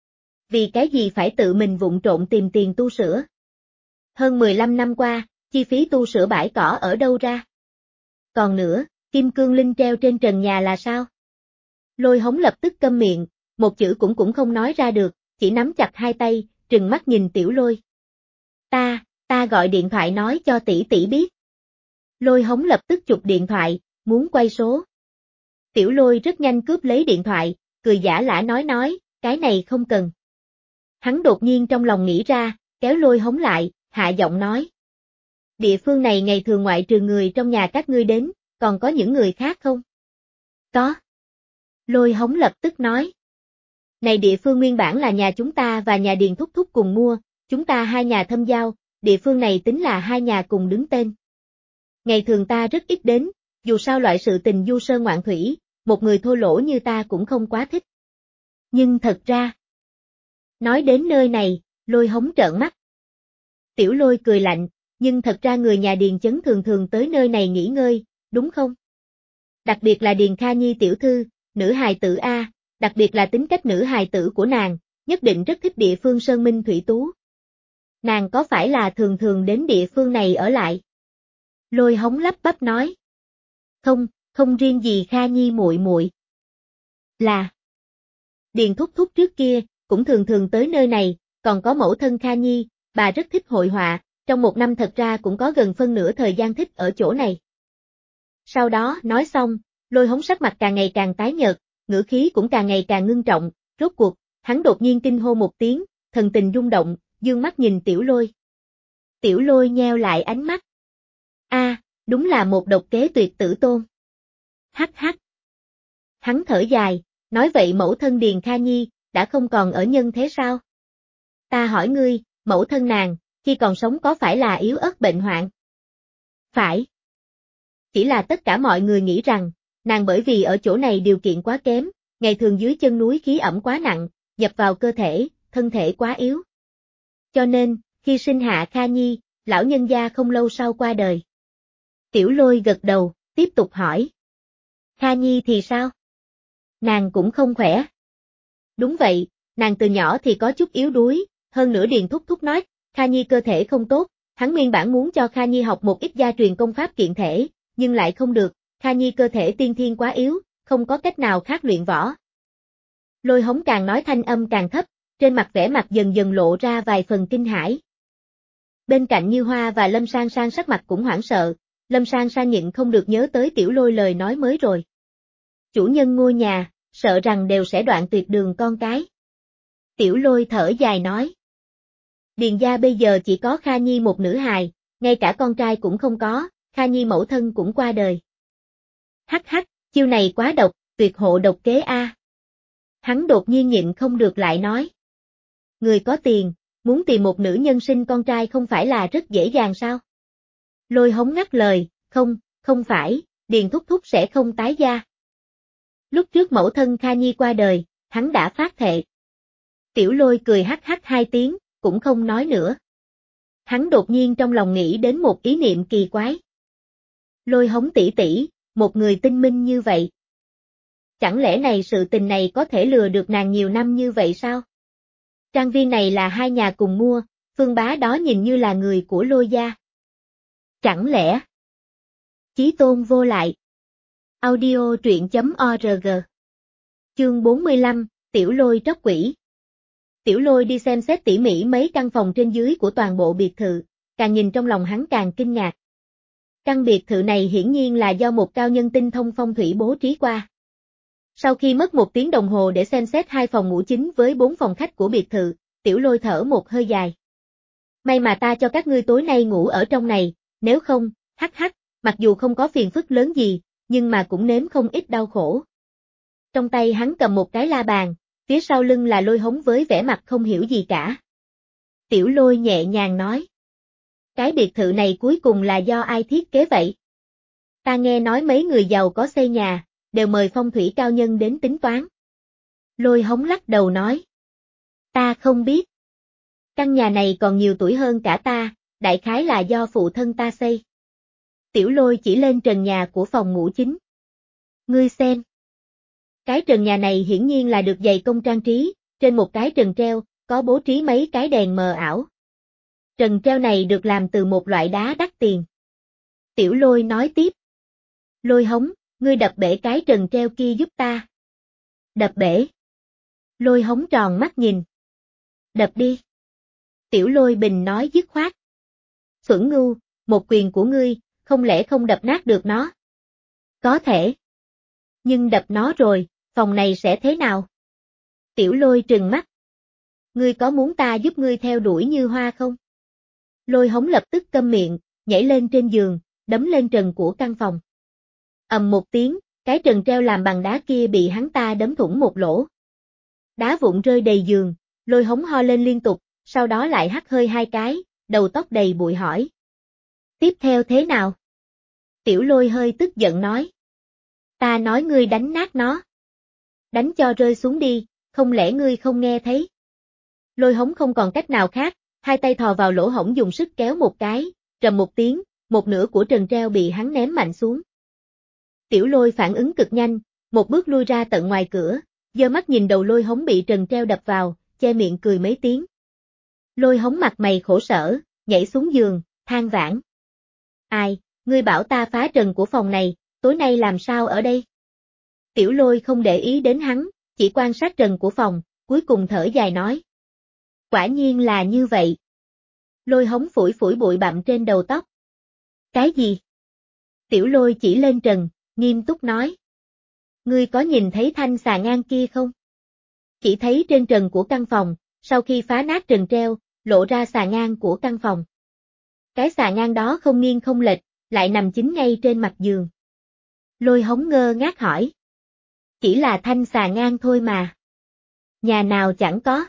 Vì cái gì phải tự mình vụng trộn tìm tiền tu sửa? Hơn mười lăm năm qua, chi phí tu sửa bãi cỏ ở đâu ra? Còn nữa, kim cương linh treo trên trần nhà là sao? Lôi Hống lập tức câm miệng, một chữ cũng cũng không nói ra được, chỉ nắm chặt hai tay, trừng mắt nhìn Tiểu Lôi. Ta, ta gọi điện thoại nói cho tỷ tỷ biết. Lôi Hống lập tức chụp điện thoại, muốn quay số. Tiểu Lôi rất nhanh cướp lấy điện thoại, cười giả lả nói nói, cái này không cần. Hắn đột nhiên trong lòng nghĩ ra, kéo Lôi Hống lại, hạ giọng nói. Địa phương này ngày thường ngoại trừ người trong nhà các ngươi đến, còn có những người khác không? Có. Lôi hống lập tức nói. Này địa phương nguyên bản là nhà chúng ta và nhà Điền thúc thúc cùng mua, chúng ta hai nhà thâm giao, địa phương này tính là hai nhà cùng đứng tên. Ngày thường ta rất ít đến, dù sao loại sự tình du sơn ngoạn thủy, một người thô lỗ như ta cũng không quá thích. Nhưng thật ra, nói đến nơi này, Lôi hống trợn mắt. Tiểu Lôi cười lạnh, nhưng thật ra người nhà Điền chấn thường thường tới nơi này nghỉ ngơi, đúng không? Đặc biệt là Điền Kha Nhi tiểu thư, nữ hài tử A, đặc biệt là tính cách nữ hài tử của nàng, nhất định rất thích địa phương sơn minh thủy tú. Nàng có phải là thường thường đến địa phương này ở lại? Lôi hống lắp bắp nói. Không, không riêng gì Kha Nhi muội muội. Là Điền thúc thúc trước kia, cũng thường thường tới nơi này, còn có mẫu thân Kha Nhi, bà rất thích hội họa, trong một năm thật ra cũng có gần phân nửa thời gian thích ở chỗ này. Sau đó, nói xong, Lôi hống sắc mặt càng ngày càng tái nhợt, ngữ khí cũng càng ngày càng ngưng trọng, rốt cuộc, hắn đột nhiên kinh hô một tiếng, thần tình rung động, dương mắt nhìn Tiểu Lôi. Tiểu Lôi nheo lại ánh mắt. A, đúng là một độc kế tuyệt tử tôn. Hắc hắc. Hắn thở dài, nói vậy mẫu thân Điền Kha Nhi, đã không còn ở nhân thế sao? Ta hỏi ngươi, mẫu thân nàng, khi còn sống có phải là yếu ớt bệnh hoạn? Phải. Chỉ là tất cả mọi người nghĩ rằng, nàng bởi vì ở chỗ này điều kiện quá kém, ngày thường dưới chân núi khí ẩm quá nặng, nhập vào cơ thể, thân thể quá yếu. Cho nên, khi sinh hạ Kha Nhi, lão nhân gia không lâu sau qua đời. Tiểu Lôi gật đầu, tiếp tục hỏi. Kha Nhi thì sao? Nàng cũng không khỏe. Đúng vậy, nàng từ nhỏ thì có chút yếu đuối, hơn nữa Điền thúc thúc nói, Kha Nhi cơ thể không tốt, hắn nguyên bản muốn cho Kha Nhi học một ít gia truyền công pháp kiện thể, nhưng lại không được, Kha Nhi cơ thể tiên thiên quá yếu, không có cách nào khác luyện võ. Lôi hống càng nói thanh âm càng thấp, trên mặt vẻ mặt dần dần lộ ra vài phần kinh hãi. Bên cạnh Như Hoa và Lâm Sang Sang sắc mặt cũng hoảng sợ, Lâm Sang Sang nhịn không được nhớ tới Tiểu Lôi lời nói mới rồi. Chủ nhân ngôi nhà, sợ rằng đều sẽ đoạn tuyệt đường con cái. Tiểu Lôi thở dài nói. Điền gia bây giờ chỉ có Kha Nhi một nữ hài, ngay cả con trai cũng không có, Kha Nhi mẫu thân cũng qua đời. Hắc hắc, chiêu này quá độc, tuyệt hộ độc kế a. Hắn đột nhiên nhịn không được lại nói. Người có tiền, muốn tìm một nữ nhân sinh con trai không phải là rất dễ dàng sao? Lôi hống ngắt lời, không, không phải, Điền thúc thúc sẽ không tái gia. Lúc trước mẫu thân Kha Nhi qua đời, hắn đã phát thệ. Tiểu Lôi cười hắc hắc hai tiếng, cũng không nói nữa. Hắn đột nhiên trong lòng nghĩ đến một ý niệm kỳ quái. Lôi hống tỷ tỷ, một người tinh minh như vậy. Chẳng lẽ này sự tình này có thể lừa được nàng nhiều năm như vậy sao? Trang viên này là hai nhà cùng mua, Phương Bá đó nhìn như là người của Lôi gia. Chẳng lẽ? Chí tôn vô lại. Audio truyện chấm org. Chương bốn mươi lăm, Tiểu Lôi tróc quỷ. Tiểu Lôi đi xem xét tỉ mỉ mấy căn phòng trên dưới của toàn bộ biệt thự, càng nhìn trong lòng hắn càng kinh ngạc. Căn biệt thự này hiển nhiên là do một cao nhân tinh thông phong thủy bố trí qua. Sau khi mất một tiếng đồng hồ để xem xét hai phòng ngủ chính với bốn phòng khách của biệt thự, Tiểu Lôi thở một hơi dài. May mà ta cho các ngươi tối nay ngủ ở trong này, nếu không, hắc hắc, mặc dù không có phiền phức lớn gì, nhưng mà cũng nếm không ít đau khổ. Trong tay hắn cầm một cái la bàn, phía sau lưng là Lôi hống với vẻ mặt không hiểu gì cả. Tiểu Lôi nhẹ nhàng nói. Cái biệt thự này cuối cùng là do ai thiết kế vậy? Ta nghe nói mấy người giàu có xây nhà, đều mời phong thủy cao nhân đến tính toán. Lôi hống lắc đầu nói. Ta không biết. Căn nhà này còn nhiều tuổi hơn cả ta, đại khái là do phụ thân ta xây. Tiểu Lôi chỉ lên trần nhà của phòng ngủ chính. Ngươi xem. Cái trần nhà này hiển nhiên là được dày công trang trí, trên một cái trần treo, có bố trí mấy cái đèn mờ ảo. Trần treo này được làm từ một loại đá đắt tiền. Tiểu Lôi nói tiếp. Lôi hống, ngươi đập bể cái trần treo kia giúp ta. Đập bể. Lôi hống tròn mắt nhìn. Đập đi. Tiểu Lôi bình nói dứt khoát. Xuẩn ngu, một quyền của ngươi, không lẽ không đập nát được nó? Có thể. Nhưng đập nó rồi, phòng này sẽ thế nào? Tiểu Lôi trừng mắt. Ngươi có muốn ta giúp ngươi theo đuổi Như Hoa không? Lôi hống lập tức câm miệng, nhảy lên trên giường, đấm lên trần của căn phòng. Ầm một tiếng, cái trần treo làm bằng đá kia bị hắn ta đấm thủng một lỗ. Đá vụn rơi đầy giường, Lôi Hống ho lên liên tục, sau đó lại hắt hơi hai cái, đầu tóc đầy bụi hỏi. Tiếp theo thế nào? Tiểu Lôi hơi tức giận nói. Ta nói ngươi đánh nát nó. Đánh cho rơi xuống đi, không lẽ ngươi không nghe thấy? Lôi Hống không còn cách nào khác, hai tay thò vào lỗ hổng dùng sức kéo một cái, rầm một tiếng, một nửa của trần treo bị hắn ném mạnh xuống. Tiểu Lôi phản ứng cực nhanh, một bước lui ra tận ngoài cửa, giơ mắt nhìn đầu Lôi Hống bị trần treo đập vào, che miệng cười mấy tiếng. Lôi Hống mặt mày khổ sở, nhảy xuống giường, than vãn. Ai, ngươi bảo ta phá trần của phòng này, tối nay làm sao ở đây? Tiểu Lôi không để ý đến hắn, chỉ quan sát trần của phòng, cuối cùng thở dài nói. Quả nhiên là như vậy. Lôi Hống phủi phủi bụi bặm trên đầu tóc. Cái gì? Tiểu Lôi chỉ lên trần, nghiêm túc nói. Ngươi có nhìn thấy thanh xà ngang kia không? Chỉ thấy trên trần của căn phòng, sau khi phá nát trần treo, lộ ra xà ngang của căn phòng. Cái xà ngang đó không nghiêng không lệch, lại nằm chính ngay trên mặt giường. Lôi Hống ngơ ngác hỏi. Chỉ là thanh xà ngang thôi mà. Nhà nào chẳng có.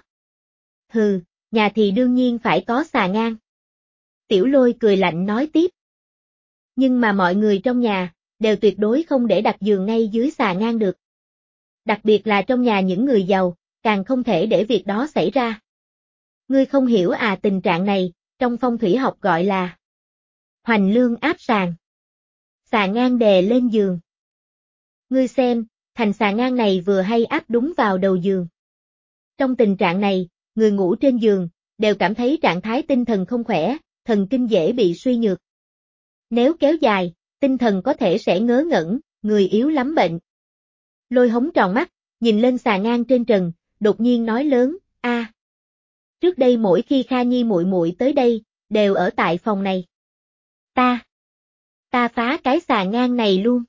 Hừ, nhà thì đương nhiên phải có xà ngang. Tiểu Lôi cười lạnh nói tiếp. Nhưng mà mọi người trong nhà, đều tuyệt đối không để đặt giường ngay dưới xà ngang được. Đặc biệt là trong nhà những người giàu, càng không thể để việc đó xảy ra. Ngươi không hiểu à, tình trạng này, trong phong thủy học gọi là hoành lương áp sàn. Xà ngang đè lên giường. Ngươi xem, thành xà ngang này vừa hay áp đúng vào đầu giường. Trong tình trạng này, người ngủ trên giường, đều cảm thấy trạng thái tinh thần không khỏe, thần kinh dễ bị suy nhược. Nếu kéo dài, tinh thần có thể sẽ ngớ ngẩn, người yếu lắm bệnh. Lôi Hống tròn mắt, nhìn lên xà ngang trên trần, đột nhiên nói lớn, a, trước đây mỗi khi Kha Nhi muội muội tới đây, đều ở tại phòng này. Ta, ta phá cái xà ngang này luôn.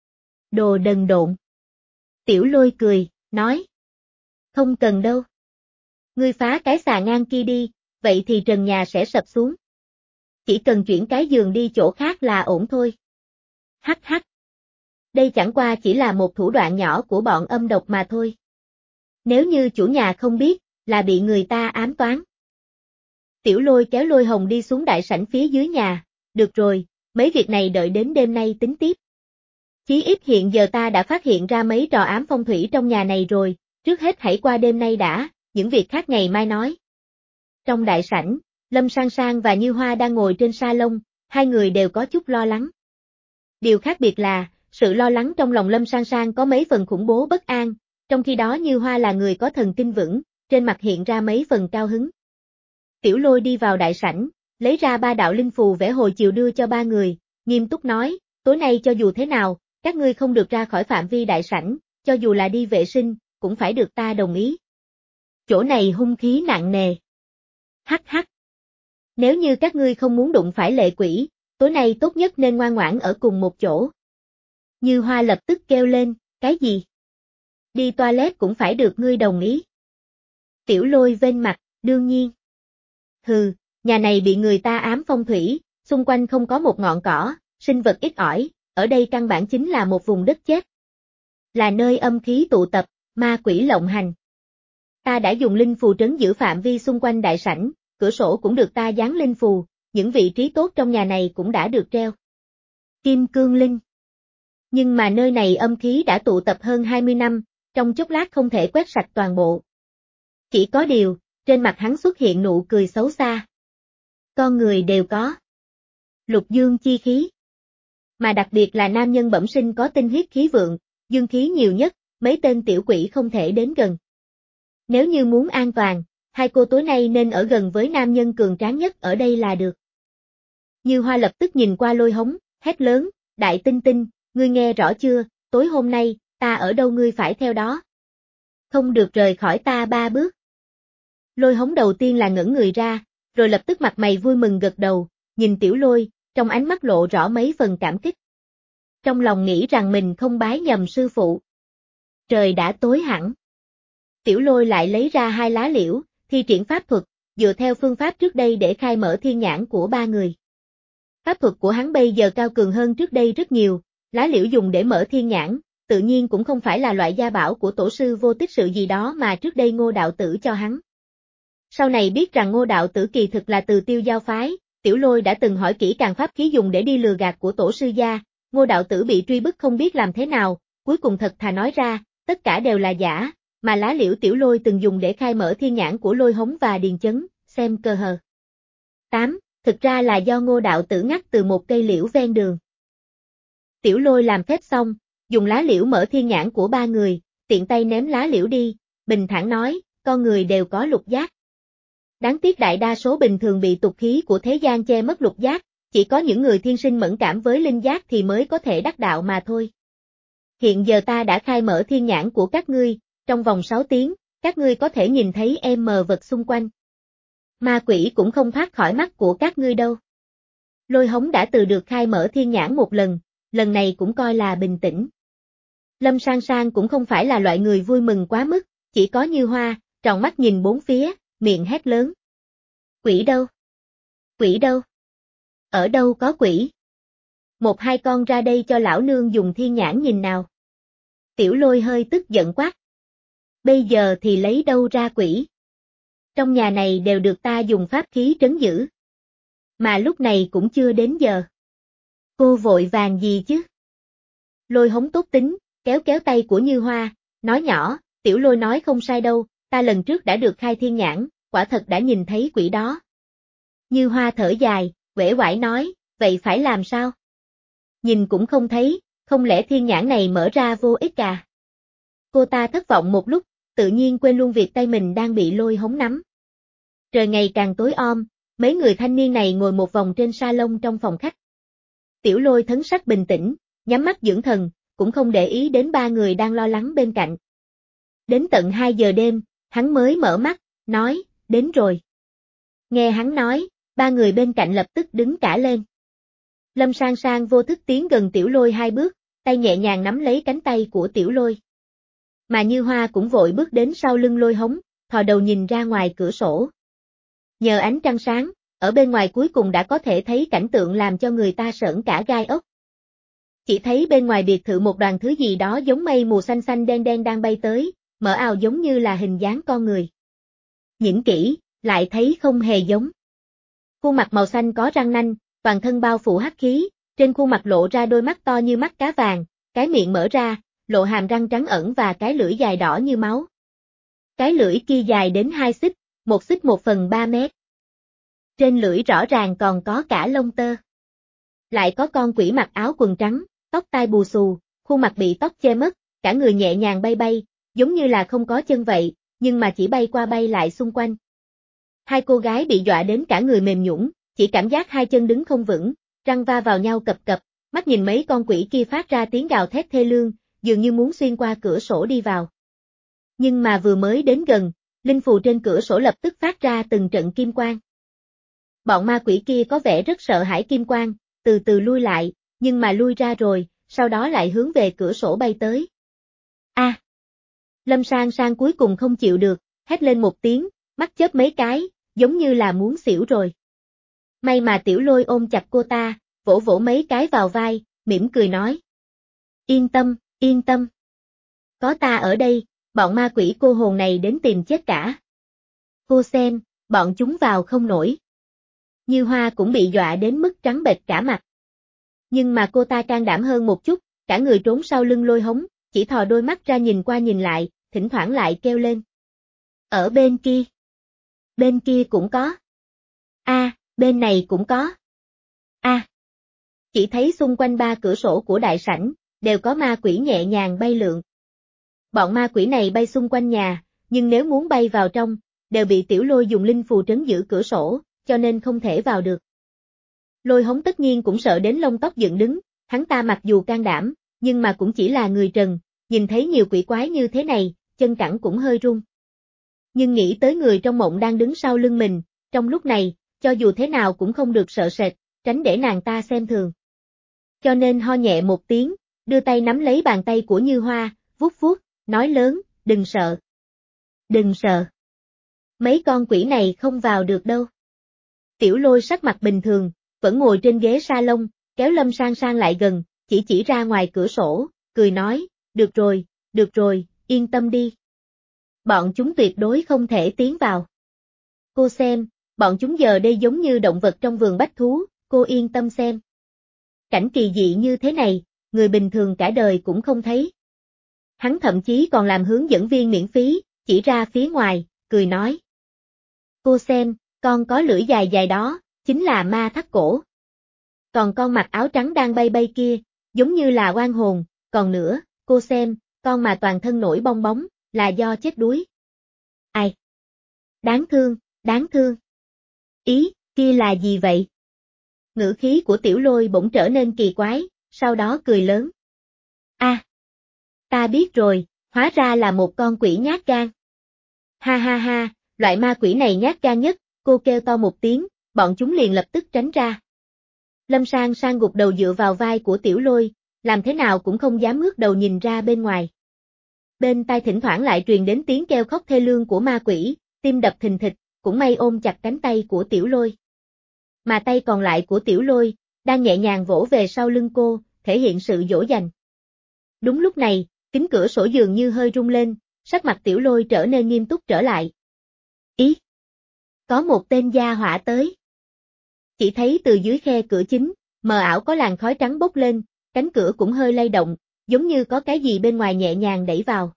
Đồ đần độn. Tiểu Lôi cười, nói. Không cần đâu. Ngươi phá cái xà ngang kia đi, vậy thì trần nhà sẽ sập xuống. Chỉ cần chuyển cái giường đi chỗ khác là ổn thôi. Hắc hắc. Đây chẳng qua chỉ là một thủ đoạn nhỏ của bọn âm độc mà thôi. Nếu như chủ nhà không biết, là bị người ta ám toán. Tiểu Lôi kéo Lôi Hồng đi xuống đại sảnh phía dưới nhà, được rồi, mấy việc này đợi đến đêm nay tính tiếp. Chí ít hiện giờ ta đã phát hiện ra mấy trò ám phong thủy trong nhà này rồi, trước hết hãy qua đêm nay đã, những việc khác ngày mai nói. Trong đại sảnh, Lâm Sang Sang và Như Hoa đang ngồi trên salon, hai người đều có chút lo lắng. Điều khác biệt là, sự lo lắng trong lòng Lâm Sang Sang có mấy phần khủng bố bất an, trong khi đó Như Hoa là người có thần kinh vững, trên mặt hiện ra mấy phần cao hứng. Tiểu Lôi đi vào đại sảnh, lấy ra ba đạo linh phù vẽ hồi chiều đưa cho ba người, nghiêm túc nói, tối nay cho dù thế nào, các ngươi không được ra khỏi phạm vi đại sảnh, cho dù là đi vệ sinh, cũng phải được ta đồng ý. Chỗ này hung khí nặng nề. Hắc hắc. Nếu như các ngươi không muốn đụng phải lệ quỷ, tối nay tốt nhất nên ngoan ngoãn ở cùng một chỗ. Như Hoa lập tức kêu lên, cái gì? Đi toilet cũng phải được ngươi đồng ý. Tiểu Lôi vênh mặt, đương nhiên. Hừ, nhà này bị người ta ám phong thủy, xung quanh không có một ngọn cỏ, sinh vật ít ỏi, ở đây căn bản chính là một vùng đất chết. Là nơi âm khí tụ tập, ma quỷ lộng hành. Ta đã dùng linh phù trấn giữ phạm vi xung quanh đại sảnh, cửa sổ cũng được ta dán linh phù, những vị trí tốt trong nhà này cũng đã được treo. Kim cương linh. Nhưng mà nơi này âm khí đã tụ tập hơn hai mươi năm, trong chốc lát không thể quét sạch toàn bộ. Chỉ có điều, trên mặt hắn xuất hiện nụ cười xấu xa. Con người đều có lục dương chi khí. Mà đặc biệt là nam nhân bẩm sinh có tinh huyết khí vượng, dương khí nhiều nhất, mấy tên tiểu quỷ không thể đến gần. Nếu như muốn an toàn, hai cô tối nay nên ở gần với nam nhân cường tráng nhất ở đây là được. Như Hoa lập tức nhìn qua Lôi Hống, hét lớn, Đại Tinh Tinh, ngươi nghe rõ chưa, tối hôm nay, ta ở đâu ngươi phải theo đó. Không được rời khỏi ta ba bước. Lôi Hống đầu tiên là ngẩn người ra, rồi lập tức mặt mày vui mừng gật đầu, nhìn Tiểu Lôi, trong ánh mắt lộ rõ mấy phần cảm kích. Trong lòng nghĩ rằng mình không bái nhầm sư phụ. Trời đã tối hẳn. Tiểu Lôi lại lấy ra hai lá liễu, thi triển pháp thuật, dựa theo phương pháp trước đây để khai mở thiên nhãn của ba người. Pháp thuật của hắn bây giờ cao cường hơn trước đây rất nhiều, lá liễu dùng để mở thiên nhãn, tự nhiên cũng không phải là loại gia bảo của tổ sư vô tích sự gì đó mà trước đây Ngô đạo tử cho hắn. Sau này biết rằng Ngô đạo tử kỳ thực là từ Tiêu Giao phái, Tiểu Lôi đã từng hỏi kỹ càng pháp khí dùng để đi lừa gạt của tổ sư gia, Ngô đạo tử bị truy bức không biết làm thế nào, cuối cùng thật thà nói ra, tất cả đều là giả, mà lá liễu Tiểu Lôi từng dùng để khai mở thiên nhãn của Lôi Hống và Điền Chấn, xem cơ hờ. tám. Thực ra là do Ngô đạo tử ngắt từ một cây liễu ven đường. Tiểu Lôi làm phép xong, dùng lá liễu mở thiên nhãn của ba người, tiện tay ném lá liễu đi, bình thản nói, con người đều có lục giác. Đáng tiếc đại đa số bình thường bị tục khí của thế gian che mất lục giác, chỉ có những người thiên sinh mẫn cảm với linh giác thì mới có thể đắc đạo mà thôi. Hiện giờ ta đã khai mở thiên nhãn của các ngươi, trong vòng sáu tiếng, các ngươi có thể nhìn thấy em mờ vật xung quanh. Ma quỷ cũng không thoát khỏi mắt của các ngươi đâu. Lôi Hống đã từ được khai mở thiên nhãn một lần, lần này cũng coi là bình tĩnh. Lâm Sang Sang cũng không phải là loại người vui mừng quá mức, chỉ có Như Hoa, tròn mắt nhìn bốn phía, miệng hét lớn. Quỷ đâu? Quỷ đâu? Ở đâu có quỷ? Một hai con ra đây cho lão nương dùng thiên nhãn nhìn nào. Tiểu Lôi hơi tức giận quát. Bây giờ thì lấy đâu ra quỷ? Trong nhà này đều được ta dùng pháp khí trấn giữ. Mà lúc này cũng chưa đến giờ. Cô vội vàng gì chứ? Lôi Hống tốt tính, kéo kéo tay của Như Hoa, nói nhỏ, Tiểu Lôi nói không sai đâu, ta lần trước đã được khai thiên nhãn, quả thật đã nhìn thấy quỷ đó. Như Hoa thở dài, uể oải nói, vậy phải làm sao? Nhìn cũng không thấy, không lẽ thiên nhãn này mở ra vô ích à? Cô ta thất vọng một lúc, tự nhiên quên luôn việc tay mình đang bị Lôi Hống nắm. Trời ngày càng tối om, mấy người thanh niên này ngồi một vòng trên salon trong phòng khách. Tiểu Lôi thần sắc bình tĩnh, nhắm mắt dưỡng thần, cũng không để ý đến ba người đang lo lắng bên cạnh. Đến tận hai giờ đêm, hắn mới mở mắt, nói, đến rồi. Nghe hắn nói, ba người bên cạnh lập tức đứng cả lên. Lâm Sang Sang vô thức tiến gần Tiểu Lôi hai bước, tay nhẹ nhàng nắm lấy cánh tay của Tiểu Lôi. Mà Như Hoa cũng vội bước đến sau lưng Lôi Hống, thò đầu nhìn ra ngoài cửa sổ. Nhờ ánh trăng sáng, ở bên ngoài cuối cùng đã có thể thấy cảnh tượng làm cho người ta sởn cả gai ốc. Chỉ thấy bên ngoài biệt thự một đoàn thứ gì đó giống mây mù xanh xanh đen đen đang bay tới, mở ào giống như là hình dáng con người. Nhìn kỹ, lại thấy không hề giống. Khuôn mặt màu xanh có răng nanh, toàn thân bao phủ hắc khí, trên khuôn mặt lộ ra đôi mắt to như mắt cá vàng, cái miệng mở ra, lộ hàm răng trắng ẩn và cái lưỡi dài đỏ như máu. Cái lưỡi kia dài đến hai xích, một xích một phần ba mét. Trên lưỡi rõ ràng còn có cả lông tơ. Lại có con quỷ mặc áo quần trắng, tóc tai bù xù, khuôn mặt bị tóc che mất, cả người nhẹ nhàng bay bay, giống như là không có chân vậy, nhưng mà chỉ bay qua bay lại xung quanh. Hai cô gái bị dọa đến cả người mềm nhũn, chỉ cảm giác hai chân đứng không vững, răng va vào nhau cập cập, mắt nhìn mấy con quỷ kia phát ra tiếng gào thét thê lương, dường như muốn xuyên qua cửa sổ đi vào. Nhưng mà vừa mới đến gần, linh phù trên cửa sổ lập tức phát ra từng trận kim quang. Bọn ma quỷ kia có vẻ rất sợ hãi kim quang, từ từ lui lại, nhưng mà lui ra rồi, sau đó lại hướng về cửa sổ bay tới. A! À, Lâm Sang Sang cuối cùng không chịu được, hét lên một tiếng, mắt chớp mấy cái, giống như là muốn xỉu rồi. May mà Tiểu Lôi ôm chặt cô ta, vỗ vỗ mấy cái vào vai, mỉm cười nói. Yên tâm, yên tâm. Có ta ở đây, bọn ma quỷ cô hồn này đến tìm chết cả. Cô xem, bọn chúng vào không nổi. Như Hoa cũng bị dọa đến mức trắng bệch cả mặt. Nhưng mà cô ta can đảm hơn một chút, cả người trốn sau lưng Lôi Hống, chỉ thò đôi mắt ra nhìn qua nhìn lại, thỉnh thoảng lại kêu lên. Ở bên kia. Bên kia cũng có. A, à, bên này cũng có. A. À. Chỉ thấy xung quanh ba cửa sổ của đại sảnh, đều có ma quỷ nhẹ nhàng bay lượn. Bọn ma quỷ này bay xung quanh nhà, nhưng nếu muốn bay vào trong, đều bị Tiểu Lôi dùng linh phù trấn giữ cửa sổ, cho nên không thể vào được. Lôi Hống tất nhiên cũng sợ đến lông tóc dựng đứng, hắn ta mặc dù can đảm, nhưng mà cũng chỉ là người trần, nhìn thấy nhiều quỷ quái như thế này, chân cẳng cũng hơi run. Nhưng nghĩ tới người trong mộng đang đứng sau lưng mình, trong lúc này, cho dù thế nào cũng không được sợ sệt, tránh để nàng ta xem thường. Cho nên ho nhẹ một tiếng, đưa tay nắm lấy bàn tay của Như Hoa, vuốt vuốt, nói lớn, đừng sợ. Đừng sợ. Mấy con quỷ này không vào được đâu. Tiểu Lôi sắc mặt bình thường, vẫn ngồi trên ghế salon, kéo Lâm Sang Sang lại gần, chỉ chỉ ra ngoài cửa sổ, cười nói, được rồi, được rồi, yên tâm đi. Bọn chúng tuyệt đối không thể tiến vào. Cô xem, bọn chúng giờ đây giống như động vật trong vườn bách thú, cô yên tâm xem. Cảnh kỳ dị như thế này, người bình thường cả đời cũng không thấy. Hắn thậm chí còn làm hướng dẫn viên miễn phí, chỉ ra phía ngoài, cười nói. Cô xem, con có lưỡi dài dài đó, chính là ma thắt cổ. Còn con mặc áo trắng đang bay bay kia, giống như là oan hồn, còn nữa, cô xem, con mà toàn thân nổi bong bóng, là do chết đuối. Ai? Đáng thương, đáng thương. Ý, kia là gì vậy? Ngữ khí của Tiểu Lôi bỗng trở nên kỳ quái, sau đó cười lớn. A, à, ta biết rồi, hóa ra là một con quỷ nhát gan. Ha ha ha, loại ma quỷ này nhát gan nhất, cô kêu to một tiếng, bọn chúng liền lập tức tránh ra. Lâm Sang Sang gục đầu dựa vào vai của Tiểu Lôi, làm thế nào cũng không dám ngước đầu nhìn ra bên ngoài. Bên tai thỉnh thoảng lại truyền đến tiếng kêu khóc thê lương của ma quỷ, tim đập thình thịch, cũng may ôm chặt cánh tay của Tiểu Lôi. Mà tay còn lại của Tiểu Lôi, đang nhẹ nhàng vỗ về sau lưng cô, thể hiện sự dỗ dành. Đúng lúc này, kính cửa sổ dường như hơi rung lên, sắc mặt Tiểu Lôi trở nên nghiêm túc trở lại. Ý! Có một tên gia hỏa tới. Chỉ thấy từ dưới khe cửa chính, mờ ảo có làn khói trắng bốc lên, cánh cửa cũng hơi lay động, giống như có cái gì bên ngoài nhẹ nhàng đẩy vào.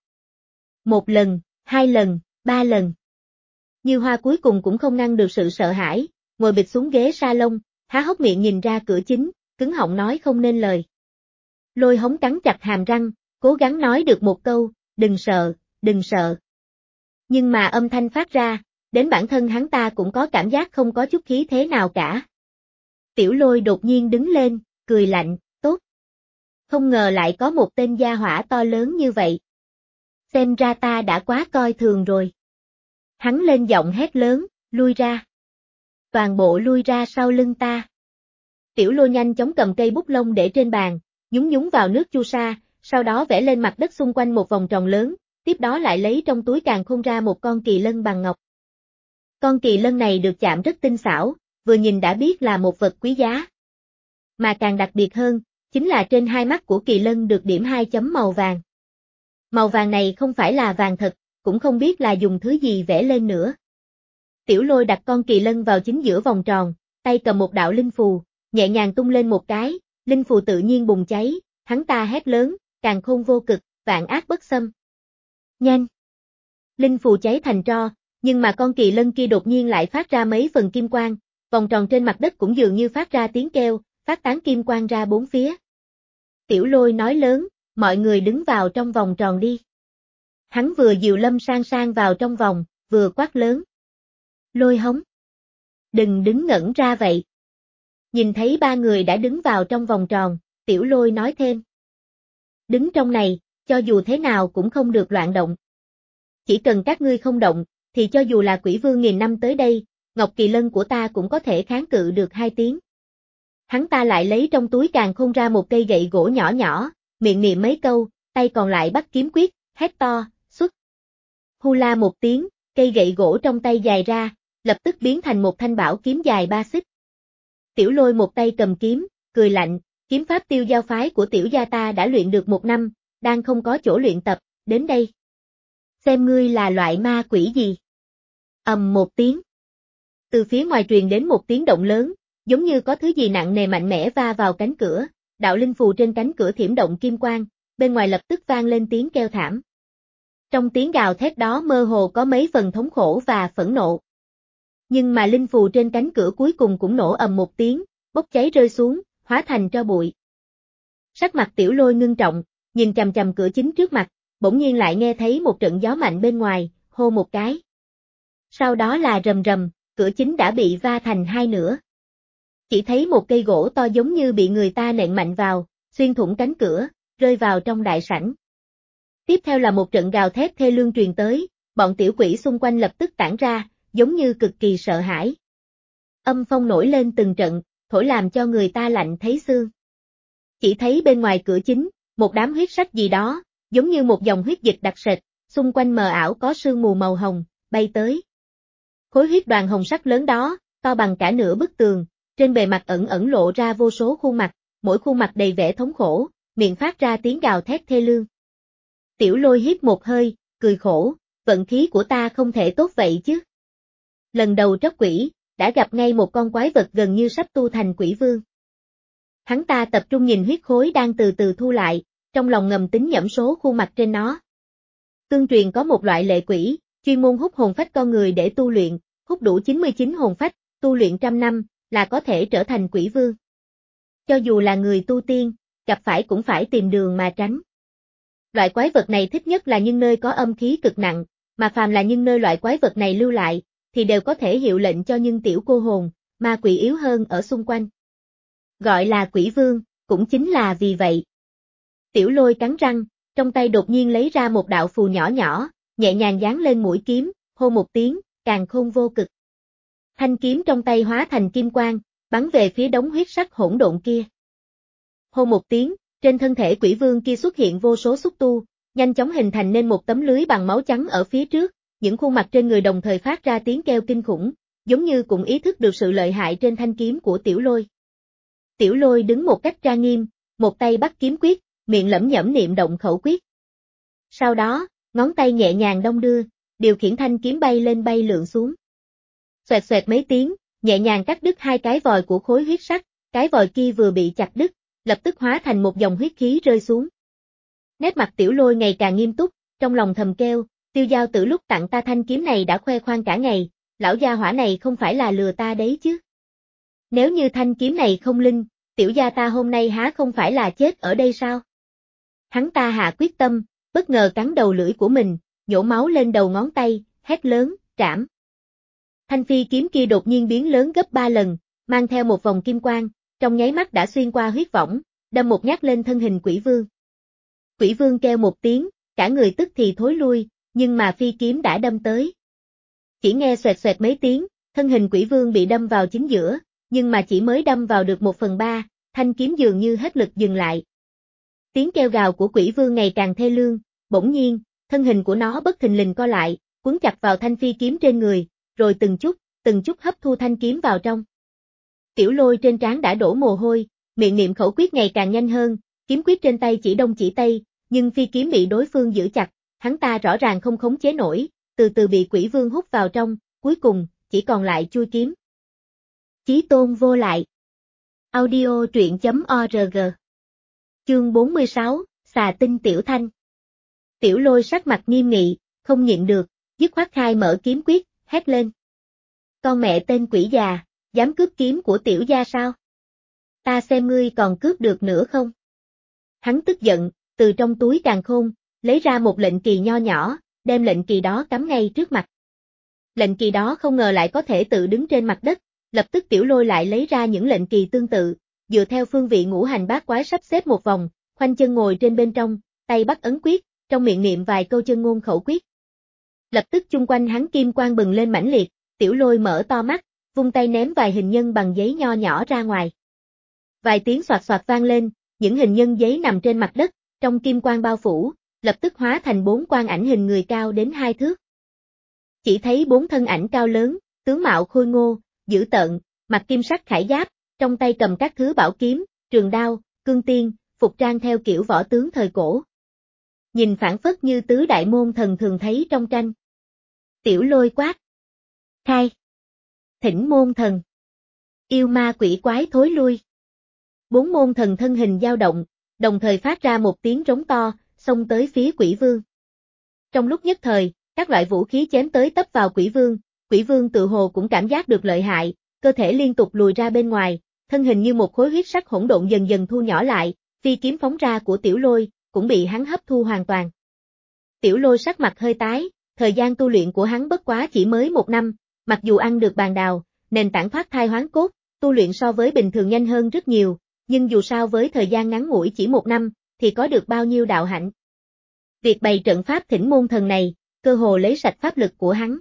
Một lần, hai lần, ba lần. Như Hoa cuối cùng cũng không ngăn được sự sợ hãi, ngồi bịch xuống ghế salon, há hốc miệng nhìn ra cửa chính, cứng họng nói không nên lời. Lôi Hống cắn chặt hàm răng, cố gắng nói được một câu, đừng sợ, đừng sợ. Nhưng mà âm thanh phát ra, đến bản thân hắn ta cũng có cảm giác không có chút khí thế nào cả. Tiểu Lôi đột nhiên đứng lên, cười lạnh, tốt. Không ngờ lại có một tên gia hỏa to lớn như vậy. Xem ra ta đã quá coi thường rồi. Hắn lên giọng hét lớn, lui ra. Toàn bộ lui ra sau lưng ta. Tiểu Lôi nhanh chóng cầm cây bút lông để trên bàn, nhúng nhúng vào nước chu sa, sau đó vẽ lên mặt đất xung quanh một vòng tròn lớn, tiếp đó lại lấy trong túi càn khôn ra một con kỳ lân bằng ngọc. Con kỳ lân này được chạm rất tinh xảo, vừa nhìn đã biết là một vật quý giá. Mà càng đặc biệt hơn, chính là trên hai mắt của kỳ lân được điểm hai chấm màu vàng. Màu vàng này không phải là vàng thật, cũng không biết là dùng thứ gì vẽ lên nữa. Tiểu Lôi đặt con kỳ lân vào chính giữa vòng tròn, tay cầm một đạo linh phù, nhẹ nhàng tung lên một cái, linh phù tự nhiên bùng cháy, hắn ta hét lớn, càn khôn vô cực, vạn ác bất xâm. Nhanh! Linh phù cháy thành tro, nhưng mà con kỳ lân kia đột nhiên lại phát ra mấy phần kim quang, vòng tròn trên mặt đất cũng dường như phát ra tiếng kêu, phát tán kim quang ra bốn phía. Tiểu Lôi nói lớn, mọi người đứng vào trong vòng tròn đi. Hắn vừa dìu Lâm Sang Sang vào trong vòng, vừa quát lớn. Lôi Hống! Đừng đứng ngẩn ra vậy. Nhìn thấy ba người đã đứng vào trong vòng tròn, Tiểu Lôi nói thêm. Đứng trong này, cho dù thế nào cũng không được loạn động. Chỉ cần các ngươi không động, thì cho dù là quỷ vương nghìn năm tới đây, Ngọc Kỳ Lân của ta cũng có thể kháng cự được hai tiếng. Hắn ta lại lấy trong túi càn khôn ra một cây gậy gỗ nhỏ nhỏ, miệng niệm mấy câu, tay còn lại bắt kiếm quyết, hét to, xuất. Hu la một tiếng, cây gậy gỗ trong tay dài ra, lập tức biến thành một thanh bảo kiếm dài ba xích. Tiểu Lôi một tay cầm kiếm, cười lạnh, kiếm pháp Tiêu Giao phái của tiểu gia ta đã luyện được một năm, đang không có chỗ luyện tập, đến đây. Xem ngươi là loại ma quỷ gì. Ầm một tiếng. Từ phía ngoài truyền đến một tiếng động lớn, giống như có thứ gì nặng nề mạnh mẽ va vào cánh cửa, đạo linh phù trên cánh cửa thiểm động kim quang, bên ngoài lập tức vang lên tiếng kêu thảm. Trong tiếng gào thét đó mơ hồ có mấy phần thống khổ và phẫn nộ. Nhưng mà linh phù trên cánh cửa cuối cùng cũng nổ ầm một tiếng, bốc cháy rơi xuống, hóa thành tro bụi. Sắc mặt Tiểu Lôi ngưng trọng, nhìn chằm chằm cửa chính trước mặt, bỗng nhiên lại nghe thấy một trận gió mạnh bên ngoài, hô một cái. Sau đó là rầm rầm, cửa chính đã bị va thành hai nửa. Chỉ thấy một cây gỗ to giống như bị người ta nện mạnh vào, xuyên thủng cánh cửa, rơi vào trong đại sảnh. Tiếp theo là một trận gào thét thê lương truyền tới, bọn tiểu quỷ xung quanh lập tức tản ra, giống như cực kỳ sợ hãi. Âm phong nổi lên từng trận, thổi làm cho người ta lạnh thấy xương. Chỉ thấy bên ngoài cửa chính, một đám huyết sắc gì đó, giống như một dòng huyết dịch đặc sệt, xung quanh mờ ảo có sương mù màu hồng, bay tới. Khối huyết đoàn hồng sắc lớn đó, to bằng cả nửa bức tường, trên bề mặt ẩn ẩn lộ ra vô số khuôn mặt, mỗi khuôn mặt đầy vẻ thống khổ, miệng phát ra tiếng gào thét thê lương. Tiểu Lôi hít một hơi, cười khổ, vận khí của ta không thể tốt vậy chứ. Lần đầu tróc quỷ, đã gặp ngay một con quái vật gần như sắp tu thành quỷ vương. Hắn ta tập trung nhìn huyết khối đang từ từ thu lại, trong lòng ngầm tính nhẩm số khuôn mặt trên nó. Tương truyền có một loại lệ quỷ, chuyên môn hút hồn phách con người để tu luyện, hút đủ chín mươi chín hồn phách, tu luyện trăm năm, là có thể trở thành quỷ vương. Cho dù là người tu tiên, gặp phải cũng phải tìm đường mà tránh. Loại quái vật này thích nhất là những nơi có âm khí cực nặng, mà phàm là những nơi loại quái vật này lưu lại, thì đều có thể hiệu lệnh cho những tiểu cô hồn, ma quỷ yếu hơn ở xung quanh. Gọi là quỷ vương, cũng chính là vì vậy. Tiểu Lôi cắn răng, trong tay đột nhiên lấy ra một đạo phù nhỏ nhỏ, nhẹ nhàng dán lên mũi kiếm, hô một tiếng, càn khôn vô cực. Thanh kiếm trong tay hóa thành kim quang, bắn về phía đống huyết sắc hỗn độn kia. Hô một tiếng, trên thân thể quỷ vương kia xuất hiện vô số xúc tu, nhanh chóng hình thành nên một tấm lưới bằng máu trắng ở phía trước, những khuôn mặt trên người đồng thời phát ra tiếng kêu kinh khủng, giống như cũng ý thức được sự lợi hại trên thanh kiếm của Tiểu Lôi. Tiểu Lôi đứng một cách trang nghiêm, một tay bắt kiếm quyết, miệng lẩm nhẩm niệm động khẩu quyết. Sau đó, ngón tay nhẹ nhàng đong đưa, điều khiển thanh kiếm bay lên bay lượn xuống. Xoẹt xoẹt mấy tiếng, nhẹ nhàng cắt đứt hai cái vòi của khối huyết sắc, cái vòi kia vừa bị chặt đứt, lập tức hóa thành một dòng huyết khí rơi xuống. Nét mặt Tiểu Lôi ngày càng nghiêm túc, trong lòng thầm kêu, Tiêu Giao Tử lúc tặng ta thanh kiếm này đã khoe khoang cả ngày, lão gia hỏa này không phải là lừa ta đấy chứ. Nếu như thanh kiếm này không linh, tiểu gia ta hôm nay há không phải là chết ở đây sao? Hắn ta hạ quyết tâm, bất ngờ cắn đầu lưỡi của mình, nhổ máu lên đầu ngón tay, hét lớn, trảm. Thanh phi kiếm kia đột nhiên biến lớn gấp ba lần, mang theo một vòng kim quang, trong nháy mắt đã xuyên qua huyết võng, đâm một nhát lên thân hình quỷ vương. Quỷ vương kêu một tiếng, cả người tức thì thối lui, nhưng mà phi kiếm đã đâm tới. Chỉ nghe xoẹt xoẹt mấy tiếng, thân hình quỷ vương bị đâm vào chính giữa, nhưng mà chỉ mới đâm vào được một phần ba, thanh kiếm dường như hết lực dừng lại. Tiếng kêu gào của quỷ vương ngày càng thê lương, bỗng nhiên, thân hình của nó bất thình lình co lại, quấn chặt vào thanh phi kiếm trên người, rồi từng chút, từng chút hấp thu thanh kiếm vào trong. Tiểu Lôi trên trán đã đổ mồ hôi, miệng niệm khẩu quyết ngày càng nhanh hơn, kiếm quyết trên tay chỉ đông chỉ tây, nhưng phi kiếm bị đối phương giữ chặt, hắn ta rõ ràng không khống chế nổi, từ từ bị quỷ vương hút vào trong, cuối cùng, chỉ còn lại chui kiếm. Chí tôn vô lại. Audio truyện chấm org. Chương bốn mươi sáu, Xà tinh Tiểu Thanh. Tiểu Lôi sắc mặt nghiêm nghị, không nhịn được, dứt khoát khai mở kiếm quyết, hét lên. Con mẹ tên quỷ già, dám cướp kiếm của tiểu gia sao? Ta xem ngươi còn cướp được nữa không? Hắn tức giận, từ trong túi càn khôn, lấy ra một lệnh kỳ nho nhỏ, đem lệnh kỳ đó cắm ngay trước mặt. Lệnh kỳ đó không ngờ lại có thể tự đứng trên mặt đất, lập tức Tiểu Lôi lại lấy ra những lệnh kỳ tương tự, dựa theo phương vị ngũ hành bát quái sắp xếp một vòng, khoanh chân ngồi trên bên trong, tay bắt ấn quyết, trong miệng niệm vài câu chân ngôn khẩu quyết. Lập tức chung quanh hắn kim quang bừng lên mãnh liệt, Tiểu Lôi mở to mắt, vung tay ném vài hình nhân bằng giấy nho nhỏ ra ngoài. Vài tiếng xoạt xoạt vang lên, những hình nhân giấy nằm trên mặt đất, trong kim quang bao phủ, lập tức hóa thành bốn quang ảnh hình người cao đến hai thước. Chỉ thấy bốn thân ảnh cao lớn, tướng mạo khôi ngô, dữ tợn, mặc kim sắc khải giáp, trong tay cầm các thứ bảo kiếm, trường đao, cương tiên, phục trang theo kiểu võ tướng thời cổ. Nhìn phản phất như tứ đại môn thần thường thấy trong tranh. Tiểu Lôi quát. Khai. Thỉnh môn thần. Yêu ma quỷ quái thối lui. Bốn môn thần thân hình dao động, đồng thời phát ra một tiếng rống to, xông tới phía quỷ vương. Trong lúc nhất thời, các loại vũ khí chém tới tấp vào quỷ vương, quỷ vương tự hồ cũng cảm giác được lợi hại, cơ thể liên tục lùi ra bên ngoài, thân hình như một khối huyết sắc hỗn độn dần dần thu nhỏ lại, phi kiếm phóng ra của Tiểu Lôi, cũng bị hắn hấp thu hoàn toàn. Tiểu Lôi sắc mặt hơi tái, thời gian tu luyện của hắn bất quá chỉ mới một năm, mặc dù ăn được bàn đào, nền tảng thoát thai hoán cốt, tu luyện so với bình thường nhanh hơn rất nhiều, nhưng dù sao với thời gian ngắn ngủi chỉ một năm, thì có được bao nhiêu đạo hạnh. Việc bày trận pháp thỉnh môn thần này, cơ hồ lấy sạch pháp lực của hắn.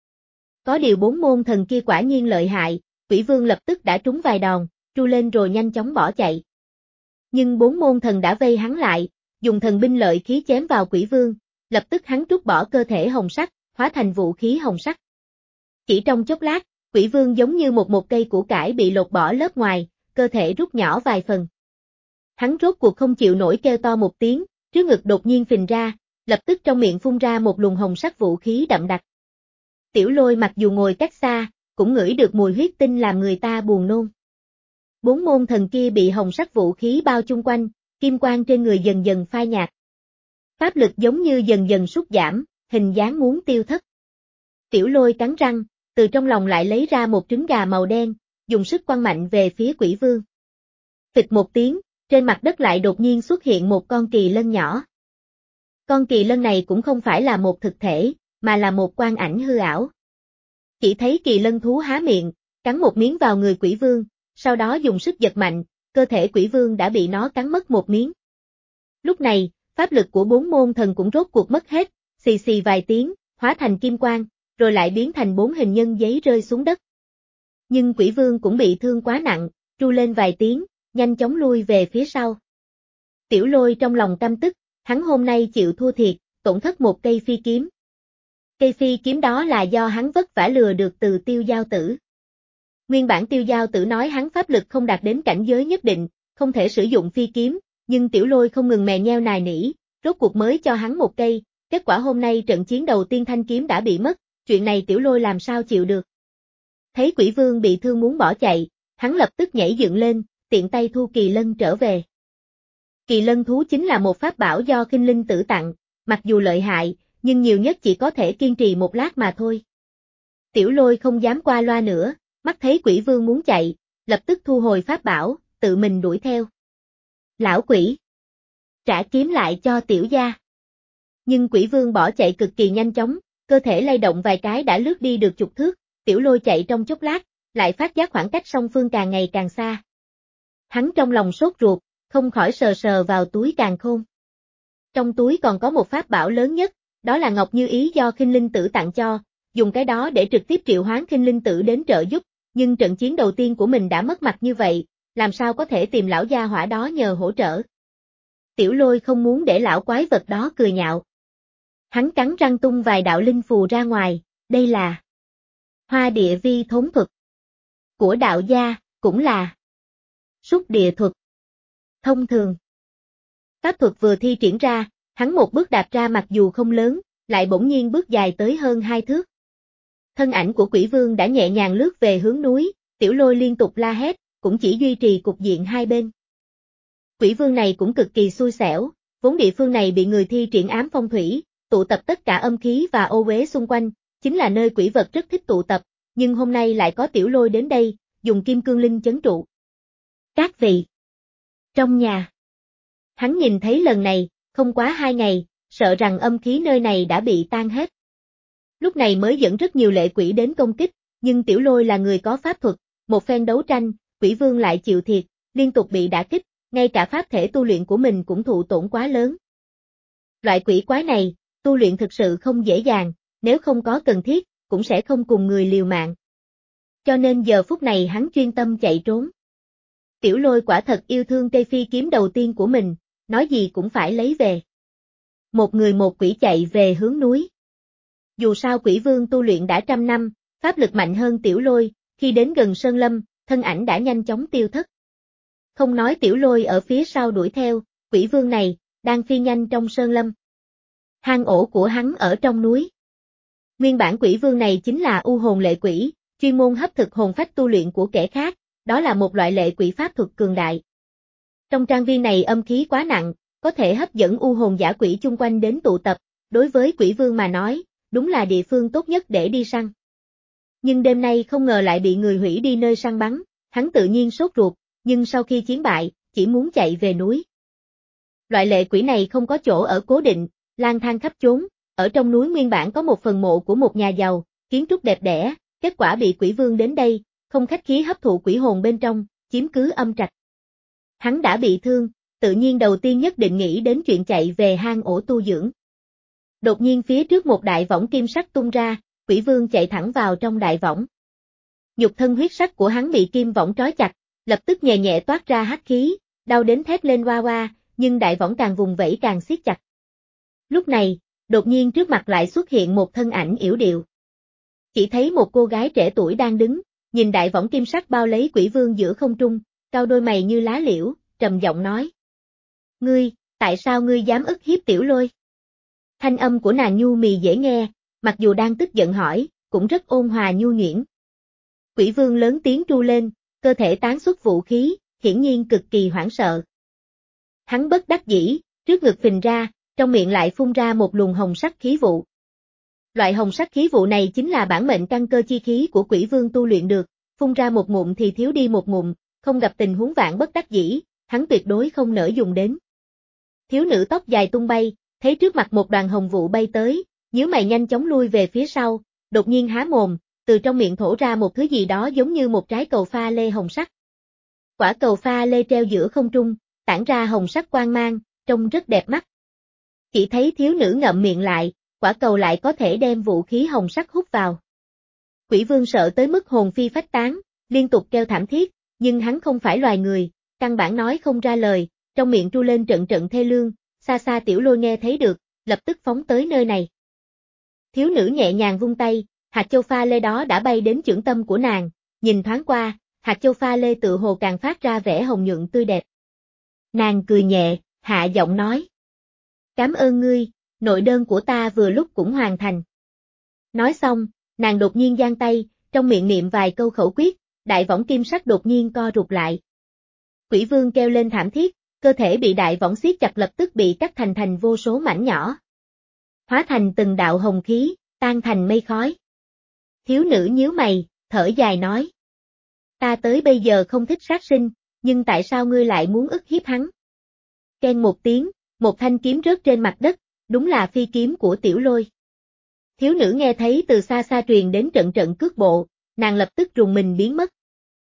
Có điều bốn môn thần kia quả nhiên lợi hại, quỷ vương lập tức đã trúng vài đòn, tru lên rồi nhanh chóng bỏ chạy. Nhưng bốn môn thần đã vây hắn lại, dùng thần binh lợi khí chém vào quỷ vương, lập tức hắn trút bỏ cơ thể hồng sắc, hóa thành vũ khí hồng sắc. Chỉ trong chốc lát, quỷ vương giống như một một cây củ cải bị lột bỏ lớp ngoài, cơ thể rút nhỏ vài phần. Hắn rốt cuộc không chịu nổi kêu to một tiếng, trước ngực đột nhiên phình ra, lập tức trong miệng phun ra một luồng hồng sắc vũ khí đậm đặc. Tiểu Lôi mặc dù ngồi cách xa, cũng ngửi được mùi huyết tinh làm người ta buồn nôn. Bốn môn thần kia bị hồng sắc vũ khí bao chung quanh, kim quang trên người dần dần phai nhạt. Pháp lực giống như dần dần sút giảm, hình dáng muốn tiêu thất. Tiểu Lôi cắn răng, từ trong lòng lại lấy ra một trứng gà màu đen, dùng sức quăng mạnh về phía Quỷ Vương. Phịch một tiếng, trên mặt đất lại đột nhiên xuất hiện một con kỳ lân nhỏ. Con kỳ lân này cũng không phải là một thực thể, mà là một quan ảnh hư ảo. Chỉ thấy kỳ lân thú há miệng, cắn một miếng vào người Quỷ Vương, sau đó dùng sức giật mạnh, cơ thể Quỷ Vương đã bị nó cắn mất một miếng. Lúc này, pháp lực của bốn môn thần cũng rốt cuộc mất hết, xì xì vài tiếng, hóa thành kim quang, rồi lại biến thành bốn hình nhân giấy rơi xuống đất. Nhưng Quỷ Vương cũng bị thương quá nặng, tru lên vài tiếng, nhanh chóng lui về phía sau. Tiểu Lôi trong lòng căm tức, hắn hôm nay chịu thua thiệt, tổn thất một cây phi kiếm. Cây phi kiếm đó là do hắn vất vả lừa được từ Tiêu Giao Tử. Nguyên bản Tiêu Giao Tử nói hắn pháp lực không đạt đến cảnh giới nhất định, không thể sử dụng phi kiếm, nhưng Tiểu Lôi không ngừng mè nheo nài nỉ, rốt cuộc mới cho hắn một cây, kết quả hôm nay trận chiến đầu tiên thanh kiếm đã bị mất, chuyện này Tiểu Lôi làm sao chịu được. Thấy Quỷ Vương bị thương muốn bỏ chạy, hắn lập tức nhảy dựng lên, tiện tay thu kỳ lân trở về. Kỳ lân thú chính là một pháp bảo do Khinh Linh Tử tặng, mặc dù lợi hại, nhưng nhiều nhất chỉ có thể kiên trì một lát mà thôi. Tiểu Lôi không dám qua loa nữa, mắt thấy Quỷ Vương muốn chạy, lập tức thu hồi pháp bảo, tự mình đuổi theo. Lão quỷ! Trả kiếm lại cho tiểu gia. Nhưng Quỷ Vương bỏ chạy cực kỳ nhanh chóng, cơ thể lay động vài cái đã lướt đi được chục thước, Tiểu Lôi chạy trong chốc lát, lại phát giác khoảng cách song phương càng ngày càng xa. Hắn trong lòng sốt ruột, không khỏi sờ sờ vào túi càn khôn. Trong túi còn có một pháp bảo lớn nhất, đó là Ngọc Như Ý do Khinh Linh Tử tặng cho, dùng cái đó để trực tiếp triệu hoán Khinh Linh Tử đến trợ giúp, nhưng trận chiến đầu tiên của mình đã mất mặt như vậy, làm sao có thể tìm lão gia hỏa đó nhờ hỗ trợ. Tiểu Lôi không muốn để lão quái vật đó cười nhạo. Hắn cắn răng tung vài đạo linh phù ra ngoài, đây là Hoa Địa Vi Thốn Thuật của đạo gia, cũng là Xúc Địa Thuật. Thông thường, pháp thuật vừa thi triển ra, hắn một bước đạp ra mặc dù không lớn, lại bỗng nhiên bước dài tới hơn hai thước. Thân ảnh của Quỷ Vương đã nhẹ nhàng lướt về hướng núi, Tiểu Lôi liên tục la hét, cũng chỉ duy trì cục diện hai bên. Quỷ Vương này cũng cực kỳ xui xẻo, vốn địa phương này bị người thi triển ám phong thủy, tụ tập tất cả âm khí và ô uế xung quanh, chính là nơi quỷ vật rất thích tụ tập, nhưng hôm nay lại có Tiểu Lôi đến đây, dùng kim cương linh chấn trụ. Các vị trong nhà, hắn nhìn thấy lần này, không quá hai ngày, sợ rằng âm khí nơi này đã bị tan hết. Lúc này mới dẫn rất nhiều lệ quỷ đến công kích, nhưng Tiểu Lôi là người có pháp thuật, một phen đấu tranh, Quỷ Vương lại chịu thiệt, liên tục bị đả kích, ngay cả pháp thể tu luyện của mình cũng thụ tổn quá lớn. Loại quỷ quái này, tu luyện thực sự không dễ dàng, nếu không có cần thiết, cũng sẽ không cùng người liều mạng. Cho nên giờ phút này hắn chuyên tâm chạy trốn. Tiểu Lôi quả thật yêu thương cây phi kiếm đầu tiên của mình, nói gì cũng phải lấy về. Một người một quỷ chạy về hướng núi. Dù sao Quỷ Vương tu luyện đã trăm năm, pháp lực mạnh hơn Tiểu Lôi, khi đến gần Sơn Lâm, thân ảnh đã nhanh chóng tiêu thất. Không nói Tiểu Lôi ở phía sau đuổi theo, Quỷ Vương này, đang phi nhanh trong Sơn Lâm. Hang ổ của hắn ở trong núi. Nguyên bản Quỷ Vương này chính là u hồn lệ quỷ, chuyên môn hấp thực hồn phách tu luyện của kẻ khác, đó là một loại lệ quỷ pháp thuật cường đại. Trong trang viên này âm khí quá nặng, có thể hấp dẫn u hồn giả quỷ chung quanh đến tụ tập, đối với Quỷ Vương mà nói, đúng là địa phương tốt nhất để đi săn. Nhưng đêm nay không ngờ lại bị người hủy đi nơi săn bắn, hắn tự nhiên sốt ruột, nhưng sau khi chiến bại, chỉ muốn chạy về núi. Loại lệ quỷ này không có chỗ ở cố định, lang thang khắp chốn, ở trong núi nguyên bản có một phần mộ của một nhà giàu, kiến trúc đẹp đẽ, kết quả bị Quỷ Vương đến đây, không khách khí hấp thụ quỷ hồn bên trong, chiếm cứ âm trạch. Hắn đã bị thương, tự nhiên đầu tiên nhất định nghĩ đến chuyện chạy về hang ổ tu dưỡng. Đột nhiên phía trước một đại võng kim sắc tung ra, Quỷ Vương chạy thẳng vào trong đại võng. Nhục thân huyết sắc của hắn bị kim võng trói chặt, lập tức nhẹ nhẹ toát ra hắc khí, đau đến thét lên oa oa, nhưng đại võng càng vùng vẫy càng siết chặt. Lúc này, đột nhiên trước mặt lại xuất hiện một thân ảnh yểu điệu. Chỉ thấy một cô gái trẻ tuổi đang đứng, nhìn đại võng kim sắc bao lấy Quỷ Vương giữa không trung, cau đôi mày như lá liễu, trầm giọng nói. Ngươi, tại sao ngươi dám ức hiếp Tiểu Lôi? Thanh âm của nàng nhu mì dễ nghe, mặc dù đang tức giận hỏi, cũng rất ôn hòa nhu nhuyễn. Quỷ vương lớn tiếng tru lên, cơ thể tán xuất vũ khí, hiển nhiên cực kỳ hoảng sợ. Hắn bất đắc dĩ, trước ngực phình ra, trong miệng lại phun ra một luồng hồng sắc khí vụ. Loại hồng sắc khí vụ này chính là bản mệnh căn cơ chi khí của quỷ vương tu luyện được, phun ra một ngụm thì thiếu đi một ngụm, không gặp tình huống vạn bất đắc dĩ, hắn tuyệt đối không nỡ dùng đến. Thiếu nữ tóc dài tung bay, thấy trước mặt một đoàn hồng vụ bay tới, nhíu mày nhanh chóng lui về phía sau, đột nhiên há mồm, từ trong miệng thổ ra một thứ gì đó giống như một trái cầu pha lê hồng sắc. Quả cầu pha lê treo giữa không trung, tản ra hồng sắc quang mang, trông rất đẹp mắt. Chỉ thấy thiếu nữ ngậm miệng lại, quả cầu lại có thể đem vũ khí hồng sắc hút vào. Quỷ vương sợ tới mức hồn phi phách tán, liên tục kêu thảm thiết, nhưng hắn không phải loài người, căn bản nói không ra lời, trong miệng tru lên trận trận thê lương, xa xa Tiểu Lôi nghe thấy được, lập tức phóng tới nơi này. Thiếu nữ nhẹ nhàng vung tay, hạt châu pha lê đó đã bay đến chưởng tâm của nàng, nhìn thoáng qua, hạt châu pha lê tự hồ càng phát ra vẻ hồng nhuận tươi đẹp. Nàng cười nhẹ, hạ giọng nói. Cảm ơn ngươi, nội đơn của ta vừa lúc cũng hoàn thành. Nói xong, nàng đột nhiên giang tay, trong miệng niệm vài câu khẩu quyết, đại võng kim sắc đột nhiên co rụt lại. Quỷ vương kêu lên thảm thiết, cơ thể bị đại võng siết chặt lập tức bị cắt thành thành vô số mảnh nhỏ. Hóa thành từng đạo hồng khí, tan thành mây khói. Thiếu nữ nhíu mày, thở dài nói. Ta tới bây giờ không thích sát sinh, nhưng tại sao ngươi lại muốn ức hiếp hắn? Keng một tiếng, một thanh kiếm rớt trên mặt đất, đúng là phi kiếm của Tiểu Lôi. Thiếu nữ nghe thấy từ xa xa truyền đến trận trận cước bộ, nàng lập tức rùng mình biến mất.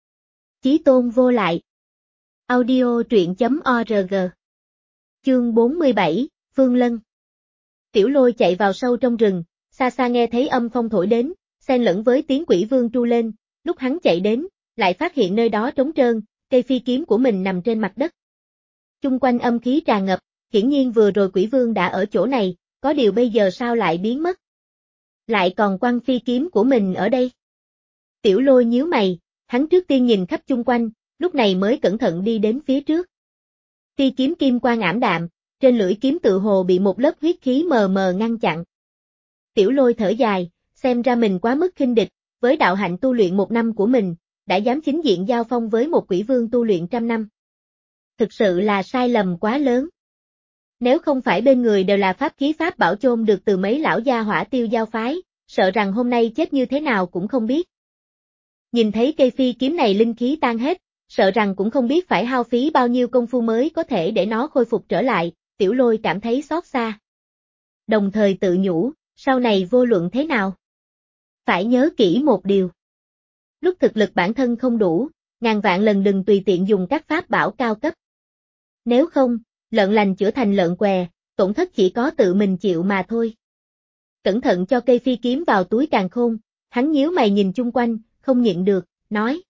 Chí tôn vô lại. Audio truyện chấm org. Chương bốn mươi bảy, Phương Lân. Tiểu Lôi chạy vào sâu trong rừng, xa xa nghe thấy âm phong thổi đến, xen lẫn với tiếng quỷ vương tru lên, lúc hắn chạy đến, lại phát hiện nơi đó trống trơn, cây phi kiếm của mình nằm trên mặt đất. Chung quanh âm khí tràn ngập, hiển nhiên vừa rồi quỷ vương đã ở chỗ này, có điều bây giờ sao lại biến mất? Lại còn quăng phi kiếm của mình ở đây. Tiểu Lôi nhíu mày, hắn trước tiên nhìn khắp chung quanh, lúc này mới cẩn thận đi đến phía trước. Phi kiếm kim quang ảm đạm, trên lưỡi kiếm tự hồ bị một lớp huyết khí mờ mờ ngăn chặn. Tiểu Lôi thở dài, xem ra mình quá mức khinh địch, với đạo hạnh tu luyện một năm của mình, đã dám chính diện giao phong với một quỷ vương tu luyện trăm năm. Thực sự là sai lầm quá lớn. Nếu không phải bên người đều là pháp khí pháp bảo chôn được từ mấy lão gia hỏa tiêu giao phái, sợ rằng hôm nay chết như thế nào cũng không biết. Nhìn thấy cây phi kiếm này linh khí tan hết, sợ rằng cũng không biết phải hao phí bao nhiêu công phu mới có thể để nó khôi phục trở lại, Tiểu Lôi cảm thấy xót xa. Đồng thời tự nhủ, sau này vô luận thế nào? Phải nhớ kỹ một điều. Lúc thực lực bản thân không đủ, ngàn vạn lần đừng tùy tiện dùng các pháp bảo cao cấp. Nếu không, lợn lành chữa thành lợn què, tổn thất chỉ có tự mình chịu mà thôi. Cẩn thận cho cây phi kiếm vào túi càn khôn, hắn nhíu mày nhìn chung quanh, không nhịn được, nói.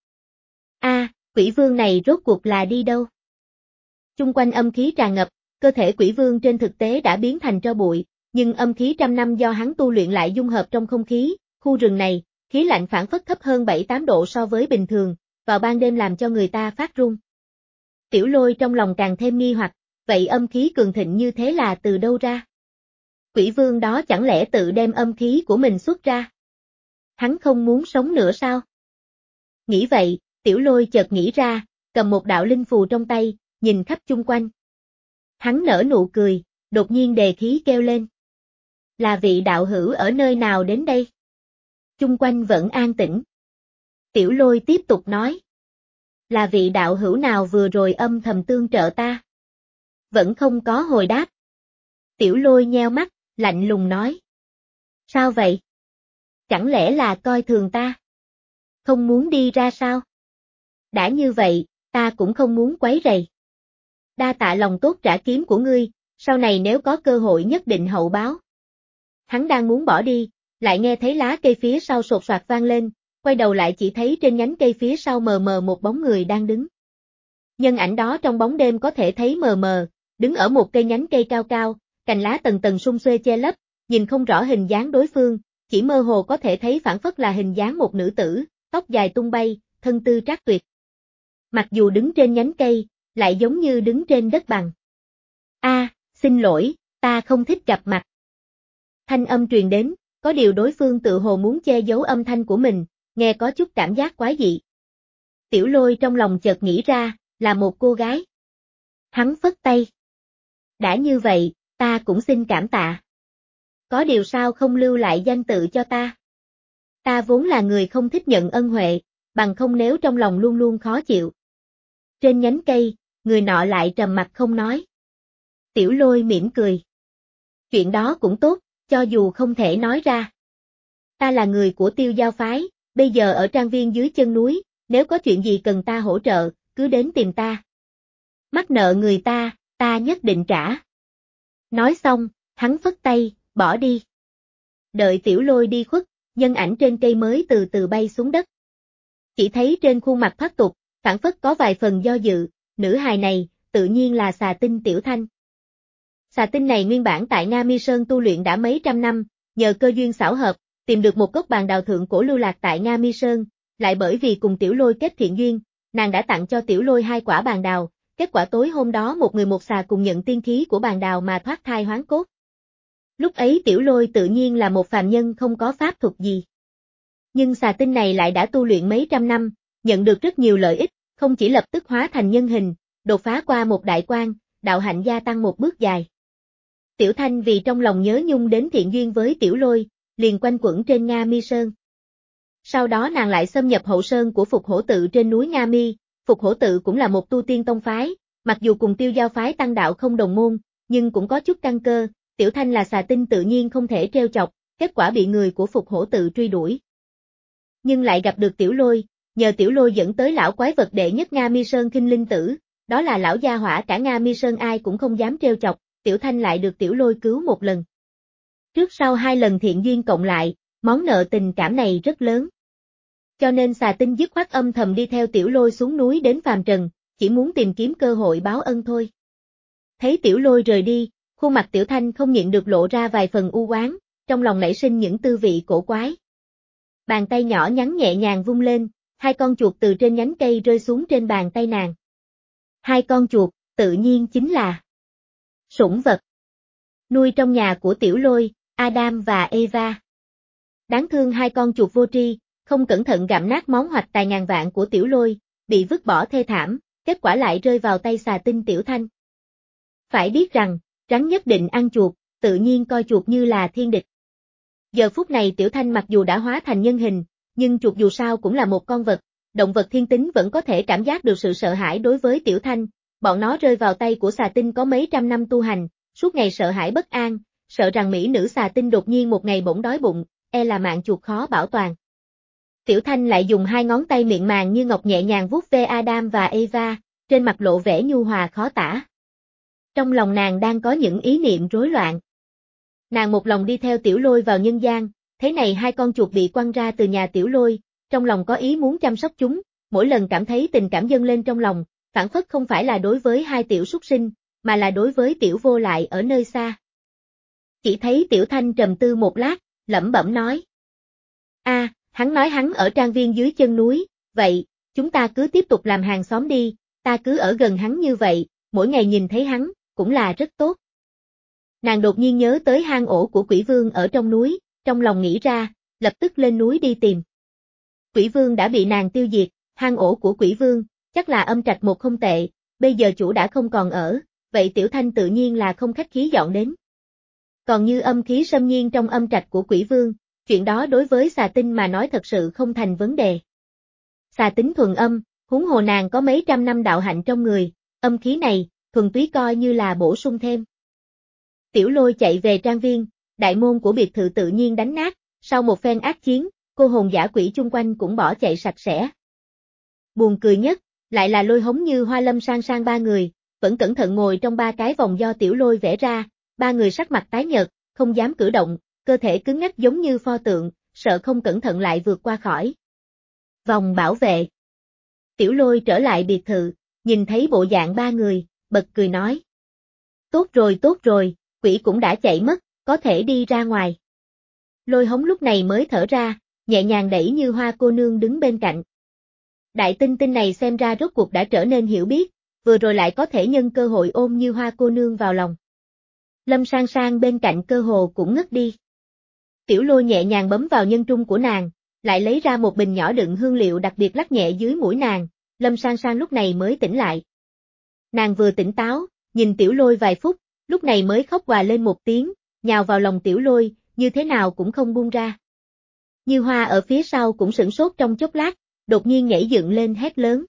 A, quỷ vương này rốt cuộc là đi đâu? Chung quanh âm khí tràn ngập, cơ thể quỷ vương trên thực tế đã biến thành tro bụi, nhưng âm khí trăm năm do hắn tu luyện lại dung hợp trong không khí, khu rừng này, khí lạnh phản phất thấp hơn bảy tám độ so với bình thường, vào ban đêm làm cho người ta phát run. Tiểu Lôi trong lòng càng thêm nghi hoặc, vậy âm khí cường thịnh như thế là từ đâu ra? Quỷ vương đó chẳng lẽ tự đem âm khí của mình xuất ra? Hắn không muốn sống nữa sao? Nghĩ vậy, Tiểu Lôi chợt nghĩ ra, cầm một đạo linh phù trong tay, nhìn khắp chung quanh. Hắn nở nụ cười, đột nhiên đề khí kêu lên. Là vị đạo hữu ở nơi nào đến đây? Chung quanh vẫn an tĩnh. Tiểu Lôi tiếp tục nói. Là vị đạo hữu nào vừa rồi âm thầm tương trợ ta? Vẫn không có hồi đáp. Tiểu Lôi nheo mắt, lạnh lùng nói. Sao vậy? Chẳng lẽ là coi thường ta? Không muốn đi ra sao? Đã như vậy, ta cũng không muốn quấy rầy. Đa tạ lòng tốt trả kiếm của ngươi, sau này nếu có cơ hội nhất định hậu báo. Hắn đang muốn bỏ đi, lại nghe thấy lá cây phía sau sột soạt vang lên, quay đầu lại chỉ thấy trên nhánh cây phía sau mờ mờ một bóng người đang đứng. Nhân ảnh đó trong bóng đêm có thể thấy mờ mờ, đứng ở một cây nhánh cây cao cao, cành lá tầng tầng sum xuê che lấp, nhìn không rõ hình dáng đối phương, chỉ mơ hồ có thể thấy phản phất là hình dáng một nữ tử, tóc dài tung bay, thân tư trác tuyệt. Mặc dù đứng trên nhánh cây, lại giống như đứng trên đất bằng. A, xin lỗi, ta không thích gặp mặt. Thanh âm truyền đến, có điều đối phương tự hồ muốn che giấu âm thanh của mình, nghe có chút cảm giác quái dị. Tiểu Lôi trong lòng chợt nghĩ ra, là một cô gái. Hắn phất tay. Đã như vậy, ta cũng xin cảm tạ. Có điều sao không lưu lại danh tự cho ta? Ta vốn là người không thích nhận ân huệ, bằng không nếu trong lòng luôn luôn khó chịu. Trên nhánh cây, người nọ lại trầm mặc không nói. Tiểu Lôi mỉm cười. Chuyện đó cũng tốt, cho dù không thể nói ra. Ta là người của Tiêu Giao phái, bây giờ ở trang viên dưới chân núi, nếu có chuyện gì cần ta hỗ trợ, cứ đến tìm ta. Mắc nợ người ta, ta nhất định trả. Nói xong, hắn phất tay, bỏ đi. Đợi Tiểu Lôi đi khuất, nhân ảnh trên cây mới từ từ bay xuống đất. Chỉ thấy trên khuôn mặt thoát tục, phảng phất có vài phần do dự, nữ hài này, tự nhiên là xà tinh Tiểu Thanh. Xà tinh này nguyên bản tại Nga Mi Sơn tu luyện đã mấy trăm năm, nhờ cơ duyên xảo hợp, tìm được một gốc bàn đào thượng cổ lưu lạc tại Nga Mi Sơn, lại bởi vì cùng Tiểu Lôi kết thiện duyên, nàng đã tặng cho Tiểu Lôi hai quả bàn đào, kết quả tối hôm đó một người một xà cùng nhận tiên khí của bàn đào mà thoát thai hoán cốt. Lúc ấy Tiểu Lôi tự nhiên là một phàm nhân không có pháp thuật gì. Nhưng xà tinh này lại đã tu luyện mấy trăm năm, nhận được rất nhiều lợi ích, không chỉ lập tức hóa thành nhân hình, đột phá qua một đại quan, đạo hạnh gia tăng một bước dài. Tiểu Thanh vì trong lòng nhớ nhung đến thiện duyên với Tiểu Lôi, liền quanh quẩn trên Nga Mi Sơn. Sau đó nàng lại xâm nhập hậu sơn của Phục Hổ Tự trên núi Nga Mi, Phục Hổ Tự cũng là một tu tiên tông phái, mặc dù cùng Tiêu Giao phái tăng đạo không đồng môn, nhưng cũng có chút căn cơ, Tiểu Thanh là xà tinh tự nhiên không thể trêu chọc, kết quả bị người của Phục Hổ Tự truy đuổi. Nhưng lại gặp được Tiểu Lôi, nhờ Tiểu Lôi dẫn tới lão quái vật đệ nhất Nga Mi Sơn Kinh Linh Tử, đó là lão gia hỏa cả Nga Mi Sơn ai cũng không dám trêu chọc, Tiểu Thanh lại được Tiểu Lôi cứu một lần. Trước sau hai lần thiện duyên cộng lại, món nợ tình cảm này rất lớn. Cho nên xà tinh dứt khoát âm thầm đi theo Tiểu Lôi xuống núi đến phàm trần, chỉ muốn tìm kiếm cơ hội báo ân thôi. Thấy Tiểu Lôi rời đi, khuôn mặt Tiểu Thanh không nhịn được lộ ra vài phần u oán, trong lòng nảy sinh những tư vị cổ quái. Bàn tay nhỏ nhắn nhẹ nhàng vung lên, hai con chuột từ trên nhánh cây rơi xuống trên bàn tay nàng. Hai con chuột, tự nhiên chính là sủng vật. Nuôi trong nhà của Tiểu Lôi, Adam và Eva. Đáng thương hai con chuột vô tri, không cẩn thận gặm nát món hoạch tài ngàn vạn của Tiểu Lôi, bị vứt bỏ thê thảm, kết quả lại rơi vào tay xà tinh Tiểu Thanh. Phải biết rằng, rắn nhất định ăn chuột, tự nhiên coi chuột như là thiên địch. Giờ phút này Tiểu Thanh mặc dù đã hóa thành nhân hình, nhưng chuột dù sao cũng là một con vật, động vật thiên tính vẫn có thể cảm giác được sự sợ hãi đối với Tiểu Thanh, bọn nó rơi vào tay của xà tinh có mấy trăm năm tu hành, suốt ngày sợ hãi bất an, sợ rằng mỹ nữ xà tinh đột nhiên một ngày bỗng đói bụng, e là mạng chuột khó bảo toàn. Tiểu Thanh lại dùng hai ngón tay miệng màng như ngọc nhẹ nhàng vuốt ve Adam và Eva, trên mặt lộ vẻ nhu hòa khó tả. Trong lòng nàng đang có những ý niệm rối loạn. Nàng một lòng đi theo Tiểu Lôi vào nhân gian, thế này hai con chuột bị quăng ra từ nhà Tiểu Lôi, trong lòng có ý muốn chăm sóc chúng, mỗi lần cảm thấy tình cảm dâng lên trong lòng, phản phất không phải là đối với hai tiểu súc sinh, mà là đối với Tiểu Vô Lại ở nơi xa. Chỉ thấy Tiểu Thanh trầm tư một lát, lẩm bẩm nói. A, à, hắn nói hắn ở trang viên dưới chân núi, vậy, chúng ta cứ tiếp tục làm hàng xóm đi, ta cứ ở gần hắn như vậy, mỗi ngày nhìn thấy hắn, cũng là rất tốt. Nàng đột nhiên nhớ tới hang ổ của Quỷ Vương ở trong núi, trong lòng nghĩ ra, lập tức lên núi đi tìm. Quỷ Vương đã bị nàng tiêu diệt, hang ổ của Quỷ Vương, chắc là âm trạch một không tệ, bây giờ chủ đã không còn ở, vậy Tiểu Thanh tự nhiên là không khách khí dọn đến. Còn như âm khí xâm nhiên trong âm trạch của Quỷ Vương, chuyện đó đối với xà tinh mà nói thật sự không thành vấn đề. Xà tính thuần âm, huống hồ nàng có mấy trăm năm đạo hạnh trong người, âm khí này, thuần túy coi như là bổ sung thêm. Tiểu Lôi chạy về trang viên, đại môn của biệt thự tự nhiên đánh nát, sau một phen ác chiến, cô hồn dã quỷ chung quanh cũng bỏ chạy sạch sẽ. Buồn cười nhất, lại là Lôi Hống Như Hoa Lâm Sang Sang ba người, vẫn cẩn thận ngồi trong ba cái vòng do Tiểu Lôi vẽ ra, ba người sắc mặt tái nhợt, không dám cử động, cơ thể cứng ngắc giống như pho tượng, sợ không cẩn thận lại vượt qua khỏi vòng bảo vệ. Tiểu Lôi trở lại biệt thự, nhìn thấy bộ dạng ba người, bật cười nói. Tốt rồi tốt rồi, quỷ cũng đã chạy mất, có thể đi ra ngoài. Lôi Hống lúc này mới thở ra, nhẹ nhàng đẩy Như Hoa cô nương đứng bên cạnh. Đại tinh tinh này xem ra rốt cuộc đã trở nên hiểu biết, vừa rồi lại có thể nhân cơ hội ôm Như Hoa cô nương vào lòng. Lâm Sang Sang bên cạnh cơ hồ cũng ngất đi. Tiểu Lôi nhẹ nhàng bấm vào nhân trung của nàng, lại lấy ra một bình nhỏ đựng hương liệu đặc biệt lắc nhẹ dưới mũi nàng, Lâm San San lúc này mới tỉnh lại. Nàng vừa tỉnh táo, nhìn Tiểu Lôi vài phút, lúc này mới khóc òa lên một tiếng, nhào vào lòng Tiểu Lôi, như thế nào cũng không buông ra. Như Hoa ở phía sau cũng sửng sốt trong chốc lát, đột nhiên nhảy dựng lên hét lớn.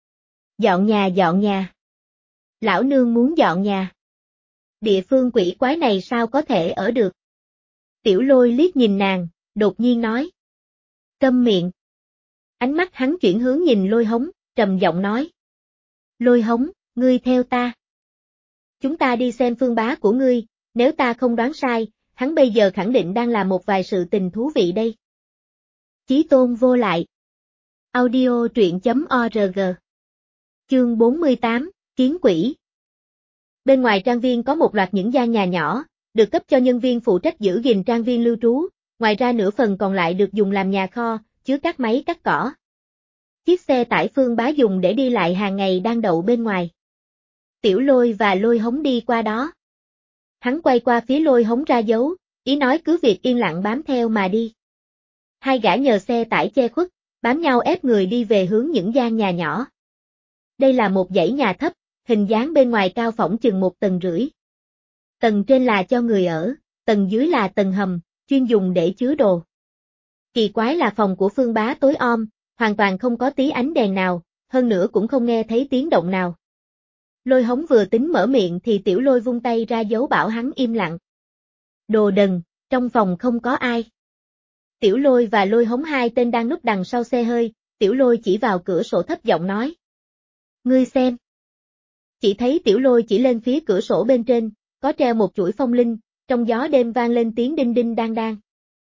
Dọn nhà dọn nhà. Lão nương muốn dọn nhà. Địa phương quỷ quái này sao có thể ở được. Tiểu Lôi liếc nhìn nàng, đột nhiên nói. Câm miệng. Ánh mắt hắn chuyển hướng nhìn Lôi Hống, trầm giọng nói. Lôi Hống, ngươi theo ta. Chúng ta đi xem phương bá của ngươi, nếu ta không đoán sai, hắn bây giờ khẳng định đang làm một vài sự tình thú vị đây. Chí tôn vô lại. Audio truyện chấm org. Chương bốn mươi tám, Kiến quỷ. Bên ngoài trang viên có một loạt những gian nhà nhỏ, được cấp cho nhân viên phụ trách giữ gìn trang viên lưu trú, ngoài ra nửa phần còn lại được dùng làm nhà kho, chứa các máy cắt cỏ. Chiếc xe tải Phương Bá dùng để đi lại hàng ngày đang đậu bên ngoài. Tiểu Lôi và Lôi Hống đi qua đó. Hắn quay qua phía Lôi Hống ra dấu, ý nói cứ việc yên lặng bám theo mà đi. Hai gã nhờ xe tải che khuất, bám nhau ép người đi về hướng những gian nhà nhỏ. Đây là một dãy nhà thấp, hình dáng bên ngoài cao phỏng chừng một tầng rưỡi. Tầng trên là cho người ở, tầng dưới là tầng hầm, chuyên dùng để chứa đồ. Kỳ quái là phòng của Phương Bá tối om, hoàn toàn không có tí ánh đèn nào, hơn nữa cũng không nghe thấy tiếng động nào. Lôi Hống vừa tính mở miệng thì Tiểu Lôi vung tay ra dấu bảo hắn im lặng. Đồ đần, trong phòng không có ai. Tiểu Lôi và Lôi Hống hai tên đang núp đằng sau xe hơi, Tiểu Lôi chỉ vào cửa sổ thấp giọng nói. Ngươi xem. Chỉ thấy Tiểu Lôi chỉ lên phía cửa sổ bên trên, có treo một chuỗi phong linh, trong gió đêm vang lên tiếng đinh đinh đang đang.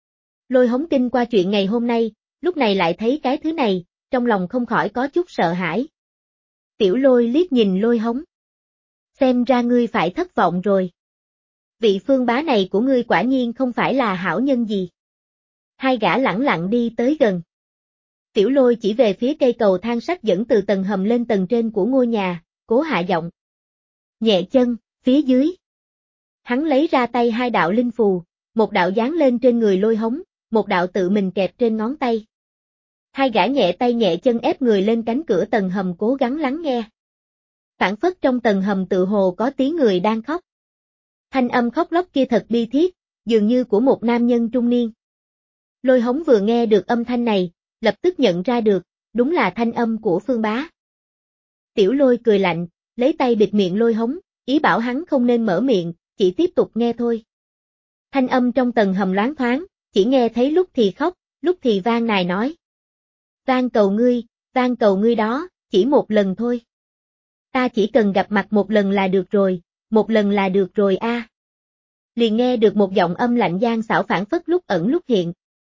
Lôi Hống kinh qua chuyện ngày hôm nay, lúc này lại thấy cái thứ này, trong lòng không khỏi có chút sợ hãi. Tiểu Lôi liếc nhìn Lôi Hống. Xem ra ngươi phải thất vọng rồi. Vị Phương Bá này của ngươi quả nhiên không phải là hảo nhân gì. Hai gã lẳng lặng đi tới gần. Tiểu Lôi chỉ về phía cây cầu thang sắt dẫn từ tầng hầm lên tầng trên của ngôi nhà, cố hạ giọng. Nhẹ chân, phía dưới. Hắn lấy ra tay hai đạo linh phù, một đạo dán lên trên người Lôi Hống, một đạo tự mình kẹp trên ngón tay. Hai gã nhẹ tay nhẹ chân ép người lên cánh cửa tầng hầm cố gắng lắng nghe. Phản phất trong tầng hầm tự hồ có tiếng người đang khóc. Thanh âm khóc lóc kia thật bi thiết, dường như của một nam nhân trung niên. Lôi Hống vừa nghe được âm thanh này, lập tức nhận ra được, đúng là thanh âm của Phương Bá. Tiểu Lôi cười lạnh, lấy tay bịt miệng Lôi Hống, ý bảo hắn không nên mở miệng, chỉ tiếp tục nghe thôi. Thanh âm trong tầng hầm loáng thoáng, chỉ nghe thấy lúc thì khóc, lúc thì van nài nói. Van cầu ngươi, van cầu ngươi đó, chỉ một lần thôi. Ta chỉ cần gặp mặt một lần là được rồi, một lần là được rồi a. À. Liền nghe được một giọng âm lạnh gian xảo phảng phất lúc ẩn lúc hiện.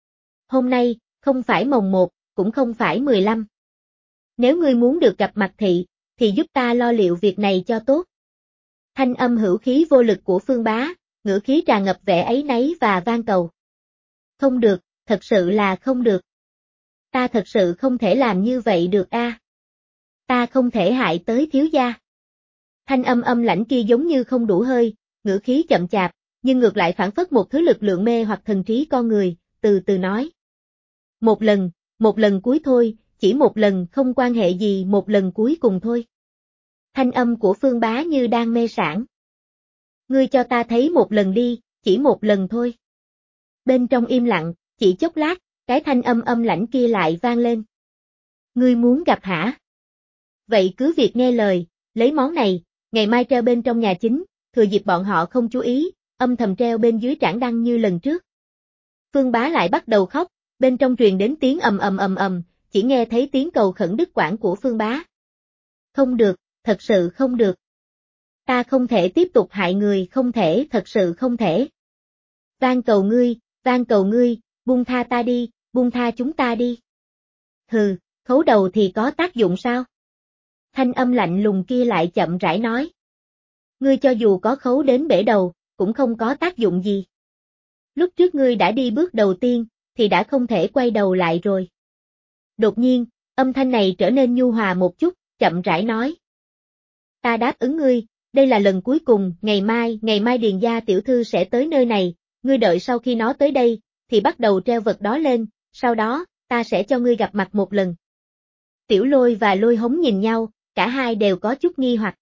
Hôm nay, không phải mồng một, cũng không phải mười lăm. Nếu ngươi muốn được gặp mặt thị, thì giúp ta lo liệu việc này cho tốt. Thanh âm hữu khí vô lực của Phương Bá, ngữ khí tràn ngập vẻ áy náy và van cầu. Không được, thật sự là không được. Ta thật sự không thể làm như vậy được a. À. Ta không thể hại tới thiếu gia. Thanh âm âm lãnh kia giống như không đủ hơi, ngữ khí chậm chạp, nhưng ngược lại phản phất một thứ lực lượng mê hoặc thần trí con người, từ từ nói. Một lần, một lần cuối thôi, chỉ một lần không quan hệ gì một lần cuối cùng thôi. Thanh âm của Phương Bá như đang mê sảng. Ngươi cho ta thấy một lần đi, chỉ một lần thôi. Bên trong im lặng, chỉ chốc lát, cái thanh âm âm lãnh kia lại vang lên. Ngươi muốn gặp hả? Vậy cứ việc nghe lời, lấy món này, ngày mai treo bên trong nhà chính, thừa dịp bọn họ không chú ý, âm thầm treo bên dưới trảng đăng như lần trước. Phương Bá lại bắt đầu khóc, bên trong truyền đến tiếng ầm ầm ầm ầm, chỉ nghe thấy tiếng cầu khẩn đứt quãng của Phương Bá. Không được, thật sự không được. Ta không thể tiếp tục hại người, không thể, thật sự không thể. Van cầu ngươi, van cầu ngươi, buông tha ta đi, buông tha chúng ta đi. Hừ, khấu đầu thì có tác dụng sao? Thanh âm lạnh lùng kia lại chậm rãi nói. Ngươi cho dù có khấu đến bể đầu, cũng không có tác dụng gì. Lúc trước ngươi đã đi bước đầu tiên, thì đã không thể quay đầu lại rồi. Đột nhiên, âm thanh này trở nên nhu hòa một chút, chậm rãi nói. Ta đáp ứng ngươi, đây là lần cuối cùng, ngày mai, ngày mai Điền gia tiểu thư sẽ tới nơi này, ngươi đợi sau khi nó tới đây, thì bắt đầu treo vật đó lên, sau đó, ta sẽ cho ngươi gặp mặt một lần. Tiểu Lôi và Lôi Hống nhìn nhau, cả hai đều có chút nghi hoặc.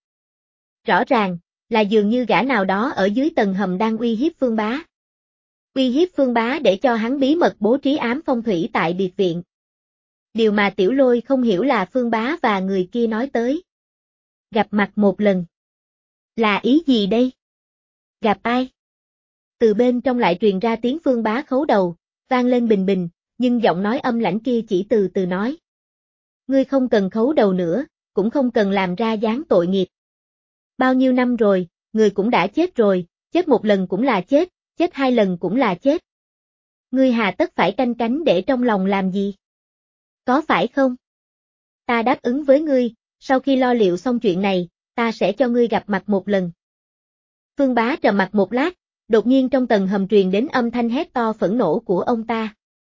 Rõ ràng, là dường như gã nào đó ở dưới tầng hầm đang uy hiếp Phương Bá. Uy hiếp Phương Bá để cho hắn bí mật bố trí ám phong thủy tại biệt viện. Điều mà Tiểu Lôi không hiểu là Phương Bá và người kia nói tới. Gặp mặt một lần. Là ý gì đây? Gặp ai? Từ bên trong lại truyền ra tiếng Phương Bá khấu đầu, vang lên bình bình, nhưng giọng nói âm lãnh kia chỉ từ từ nói. Ngươi không cần khấu đầu nữa, cũng không cần làm ra dáng tội nghiệp. Bao nhiêu năm rồi, người cũng đã chết rồi, chết một lần cũng là chết, chết hai lần cũng là chết. Ngươi hà tất phải canh cánh để trong lòng làm gì? Có phải không? Ta đáp ứng với ngươi, sau khi lo liệu xong chuyện này, ta sẽ cho ngươi gặp mặt một lần. Phương Bá trầm mặt một lát, đột nhiên trong tầng hầm truyền đến âm thanh hét to phẫn nộ của ông ta.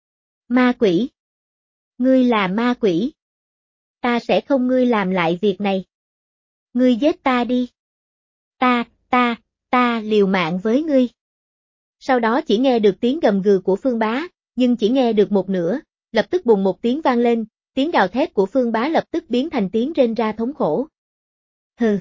Ma quỷ! Ngươi là ma quỷ! Ta sẽ không ngươi làm lại việc này. Ngươi giết ta đi. Ta, ta, ta liều mạng với ngươi. Sau đó chỉ nghe được tiếng gầm gừ của Phương Bá, nhưng chỉ nghe được một nửa, lập tức bùng một tiếng vang lên, tiếng gào thét của Phương Bá lập tức biến thành tiếng rên ra thống khổ. Hừ.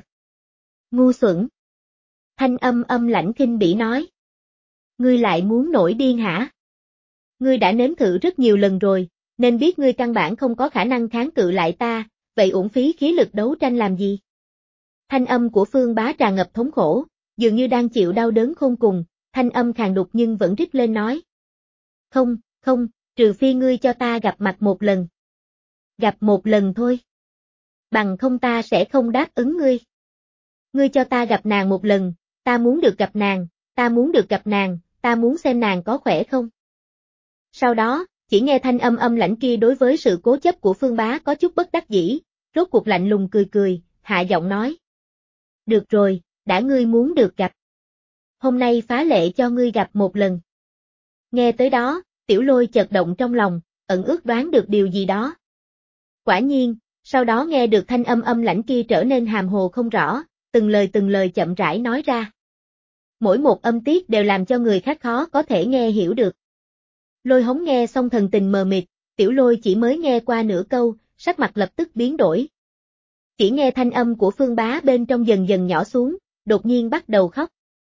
Ngu xuẩn. Thanh âm âm lãnh khinh bỉ nói. Ngươi lại muốn nổi điên hả? Ngươi đã nếm thử rất nhiều lần rồi, nên biết ngươi căn bản không có khả năng kháng cự lại ta, vậy uổng phí khí lực đấu tranh làm gì? Thanh âm của Phương Bá tràn ngập thống khổ, dường như đang chịu đau đớn khôn cùng, thanh âm khàn đục nhưng vẫn rít lên nói. Không, không, trừ phi ngươi cho ta gặp mặt một lần. Gặp một lần thôi. Bằng không ta sẽ không đáp ứng ngươi. Ngươi cho ta gặp nàng một lần, ta muốn được gặp nàng, ta muốn được gặp nàng, ta muốn xem nàng có khỏe không. Sau đó, chỉ nghe thanh âm âm lãnh kia đối với sự cố chấp của Phương Bá có chút bất đắc dĩ, rốt cuộc lạnh lùng cười cười, hạ giọng nói. Được rồi, đã ngươi muốn được gặp. Hôm nay phá lệ cho ngươi gặp một lần. Nghe tới đó, Tiểu Lôi chợt động trong lòng, ẩn ước đoán được điều gì đó. Quả nhiên, sau đó nghe được thanh âm âm lãnh kia trở nên hàm hồ không rõ, từng lời từng lời chậm rãi nói ra. Mỗi một âm tiết đều làm cho người khác khó có thể nghe hiểu được. Lôi Hống nghe xong thần tình mờ mịt, Tiểu Lôi chỉ mới nghe qua nửa câu, sắc mặt lập tức biến đổi. Chỉ nghe thanh âm của Phương Bá bên trong dần dần nhỏ xuống, đột nhiên bắt đầu khóc.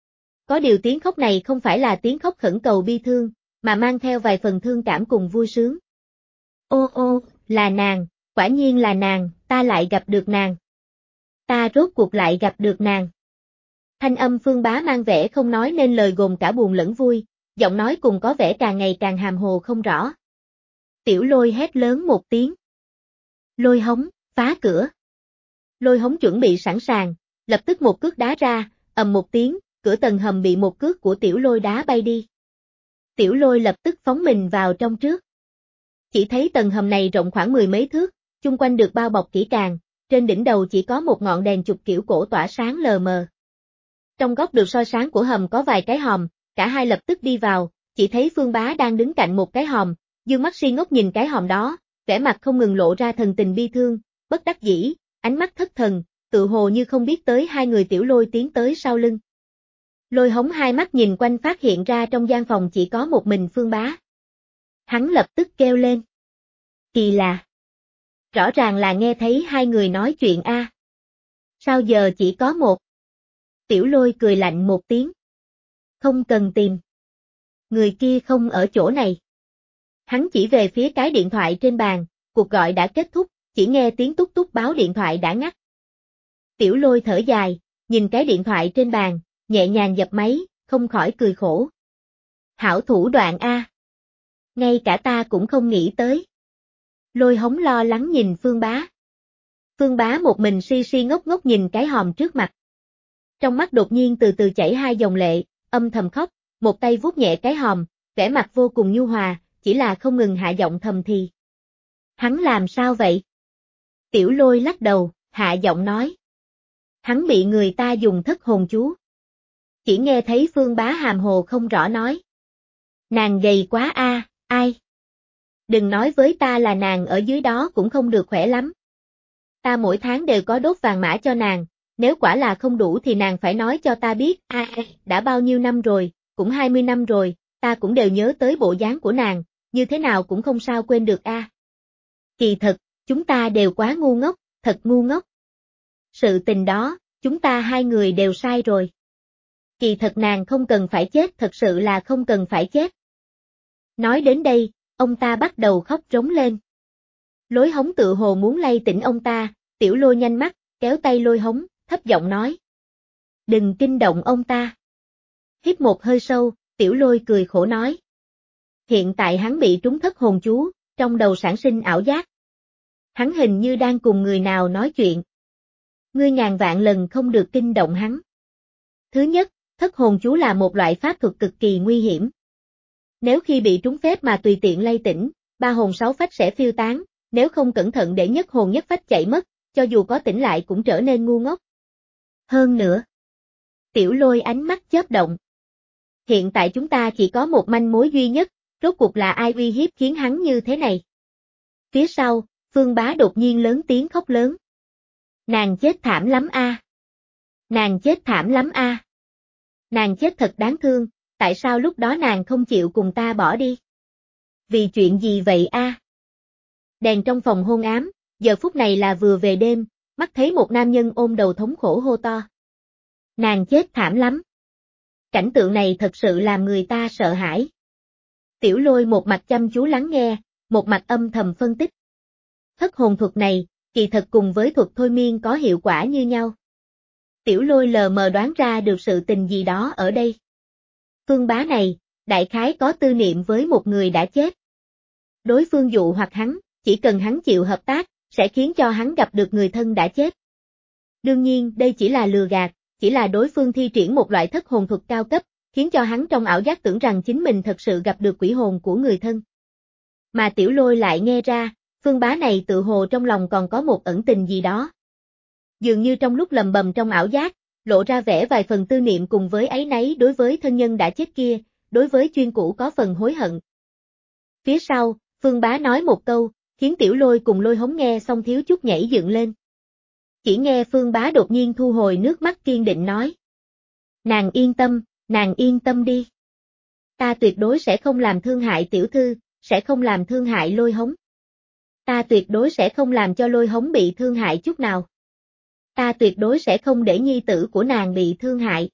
Có điều tiếng khóc này không phải là tiếng khóc khẩn cầu bi thương, mà mang theo vài phần thương cảm cùng vui sướng. Ô ô, là nàng, quả nhiên là nàng, ta lại gặp được nàng. Ta rốt cuộc lại gặp được nàng. Thanh âm Phương Bá mang vẻ không nói nên lời gồm cả buồn lẫn vui, giọng nói cùng có vẻ càng ngày càng hàm hồ không rõ. Tiểu Lôi hét lớn một tiếng. Lôi Hống, phá cửa. Lôi Hống chuẩn bị sẵn sàng, lập tức một cước đá ra, ầm một tiếng, cửa tầng hầm bị một cước của Tiểu Lôi đá bay đi. Tiểu Lôi lập tức phóng mình vào trong trước. Chỉ thấy tầng hầm này rộng khoảng mười mấy thước, chung quanh được bao bọc kỹ càng, trên đỉnh đầu chỉ có một ngọn đèn chụp kiểu cổ tỏa sáng lờ mờ. Trong góc được soi sáng của hầm có vài cái hòm, cả hai lập tức đi vào, chỉ thấy Phương Bá đang đứng cạnh một cái hòm, dương mắt si ngốc nhìn cái hòm đó, vẻ mặt không ngừng lộ ra thần tình bi thương, bất đắc dĩ, ánh mắt thất thần, tự hồ như không biết tới hai người Tiểu Lôi tiến tới sau lưng. Lôi Hống hai mắt nhìn quanh phát hiện ra trong gian phòng chỉ có một mình Phương Bá. Hắn lập tức kêu lên. Kỳ lạ. Rõ ràng là nghe thấy hai người nói chuyện a. À. Sao giờ chỉ có một? Tiểu Lôi cười lạnh một tiếng. Không cần tìm. Người kia không ở chỗ này. Hắn chỉ về phía cái điện thoại trên bàn, cuộc gọi đã kết thúc, chỉ nghe tiếng tút tút báo điện thoại đã ngắt. Tiểu Lôi thở dài, nhìn cái điện thoại trên bàn, nhẹ nhàng dập máy, không khỏi cười khổ. Hảo thủ đoạn a. Ngay cả ta cũng không nghĩ tới. Lôi Hống lo lắng nhìn Phương Bá. Phương Bá một mình si si ngốc ngốc nhìn cái hòm trước mặt. Trong mắt đột nhiên từ từ chảy hai dòng lệ, âm thầm khóc, một tay vuốt nhẹ cái hòm, vẻ mặt vô cùng nhu hòa, chỉ là không ngừng hạ giọng thầm thì. Hắn làm sao vậy? Tiểu Lôi lắc đầu, hạ giọng nói. Hắn bị người ta dùng thất hồn chú. Chỉ nghe thấy Phương Bá hàm hồ không rõ nói. Nàng gầy quá a, à, ai? Đừng nói với ta là nàng ở dưới đó cũng không được khỏe lắm. Ta mỗi tháng đều có đốt vàng mã cho nàng, nếu quả là không đủ thì nàng phải nói cho ta biết, a, à, đã bao nhiêu năm rồi, cũng hai mươi năm rồi, ta cũng đều nhớ tới bộ dáng của nàng, như thế nào cũng không sao quên được a. Kỳ thật, chúng ta đều quá ngu ngốc, thật ngu ngốc. Sự tình đó, chúng ta hai người đều sai rồi. Kỳ thật nàng không cần phải chết, thật sự là không cần phải chết. Nói đến đây, ông ta bắt đầu khóc rống lên. Lôi hống tự hồ muốn lay tỉnh ông ta, Tiểu Lôi nhanh mắt, kéo tay Lôi hống, thấp giọng nói. Đừng kinh động ông ta. Hít một hơi sâu, Tiểu Lôi cười khổ nói. Hiện tại hắn bị trúng thất hồn chú, trong đầu sản sinh ảo giác. Hắn hình như đang cùng người nào nói chuyện. Ngươi ngàn vạn lần không được kinh động hắn. Thứ nhất, thất hồn chú là một loại pháp thuật cực kỳ nguy hiểm. Nếu khi bị trúng phép mà tùy tiện lay tỉnh, ba hồn sáu phách sẽ phiêu tán, nếu không cẩn thận để nhất hồn nhất phách chạy mất, cho dù có tỉnh lại cũng trở nên ngu ngốc. Hơn nữa, Tiểu Lôi ánh mắt chớp động. Hiện tại chúng ta chỉ có một manh mối duy nhất, rốt cuộc là ai uy hiếp khiến hắn như thế này. Phía sau, Phương Bá đột nhiên lớn tiếng khóc lớn. Nàng chết thảm lắm a. Nàng chết thảm lắm a. Nàng chết thật đáng thương, tại sao lúc đó nàng không chịu cùng ta bỏ đi? Vì chuyện gì vậy a? Đèn trong phòng hôn ám, giờ phút này là vừa về đêm, mắt thấy một nam nhân ôm đầu thống khổ hô to. Nàng chết thảm lắm. Cảnh tượng này thật sự làm người ta sợ hãi. Tiểu Lôi một mặt chăm chú lắng nghe, một mặt âm thầm phân tích. Thất hồn thuật này, kỳ thật cùng với thuật thôi miên có hiệu quả như nhau. Tiểu Lôi lờ mờ đoán ra được sự tình gì đó ở đây. Phương Bá này, đại khái có tư niệm với một người đã chết. Đối phương dụ hoặc hắn, chỉ cần hắn chịu hợp tác, sẽ khiến cho hắn gặp được người thân đã chết. Đương nhiên đây chỉ là lừa gạt, chỉ là đối phương thi triển một loại thất hồn thuật cao cấp, khiến cho hắn trong ảo giác tưởng rằng chính mình thật sự gặp được quỷ hồn của người thân. Mà Tiểu Lôi lại nghe ra, Phương Bá này tự hồ trong lòng còn có một ẩn tình gì đó. Dường như trong lúc lầm bầm trong ảo giác, lộ ra vẻ vài phần tư niệm cùng với áy náy đối với thân nhân đã chết kia, đối với chuyên cũ có phần hối hận. Phía sau, Phương Bá nói một câu, khiến Tiểu Lôi cùng Lôi hống nghe xong thiếu chút nhảy dựng lên. Chỉ nghe Phương Bá đột nhiên thu hồi nước mắt kiên định nói. Nàng yên tâm, nàng yên tâm đi. Ta tuyệt đối sẽ không làm thương hại tiểu thư, sẽ không làm thương hại Lôi hống. Ta tuyệt đối sẽ không làm cho Lôi hống bị thương hại chút nào. Ta tuyệt đối sẽ không để nhi tử của nàng bị thương hại.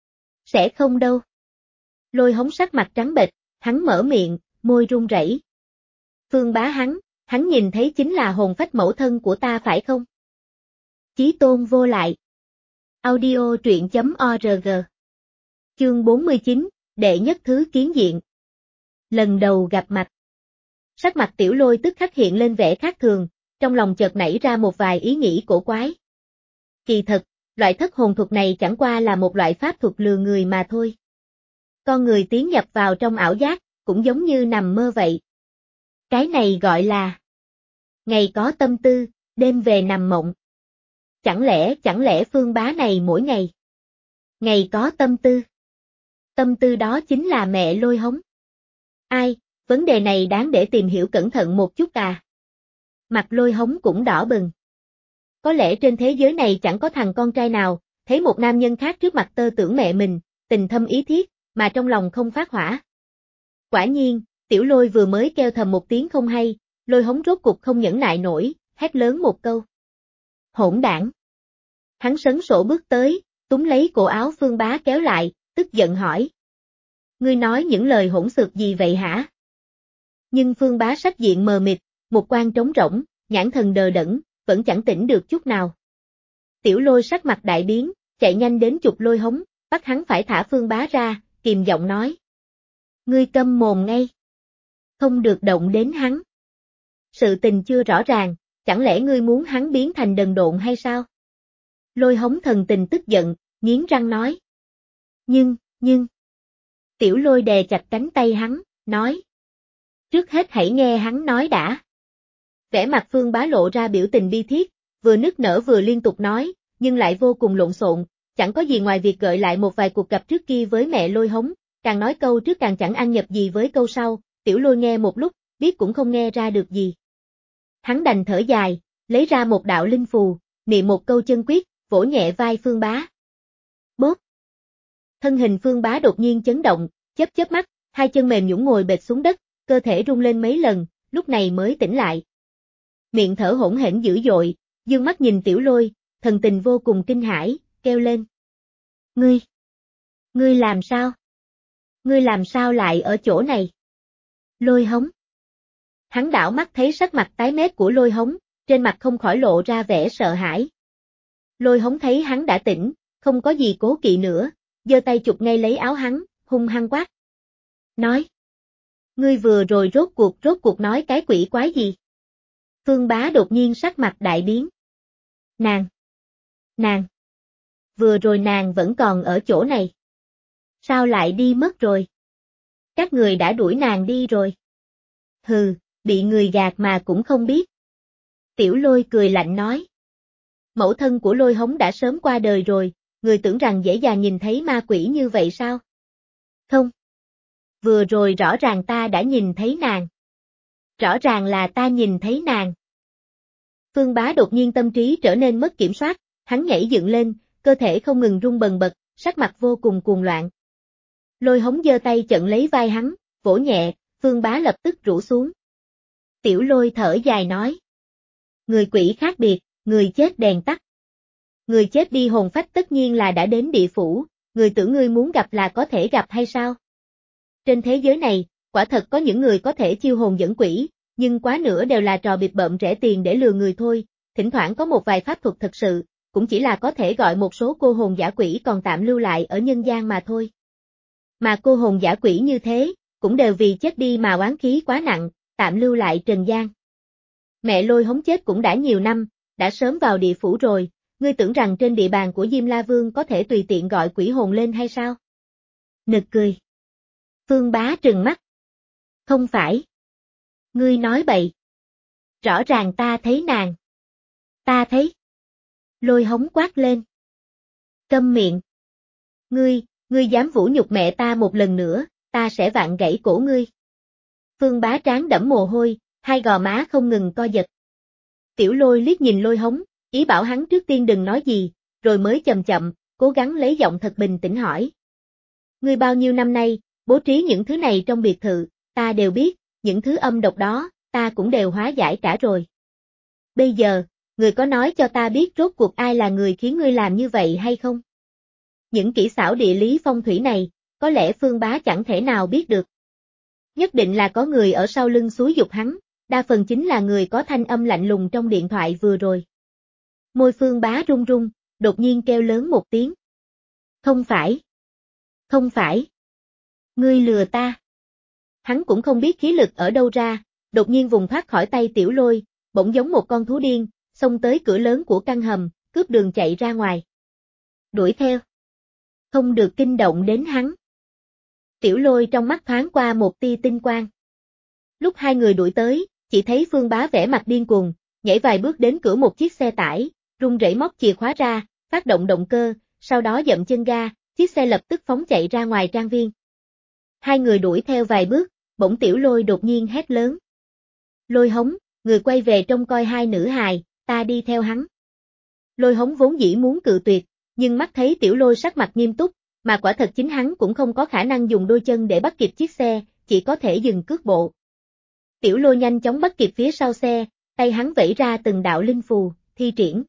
Sẽ không đâu. Lôi hống sắc mặt trắng bệch, hắn mở miệng, môi run rẩy. Phương Bá hắn, hắn nhìn thấy chính là hồn phách mẫu thân của ta phải không? Chí tôn vô lại. Audio truyện chấm org. Chương bốn mươi chín, đệ nhất thứ kiến diện. Lần đầu gặp mặt. Sắc mặt Tiểu Lôi tức khắc hiện lên vẻ khác thường, trong lòng chợt nảy ra một vài ý nghĩ cổ quái. Kỳ thật, loại thất hồn thuật này chẳng qua là một loại pháp thuật lừa người mà thôi. Con người tiến nhập vào trong ảo giác, cũng giống như nằm mơ vậy. Cái này gọi là ngày có tâm tư, đêm về nằm mộng. Chẳng lẽ, chẳng lẽ Phương Bá này mỗi ngày ngày có tâm tư. Tâm tư đó chính là mẹ Lôi hống. Ai, vấn đề này đáng để tìm hiểu cẩn thận một chút à. Mặt Lôi hống cũng đỏ bừng. Có lẽ trên thế giới này chẳng có thằng con trai nào, thấy một nam nhân khác trước mặt tơ tưởng mẹ mình, tình thâm ý thiết, mà trong lòng không phát hỏa. Quả nhiên, Tiểu Lôi vừa mới kêu thầm một tiếng không hay, Lôi hống rốt cục không nhẫn nại nổi, hét lớn một câu. Hỗn đảng. Hắn sấn sổ bước tới, túm lấy cổ áo Phương Bá kéo lại, tức giận hỏi. Ngươi nói những lời hỗn xược gì vậy hả? Nhưng Phương Bá sắc diện mờ mịt, một quan trống rỗng, nhãn thần đờ đẫn, vẫn chẳng tỉnh được chút nào. Tiểu Lôi sắc mặt đại biến, chạy nhanh đến chụp Lôi hống, bắt hắn phải thả Phương Bá ra, kìm giọng nói. Ngươi câm mồm ngay. Không được động đến hắn. Sự tình chưa rõ ràng, chẳng lẽ ngươi muốn hắn biến thành đần độn hay sao? Lôi hống thần tình tức giận, nghiến răng nói. Nhưng, nhưng. Tiểu Lôi đè chặt cánh tay hắn, nói. Trước hết hãy nghe hắn nói đã. Vẻ mặt Phương Bá lộ ra biểu tình bi thiết, vừa nức nở vừa liên tục nói, nhưng lại vô cùng lộn xộn, chẳng có gì ngoài việc gợi lại một vài cuộc gặp trước kia với mẹ Lôi hống, càng nói câu trước càng chẳng ăn nhập gì với câu sau, Tiểu Lôi nghe một lúc, biết cũng không nghe ra được gì. Hắn đành thở dài, lấy ra một đạo linh phù, niệm một câu chân quyết, vỗ nhẹ vai Phương Bá. Bốp! Thân hình Phương Bá đột nhiên chấn động, chớp chớp mắt, hai chân mềm nhũn ngồi bệt xuống đất, cơ thể rung lên mấy lần, lúc này mới tỉnh lại. Miệng thở hỗn hển dữ dội, dương mắt nhìn Tiểu Lôi, thần tình vô cùng kinh hãi, kêu lên. Ngươi! Ngươi làm sao? Ngươi làm sao lại ở chỗ này? Lôi Hống. Hắn đảo mắt thấy sắc mặt tái mét của Lôi Hống, trên mặt không khỏi lộ ra vẻ sợ hãi. Lôi Hống thấy hắn đã tỉnh, không có gì cố kỵ nữa, giơ tay chụp ngay lấy áo hắn, hung hăng quát. Nói. Ngươi vừa rồi rốt cuộc rốt cuộc nói cái quỷ quái gì? Phương Bá đột nhiên sắc mặt đại biến. Nàng. Nàng. Vừa rồi nàng vẫn còn ở chỗ này. Sao lại đi mất rồi? Các người đã đuổi nàng đi rồi. Hừ, bị người gạt mà cũng không biết. Tiểu Lôi cười lạnh nói. Mẫu thân của Lôi Hống đã sớm qua đời rồi, người tưởng rằng dễ dàng nhìn thấy ma quỷ như vậy sao? Không. Vừa rồi rõ ràng ta đã nhìn thấy nàng. Rõ ràng là ta nhìn thấy nàng. Phương Bá đột nhiên tâm trí trở nên mất kiểm soát, hắn nhảy dựng lên, cơ thể không ngừng rung bần bật, sắc mặt vô cùng cuồng loạn. Lôi Hống giơ tay chặn lấy vai hắn, vỗ nhẹ, Phương Bá lập tức rũ xuống. Tiểu Lôi thở dài nói. Người quỷ khác biệt, người chết đèn tắt. Người chết đi hồn phách tất nhiên là đã đến địa phủ, người tưởng ngươi muốn gặp là có thể gặp hay sao? Trên thế giới này, quả thật có những người có thể chiêu hồn dẫn quỷ, nhưng quá nữa đều là trò bịp bợm rẻ tiền để lừa người thôi, thỉnh thoảng có một vài pháp thuật thật sự, cũng chỉ là có thể gọi một số cô hồn giả quỷ còn tạm lưu lại ở nhân gian mà thôi. Mà cô hồn giả quỷ như thế, cũng đều vì chết đi mà oán khí quá nặng, tạm lưu lại trần gian. Mẹ Lôi Hống chết cũng đã nhiều năm, đã sớm vào địa phủ rồi, ngươi tưởng rằng trên địa bàn của Diêm La Vương có thể tùy tiện gọi quỷ hồn lên hay sao? Nực cười. Phương Bá trừng mắt. Không phải. Ngươi nói bậy. Rõ ràng ta thấy nàng. Ta thấy. Lôi Hống quát lên. Câm miệng. Ngươi, ngươi dám vũ nhục mẹ ta một lần nữa, ta sẽ vặn gãy cổ ngươi. Phương Bá trán đẫm mồ hôi, hai gò má không ngừng co giật. Tiểu Lôi liếc nhìn Lôi Hống, ý bảo hắn trước tiên đừng nói gì, rồi mới chậm chậm, cố gắng lấy giọng thật bình tĩnh hỏi. Ngươi bao nhiêu năm nay, bố trí những thứ này trong biệt thự, ta đều biết, những thứ âm độc đó, ta cũng đều hóa giải cả rồi. Bây giờ, ngươi có nói cho ta biết rốt cuộc ai là người khiến ngươi làm như vậy hay không? Những kỹ xảo địa lý phong thủy này, có lẽ Phương Bá chẳng thể nào biết được. Nhất định là có người ở sau lưng xúi giục hắn, đa phần chính là người có thanh âm lạnh lùng trong điện thoại vừa rồi. Môi Phương Bá run run, đột nhiên kêu lớn một tiếng. Không phải. Không phải. Ngươi lừa ta. Hắn cũng không biết khí lực ở đâu ra, đột nhiên vùng thoát khỏi tay Tiểu Lôi, bỗng giống một con thú điên, xông tới cửa lớn của căn hầm, cướp đường chạy ra ngoài. Đuổi theo. Không được kinh động đến hắn. Tiểu Lôi trong mắt thoáng qua một tia tinh quang. Lúc hai người đuổi tới, chỉ thấy Phương Bá vẻ mặt điên cuồng, nhảy vài bước đến cửa một chiếc xe tải, run rẩy móc chìa khóa ra, phát động động cơ, sau đó dậm chân ga, chiếc xe lập tức phóng chạy ra ngoài trang viên. Hai người đuổi theo vài bước, bỗng Tiểu Lôi đột nhiên hét lớn. Lôi Hống, người quay về trông coi hai nữ hài, ta đi theo hắn. Lôi Hống vốn dĩ muốn cự tuyệt, nhưng mắt thấy Tiểu Lôi sắc mặt nghiêm túc, mà quả thật chính hắn cũng không có khả năng dùng đôi chân để bắt kịp chiếc xe, chỉ có thể dừng cước bộ. Tiểu Lôi nhanh chóng bắt kịp phía sau xe, tay hắn vẫy ra từng đạo linh phù, thi triển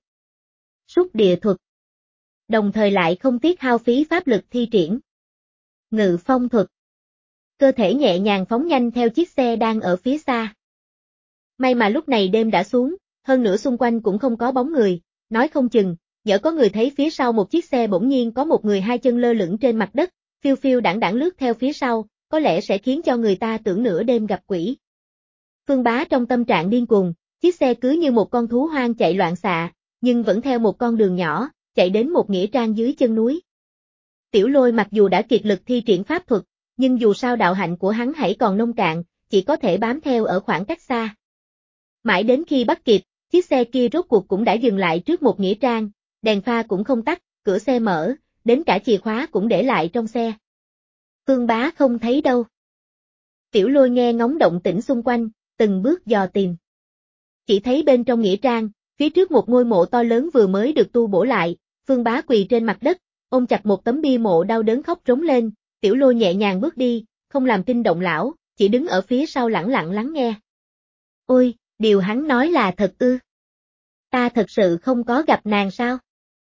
Xúc địa thuật. Đồng thời lại không tiếc hao phí pháp lực thi triển Ngự phong thuật. Cơ thể nhẹ nhàng phóng nhanh theo chiếc xe đang ở phía xa. May mà lúc này đêm đã xuống, hơn nữa xung quanh cũng không có bóng người, nói không chừng, nhỡ có người thấy phía sau một chiếc xe bỗng nhiên có một người hai chân lơ lửng trên mặt đất, phiêu phiêu đãng đãng lướt theo phía sau, có lẽ sẽ khiến cho người ta tưởng nửa đêm gặp quỷ. Phương Bá trong tâm trạng điên cuồng, chiếc xe cứ như một con thú hoang chạy loạn xạ, nhưng vẫn theo một con đường nhỏ, chạy đến một nghĩa trang dưới chân núi. Tiểu Lôi mặc dù đã kiệt lực thi triển pháp thuật, nhưng dù sao đạo hạnh của hắn hãy còn nông cạn, chỉ có thể bám theo ở khoảng cách xa. Mãi đến khi bắt kịp, chiếc xe kia rốt cuộc cũng đã dừng lại trước một nghĩa trang, đèn pha cũng không tắt, cửa xe mở, đến cả chìa khóa cũng để lại trong xe. Phương Bá không thấy đâu. Tiểu Lôi nghe ngóng động tĩnh xung quanh, từng bước dò tìm. Chỉ thấy bên trong nghĩa trang, phía trước một ngôi mộ to lớn vừa mới được tu bổ lại, Phương Bá quỳ trên mặt đất, ôm chặt một tấm bia mộ đau đớn khóc rống lên, Tiểu Lôi nhẹ nhàng bước đi, không làm kinh động lão, chỉ đứng ở phía sau lẳng lặng lắng nghe. Ôi, điều hắn nói là thật ư? Ta thật sự không có gặp nàng sao?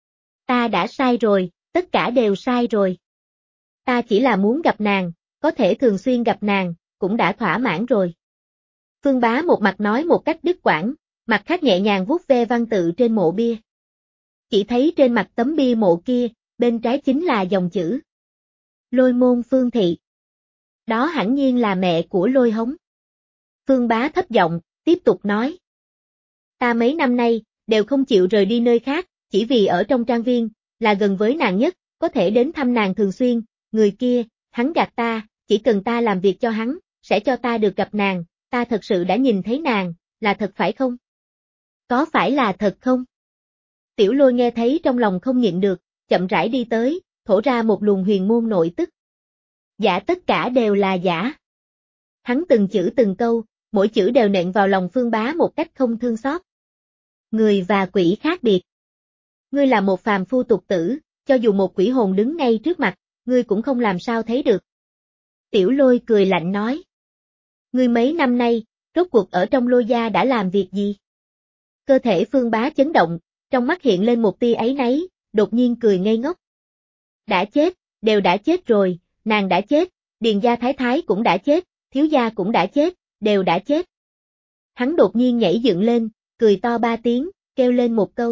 Ta đã sai rồi, tất cả đều sai rồi. Ta chỉ là muốn gặp nàng, có thể thường xuyên gặp nàng, cũng đã thỏa mãn rồi. Phương Bá một mặt nói một cách đứt quãng, mặt khác nhẹ nhàng vuốt ve văn tự trên mộ bia. Chỉ thấy trên mặt tấm bia mộ kia, bên trái chính là dòng chữ. Lôi môn Phương Thị. Đó hẳn nhiên là mẹ của Lôi Hống. Phương Bá thấp giọng, tiếp tục nói. Ta mấy năm nay, đều không chịu rời đi nơi khác, chỉ vì ở trong trang viên, là gần với nàng nhất, có thể đến thăm nàng thường xuyên, người kia, hắn gạt ta, chỉ cần ta làm việc cho hắn, sẽ cho ta được gặp nàng, ta thật sự đã nhìn thấy nàng, là thật phải không? Có phải là thật không? Tiểu Lôi nghe thấy trong lòng không nhịn được, chậm rãi đi tới, thổ ra một luồng huyền môn nội tức. Giả tất cả đều là giả. Hắn từng chữ từng câu, mỗi chữ đều nện vào lòng Phương Bá một cách không thương xót. Người và quỷ khác biệt. Ngươi là một phàm phu tục tử, cho dù một quỷ hồn đứng ngay trước mặt, ngươi cũng không làm sao thấy được. Tiểu Lôi cười lạnh nói. Ngươi mấy năm nay, rốt cuộc ở trong Lôi gia đã làm việc gì? Cơ thể Phương Bá chấn động, trong mắt hiện lên một tia áy náy, đột nhiên cười ngây ngốc. Đã chết, đều đã chết rồi, nàng đã chết, Điền gia thái thái cũng đã chết, thiếu gia cũng đã chết, đều đã chết. Hắn đột nhiên nhảy dựng lên, cười to ba tiếng, kêu lên một câu.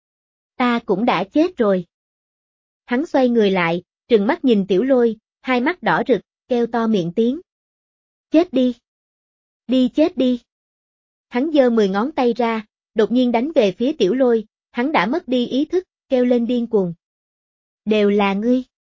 Ta cũng đã chết rồi. Hắn xoay người lại, trừng mắt nhìn Tiểu Lôi, hai mắt đỏ rực, kêu to miệng tiếng. Chết đi. Đi chết đi. Hắn giơ mười ngón tay ra, đột nhiên đánh về phía Tiểu Lôi, hắn đã mất đi ý thức, kêu lên điên cuồng. Đều là ngươi.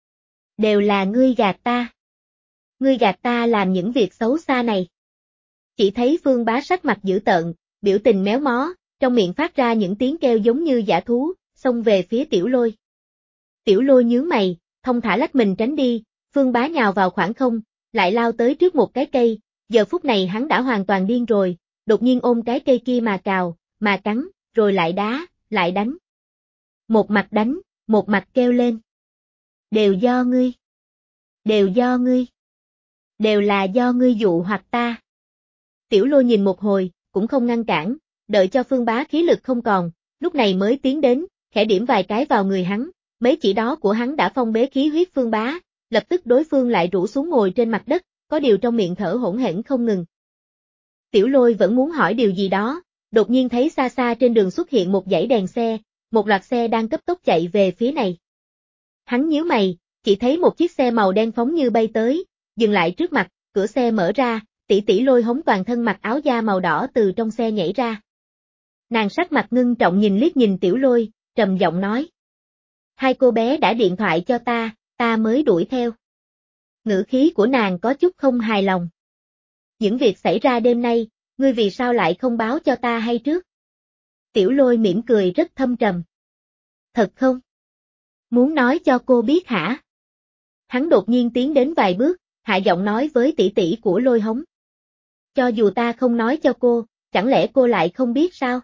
Đều là ngươi gạt ta. Ngươi gạt ta làm những việc xấu xa này. Chỉ thấy Phương Bá sắc mặt dữ tợn, biểu tình méo mó, trong miệng phát ra những tiếng kêu giống như dã thú, xông về phía Tiểu Lôi. Tiểu Lôi nhướng mày, thông thả lách mình tránh đi, Phương Bá nhào vào khoảng không, lại lao tới trước một cái cây, giờ phút này hắn đã hoàn toàn điên rồi, đột nhiên ôm cái cây kia mà cào, mà cắn, rồi lại đá, lại đánh. Một mặt đánh, một mặt kêu lên. Đều do ngươi. Đều do ngươi. Đều là do ngươi dụ hoặc ta. Tiểu Lôi nhìn một hồi, cũng không ngăn cản, đợi cho Phương Bá khí lực không còn, lúc này mới tiến đến, khẽ điểm vài cái vào người hắn, mấy chỉ đó của hắn đã phong bế khí huyết Phương Bá, lập tức đối phương lại rũ xuống ngồi trên mặt đất, có điều trong miệng thở hỗn hển không ngừng. Tiểu Lôi vẫn muốn hỏi điều gì đó, đột nhiên thấy xa xa trên đường xuất hiện một dãy đèn xe, một loạt xe đang cấp tốc chạy về phía này. Hắn nhíu mày, chỉ thấy một chiếc xe màu đen phóng như bay tới, dừng lại trước mặt, cửa xe mở ra, tỷ tỷ Lôi Hống toàn thân mặc áo da màu đỏ từ trong xe nhảy ra. Nàng sắc mặt ngưng trọng nhìn liếc nhìn Tiểu Lôi, trầm giọng nói. Hai cô bé đã điện thoại cho ta, ta mới đuổi theo. Ngữ khí của nàng có chút không hài lòng. Những việc xảy ra đêm nay, ngươi vì sao lại không báo cho ta hay trước? Tiểu Lôi mỉm cười rất thâm trầm. Thật không? Muốn nói cho cô biết hả? Hắn đột nhiên tiến đến vài bước, hạ giọng nói với tỷ tỷ của Lôi Hống. Cho dù ta không nói cho cô, chẳng lẽ cô lại không biết sao?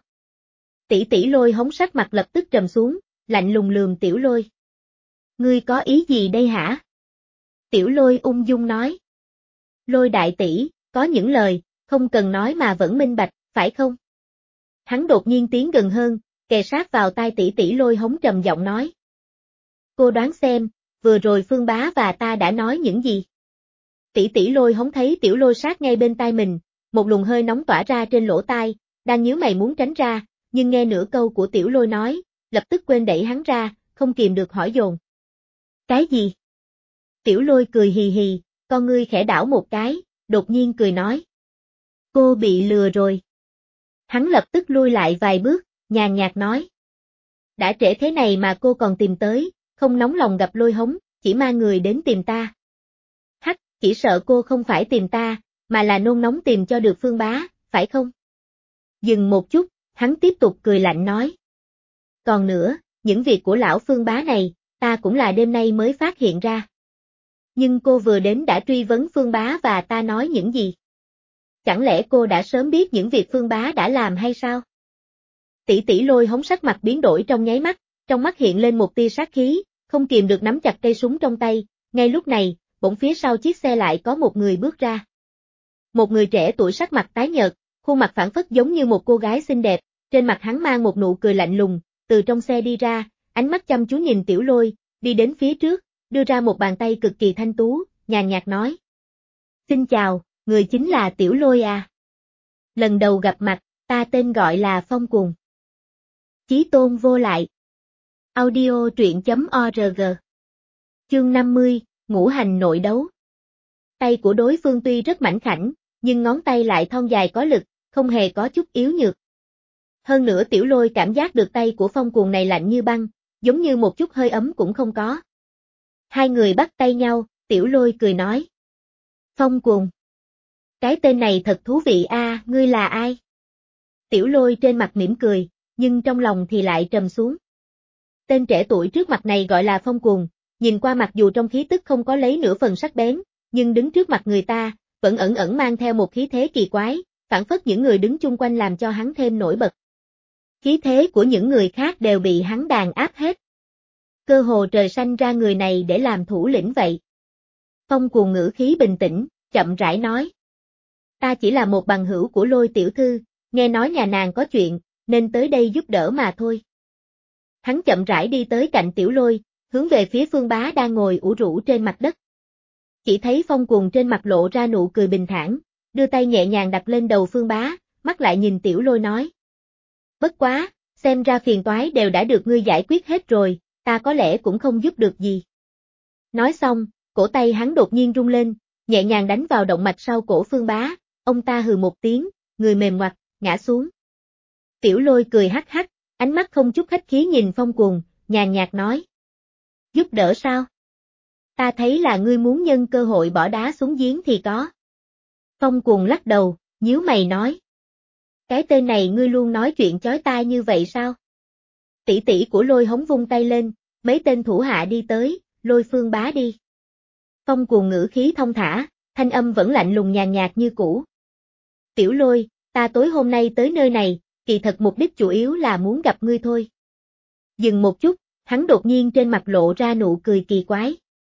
Tỷ tỷ Lôi Hống sắc mặt lập tức trầm xuống, lạnh lùng lườm Tiểu Lôi. Ngươi có ý gì đây hả? Tiểu Lôi ung dung nói. Lôi đại tỷ, có những lời, không cần nói mà vẫn minh bạch, phải không? Hắn đột nhiên tiến gần hơn, kề sát vào tai tỷ tỷ Lôi Hống trầm giọng nói. Cô đoán xem, vừa rồi Phương Bá và ta đã nói những gì? Tỷ tỷ Lôi Hống thấy Tiểu Lôi sát ngay bên tai mình, một luồng hơi nóng tỏa ra trên lỗ tai, đang nhíu mày muốn tránh ra, nhưng nghe nửa câu của Tiểu Lôi nói, lập tức quên đẩy hắn ra, không kìm được hỏi dồn. Cái gì? Tiểu Lôi cười hì hì, con ngươi khẽ đảo một cái, đột nhiên cười nói. Cô bị lừa rồi. Hắn lập tức lui lại vài bước, nhàn nhạt nói. Đã trễ thế này mà cô còn tìm tới, không nóng lòng gặp Lôi Hống, chỉ mang người đến tìm ta. Hắc, chỉ sợ cô không phải tìm ta, mà là nôn nóng tìm cho được Phương Bá, phải không? Dừng một chút, hắn tiếp tục cười lạnh nói. Còn nữa, những việc của lão Phương Bá này, ta cũng là đêm nay mới phát hiện ra. Nhưng cô vừa đến đã truy vấn Phương Bá và ta nói những gì? Chẳng lẽ cô đã sớm biết những việc Phương Bá đã làm hay sao? Tỷ tỷ Lôi Hống sắc mặt biến đổi trong nháy mắt, trong mắt hiện lên một tia sát khí, không kìm được nắm chặt cây súng trong tay, ngay lúc này, bỗng phía sau chiếc xe lại có một người bước ra. Một người trẻ tuổi sắc mặt tái nhợt, khuôn mặt phảng phất giống như một cô gái xinh đẹp, trên mặt hắn mang một nụ cười lạnh lùng, từ trong xe đi ra, ánh mắt chăm chú nhìn Tiểu Lôi, đi đến phía trước, đưa ra một bàn tay cực kỳ thanh tú, nhàn nhạt nói. Xin chào, người chính là Tiểu Lôi à? Lần đầu gặp mặt, ta tên gọi là Phong Cuồng. Chí tôn vô lại. Audio truyện chấm org. Chương năm mươi, ngũ hành nội đấu. Tay của đối phương tuy rất mảnh khảnh, nhưng ngón tay lại thon dài có lực, không hề có chút yếu nhược. Hơn nữa Tiểu Lôi cảm giác được tay của Phong Cuồng này lạnh như băng, giống như một chút hơi ấm cũng không có. Hai người bắt tay nhau, Tiểu Lôi cười nói. Phong Cuồng. Cái tên này thật thú vị a, à, ngươi là ai? Tiểu Lôi trên mặt mỉm cười, nhưng trong lòng thì lại trầm xuống. Tên trẻ tuổi trước mặt này gọi là Phong Cuồng, nhìn qua mặc dù trong khí tức không có lấy nửa phần sắc bén, nhưng đứng trước mặt người ta, vẫn ẩn ẩn mang theo một khí thế kỳ quái, phảng phất những người đứng chung quanh làm cho hắn thêm nổi bật. Khí thế của những người khác đều bị hắn đàn áp hết. Cơ hồ trời sanh ra người này để làm thủ lĩnh vậy. Phong Cuồng ngữ khí bình tĩnh, chậm rãi nói. Ta chỉ là một bằng hữu của Lôi tiểu thư, nghe nói nhà nàng có chuyện, nên tới đây giúp đỡ mà thôi. Hắn chậm rãi đi tới cạnh Tiểu Lôi, hướng về phía Phương Bá đang ngồi ủ rũ trên mặt đất. Chỉ thấy Phong Cuồng trên mặt lộ ra nụ cười bình thản, đưa tay nhẹ nhàng đặt lên đầu Phương Bá, mắt lại nhìn Tiểu Lôi nói. Bất quá, xem ra phiền toái đều đã được ngươi giải quyết hết rồi, ta có lẽ cũng không giúp được gì. Nói xong, cổ tay hắn đột nhiên rung lên, nhẹ nhàng đánh vào động mạch sau cổ Phương Bá, ông ta hừ một tiếng, người mềm ngoặt, ngã xuống. Tiểu Lôi cười hắc hắc, ánh mắt không chút khách khí nhìn Phong Cuồng, nhàn nhạt nói. Giúp đỡ sao? Ta thấy là ngươi muốn nhân cơ hội bỏ đá xuống giếng thì có. Phong Cuồng lắc đầu, nhíu mày nói. Cái tên này ngươi luôn nói chuyện chói tai như vậy sao? Tỷ tỷ của Lôi hống vung tay lên, mấy tên thủ hạ đi tới, lôi Phương Bá đi. Phong Cuồng ngữ khí thông thả, thanh âm vẫn lạnh lùng nhàn nhạt như cũ. Tiểu Lôi, ta tối hôm nay tới nơi này, kỳ thật mục đích chủ yếu là muốn gặp ngươi thôi. Dừng một chút, hắn đột nhiên trên mặt lộ ra nụ cười kỳ quái.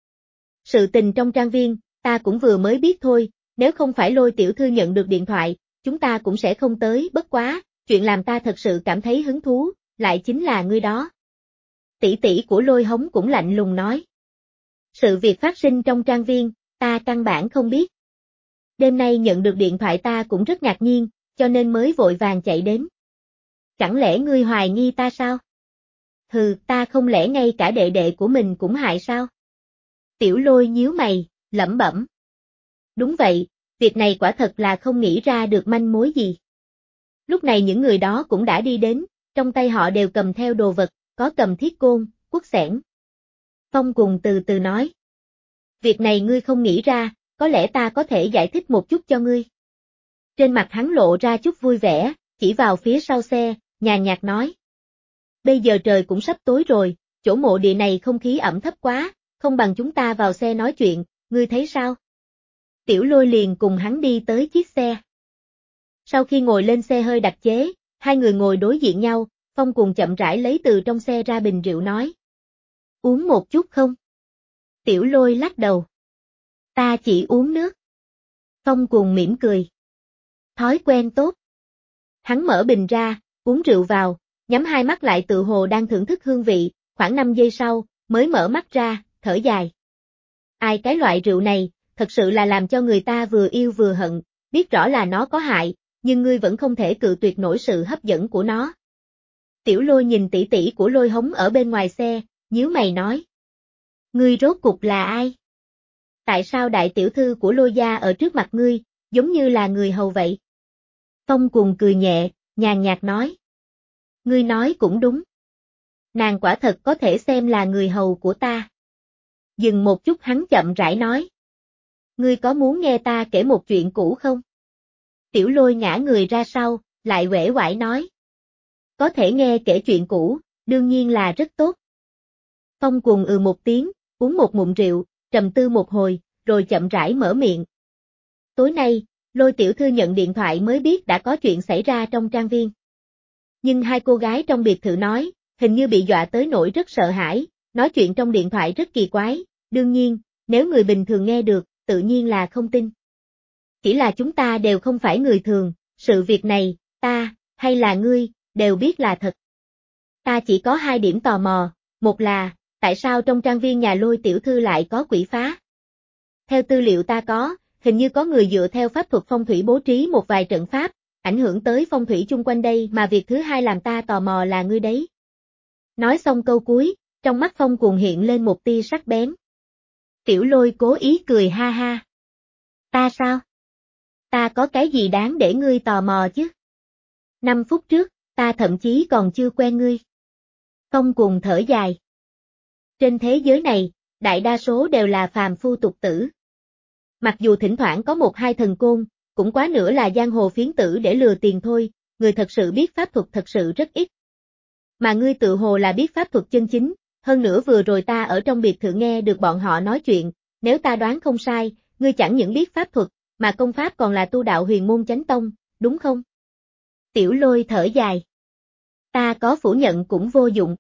Sự tình trong trang viên, ta cũng vừa mới biết thôi, nếu không phải Lôi tiểu thư nhận được điện thoại, chúng ta cũng sẽ không tới, bất quá, chuyện làm ta thật sự cảm thấy hứng thú, lại chính là ngươi đó. Tỷ tỷ của Lôi hống cũng lạnh lùng nói. Sự việc phát sinh trong trang viên, ta căn bản không biết. Đêm nay nhận được điện thoại ta cũng rất ngạc nhiên, cho nên mới vội vàng chạy đến. Chẳng lẽ ngươi hoài nghi ta sao? Hừ, ta không lẽ ngay cả đệ đệ của mình cũng hại sao? Tiểu Lôi nhíu mày, lẩm bẩm. Đúng vậy, việc này quả thật là không nghĩ ra được manh mối gì. Lúc này những người đó cũng đã đi đến, trong tay họ đều cầm theo đồ vật, có cầm thiết côn, cuốc xẻng. Phong Cuồng từ từ nói. Việc này ngươi không nghĩ ra, có lẽ ta có thể giải thích một chút cho ngươi. Trên mặt hắn lộ ra chút vui vẻ, chỉ vào phía sau xe, nhàn nhạt nói. Bây giờ trời cũng sắp tối rồi, chỗ mộ địa này không khí ẩm thấp quá, không bằng chúng ta vào xe nói chuyện, ngươi thấy sao? Tiểu Lôi liền cùng hắn đi tới chiếc xe. Sau khi ngồi lên xe hơi đặc chế, hai người ngồi đối diện nhau, Phong Cuồng chậm rãi lấy từ trong xe ra bình rượu nói. Uống một chút không? Tiểu Lôi lắc đầu. Ta chỉ uống nước. Phong Cuồng mỉm cười. Thói quen tốt. Hắn mở bình ra, uống rượu vào, nhắm hai mắt lại tự hồ đang thưởng thức hương vị, khoảng năm giây sau, mới mở mắt ra, thở dài. Ai cái loại rượu này, thật sự là làm cho người ta vừa yêu vừa hận, biết rõ là nó có hại, nhưng ngươi vẫn không thể cự tuyệt nổi sự hấp dẫn của nó. Tiểu Lôi nhìn tỷ tỷ của Lôi hống ở bên ngoài xe, nhíu mày nói. Ngươi rốt cục là ai? Tại sao đại tiểu thư của Lôi gia ở trước mặt ngươi, giống như là người hầu vậy? Phong Cuồng cười nhẹ, nhàn nhạt nói. Ngươi nói cũng đúng. Nàng quả thật có thể xem là người hầu của ta. Dừng một chút hắn chậm rãi nói. Ngươi có muốn nghe ta kể một chuyện cũ không? Tiểu Lôi ngã người ra sau, lại uể oải nói. Có thể nghe kể chuyện cũ, đương nhiên là rất tốt. Phong Cuồng ừ một tiếng, uống một ngụm rượu, trầm tư một hồi, rồi chậm rãi mở miệng. Tối nay, Lôi tiểu thư nhận điện thoại mới biết đã có chuyện xảy ra trong trang viên. Nhưng hai cô gái trong biệt thự nói, hình như bị dọa tới nỗi rất sợ hãi, nói chuyện trong điện thoại rất kỳ quái, đương nhiên, nếu người bình thường nghe được, tự nhiên là không tin. Chỉ là chúng ta đều không phải người thường, sự việc này, ta, hay là ngươi, đều biết là thật. Ta chỉ có hai điểm tò mò, một là, tại sao trong trang viên nhà Lôi tiểu thư lại có quỷ phá? Theo tư liệu ta có, hình như có người dựa theo pháp thuật phong thủy bố trí một vài trận pháp, ảnh hưởng tới phong thủy chung quanh đây mà việc thứ hai làm ta tò mò là ngươi đấy. Nói xong câu cuối, trong mắt Phong Cuồng hiện lên một tia sắc bén. Tiểu Lôi cố ý cười ha ha. Ta sao? Ta có cái gì đáng để ngươi tò mò chứ? Năm phút trước, ta thậm chí còn chưa quen ngươi. Phong Cuồng thở dài. Trên thế giới này, đại đa số đều là phàm phu tục tử. Mặc dù thỉnh thoảng có một hai thần côn, cũng quá nữa là giang hồ phiến tử để lừa tiền thôi, người thật sự biết pháp thuật thật sự rất ít. Mà ngươi tự hồ là biết pháp thuật chân chính, hơn nữa vừa rồi ta ở trong biệt thự nghe được bọn họ nói chuyện, nếu ta đoán không sai, ngươi chẳng những biết pháp thuật, mà công pháp còn là tu đạo huyền môn chánh tông, đúng không? Tiểu Lôi thở dài. Ta có phủ nhận cũng vô dụng.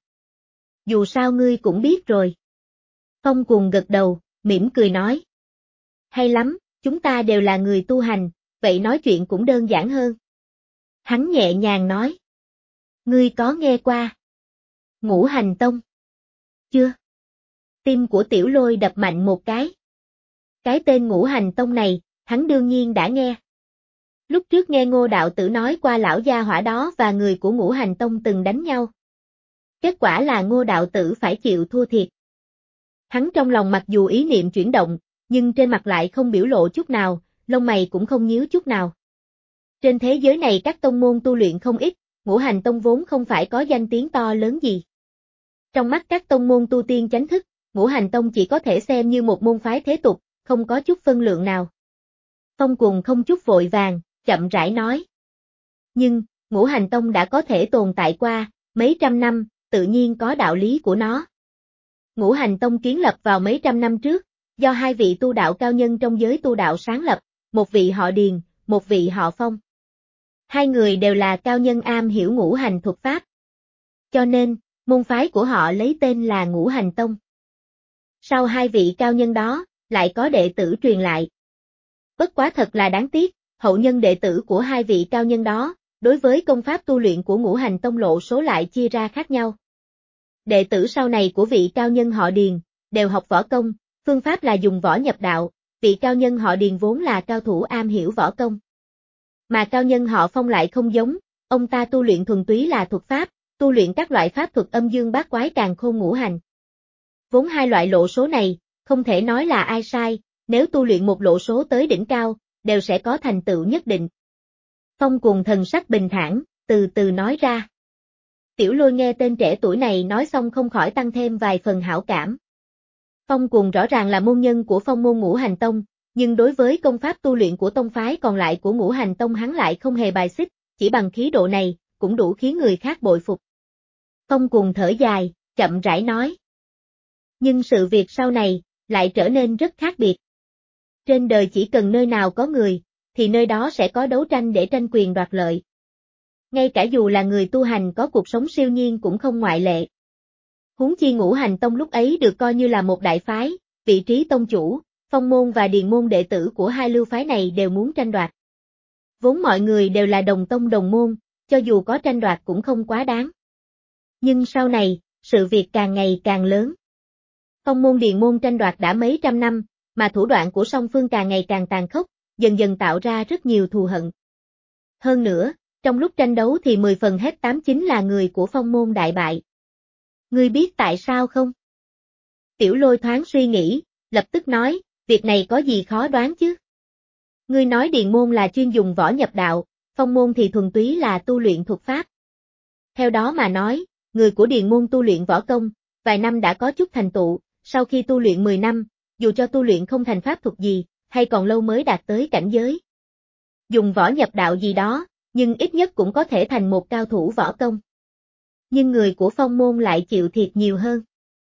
Dù sao ngươi cũng biết rồi. Phong Cuồng gật đầu, mỉm cười nói. Hay lắm, chúng ta đều là người tu hành, vậy nói chuyện cũng đơn giản hơn. Hắn nhẹ nhàng nói. Ngươi có nghe qua Ngũ Hành Tông? Chưa. Tim của Tiểu Lôi đập mạnh một cái. Cái tên Ngũ Hành Tông này, hắn đương nhiên đã nghe. Lúc trước nghe Ngô đạo tử nói qua lão gia hỏa đó và người của Ngũ Hành Tông từng đánh nhau. Kết quả là Ngô đạo tử phải chịu thua thiệt. Hắn trong lòng mặc dù ý niệm chuyển động, nhưng trên mặt lại không biểu lộ chút nào, lông mày cũng không nhíu chút nào. Trên thế giới này các tông môn tu luyện không ít, Ngũ Hành Tông vốn không phải có danh tiếng to lớn gì. Trong mắt các tông môn tu tiên chánh thức, Ngũ Hành Tông chỉ có thể xem như một môn phái thế tục, không có chút phân lượng nào. Phong Cuồng không chút vội vàng, chậm rãi nói. Nhưng, Ngũ Hành Tông đã có thể tồn tại qua, mấy trăm năm, tự nhiên có đạo lý của nó. Ngũ Hành Tông kiến lập vào mấy trăm năm trước, do hai vị tu đạo cao nhân trong giới tu đạo sáng lập, một vị họ Điền, một vị họ Phong. Hai người đều là cao nhân am hiểu ngũ hành thuật pháp. Cho nên, môn phái của họ lấy tên là Ngũ Hành Tông. Sau hai vị cao nhân đó, lại có đệ tử truyền lại. Bất quá thật là đáng tiếc, hậu nhân đệ tử của hai vị cao nhân đó, đối với công pháp tu luyện của Ngũ Hành Tông lộ số lại chia ra khác nhau. Đệ tử sau này của vị cao nhân họ Điền, đều học võ công, phương pháp là dùng võ nhập đạo, vị cao nhân họ Điền vốn là cao thủ am hiểu võ công. Mà cao nhân họ Phong lại không giống, ông ta tu luyện thuần túy là thuật pháp, tu luyện các loại pháp thuật âm dương bát quái càn khôn ngũ hành. Vốn hai loại lộ số này, không thể nói là ai sai, nếu tu luyện một lộ số tới đỉnh cao, đều sẽ có thành tựu nhất định. Phong Cuồng thần sắc bình thản, từ từ nói ra. Tiểu Lôi nghe tên trẻ tuổi này nói xong không khỏi tăng thêm vài phần hảo cảm. Phong Cuồng rõ ràng là môn nhân của phong môn Ngũ Hành Tông, nhưng đối với công pháp tu luyện của tông phái còn lại của Ngũ Hành Tông hắn lại không hề bài xích, chỉ bằng khí độ này, cũng đủ khiến người khác bội phục. Phong Cuồng thở dài, chậm rãi nói. Nhưng sự việc sau này, lại trở nên rất khác biệt. Trên đời chỉ cần nơi nào có người, thì nơi đó sẽ có đấu tranh để tranh quyền đoạt lợi. Ngay cả dù là người tu hành có cuộc sống siêu nhiên cũng không ngoại lệ. Huống chi Ngũ Hành Tông lúc ấy được coi như là một đại phái, vị trí tông chủ, Phong môn và Điền môn đệ tử của hai lưu phái này đều muốn tranh đoạt. Vốn mọi người đều là đồng tông đồng môn, cho dù có tranh đoạt cũng không quá đáng. Nhưng sau này, sự việc càng ngày càng lớn. Phong môn Điền môn tranh đoạt đã mấy trăm năm, mà thủ đoạn của song phương càng ngày càng tàn khốc, dần dần tạo ra rất nhiều thù hận. Hơn nữa, trong lúc tranh đấu thì mười phần hết tám chính là người của phong môn đại bại. Ngươi biết tại sao không? Tiểu Lôi thoáng suy nghĩ, lập tức nói, việc này có gì khó đoán chứ? Ngươi nói Điền môn là chuyên dùng võ nhập đạo, phong môn thì thuần túy là tu luyện thuật pháp. Theo đó mà nói, người của Điền môn tu luyện võ công, vài năm đã có chút thành tựu, sau khi tu luyện mười năm, dù cho tu luyện không thành pháp thuật gì, hay còn lâu mới đạt tới cảnh giới. Dùng võ nhập đạo gì đó, nhưng ít nhất cũng có thể thành một cao thủ võ công. Nhưng người của phong môn lại chịu thiệt nhiều hơn.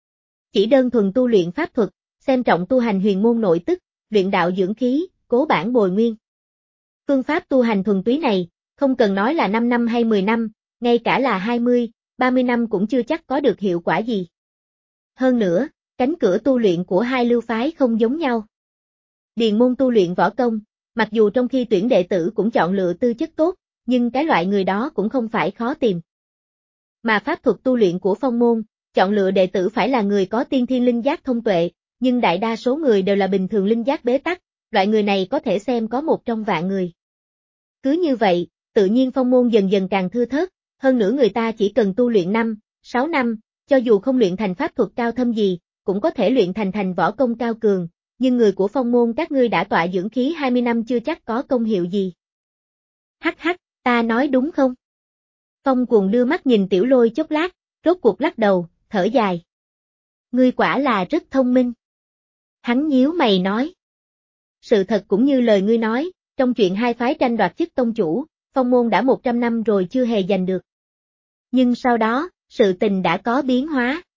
Chỉ đơn thuần tu luyện pháp thuật, xem trọng tu hành huyền môn nội tức, luyện đạo dưỡng khí, cố bản bồi nguyên. Phương pháp tu hành thuần túy này, không cần nói là năm năm hay mười năm, ngay cả là hai mươi, ba mươi năm cũng chưa chắc có được hiệu quả gì. Hơn nữa, Cánh cửa tu luyện của hai lưu phái không giống nhau. Điền môn tu luyện võ công, mặc dù trong khi tuyển đệ tử cũng chọn lựa tư chất tốt, nhưng cái loại người đó cũng không phải khó tìm. Mà pháp thuật tu luyện của phong môn, chọn lựa đệ tử phải là người có tiên thiên linh giác thông tuệ, nhưng đại đa số người đều là bình thường linh giác bế tắc, loại người này có thể xem có một trong vạn người. Cứ như vậy, tự nhiên phong môn dần dần càng thưa thớt, hơn nữa người ta chỉ cần tu luyện năm, sáu năm, cho dù không luyện thành pháp thuật cao thâm gì, cũng có thể luyện thành thành võ công cao cường, nhưng người của phong môn các ngươi đã tọa dưỡng khí hai mươi năm chưa chắc có công hiệu gì. Hắc hắc, ta nói đúng không? Phong Cuồng đưa mắt nhìn Tiểu Lôi chốc lát, rốt cuộc lắc đầu, thở dài. Ngươi quả là rất thông minh. Hắn nhíu mày nói. Sự thật cũng như lời ngươi nói, trong chuyện hai phái tranh đoạt chức tông chủ, phong môn đã một trăm năm rồi chưa hề giành được. Nhưng sau đó, sự tình đã có biến hóa.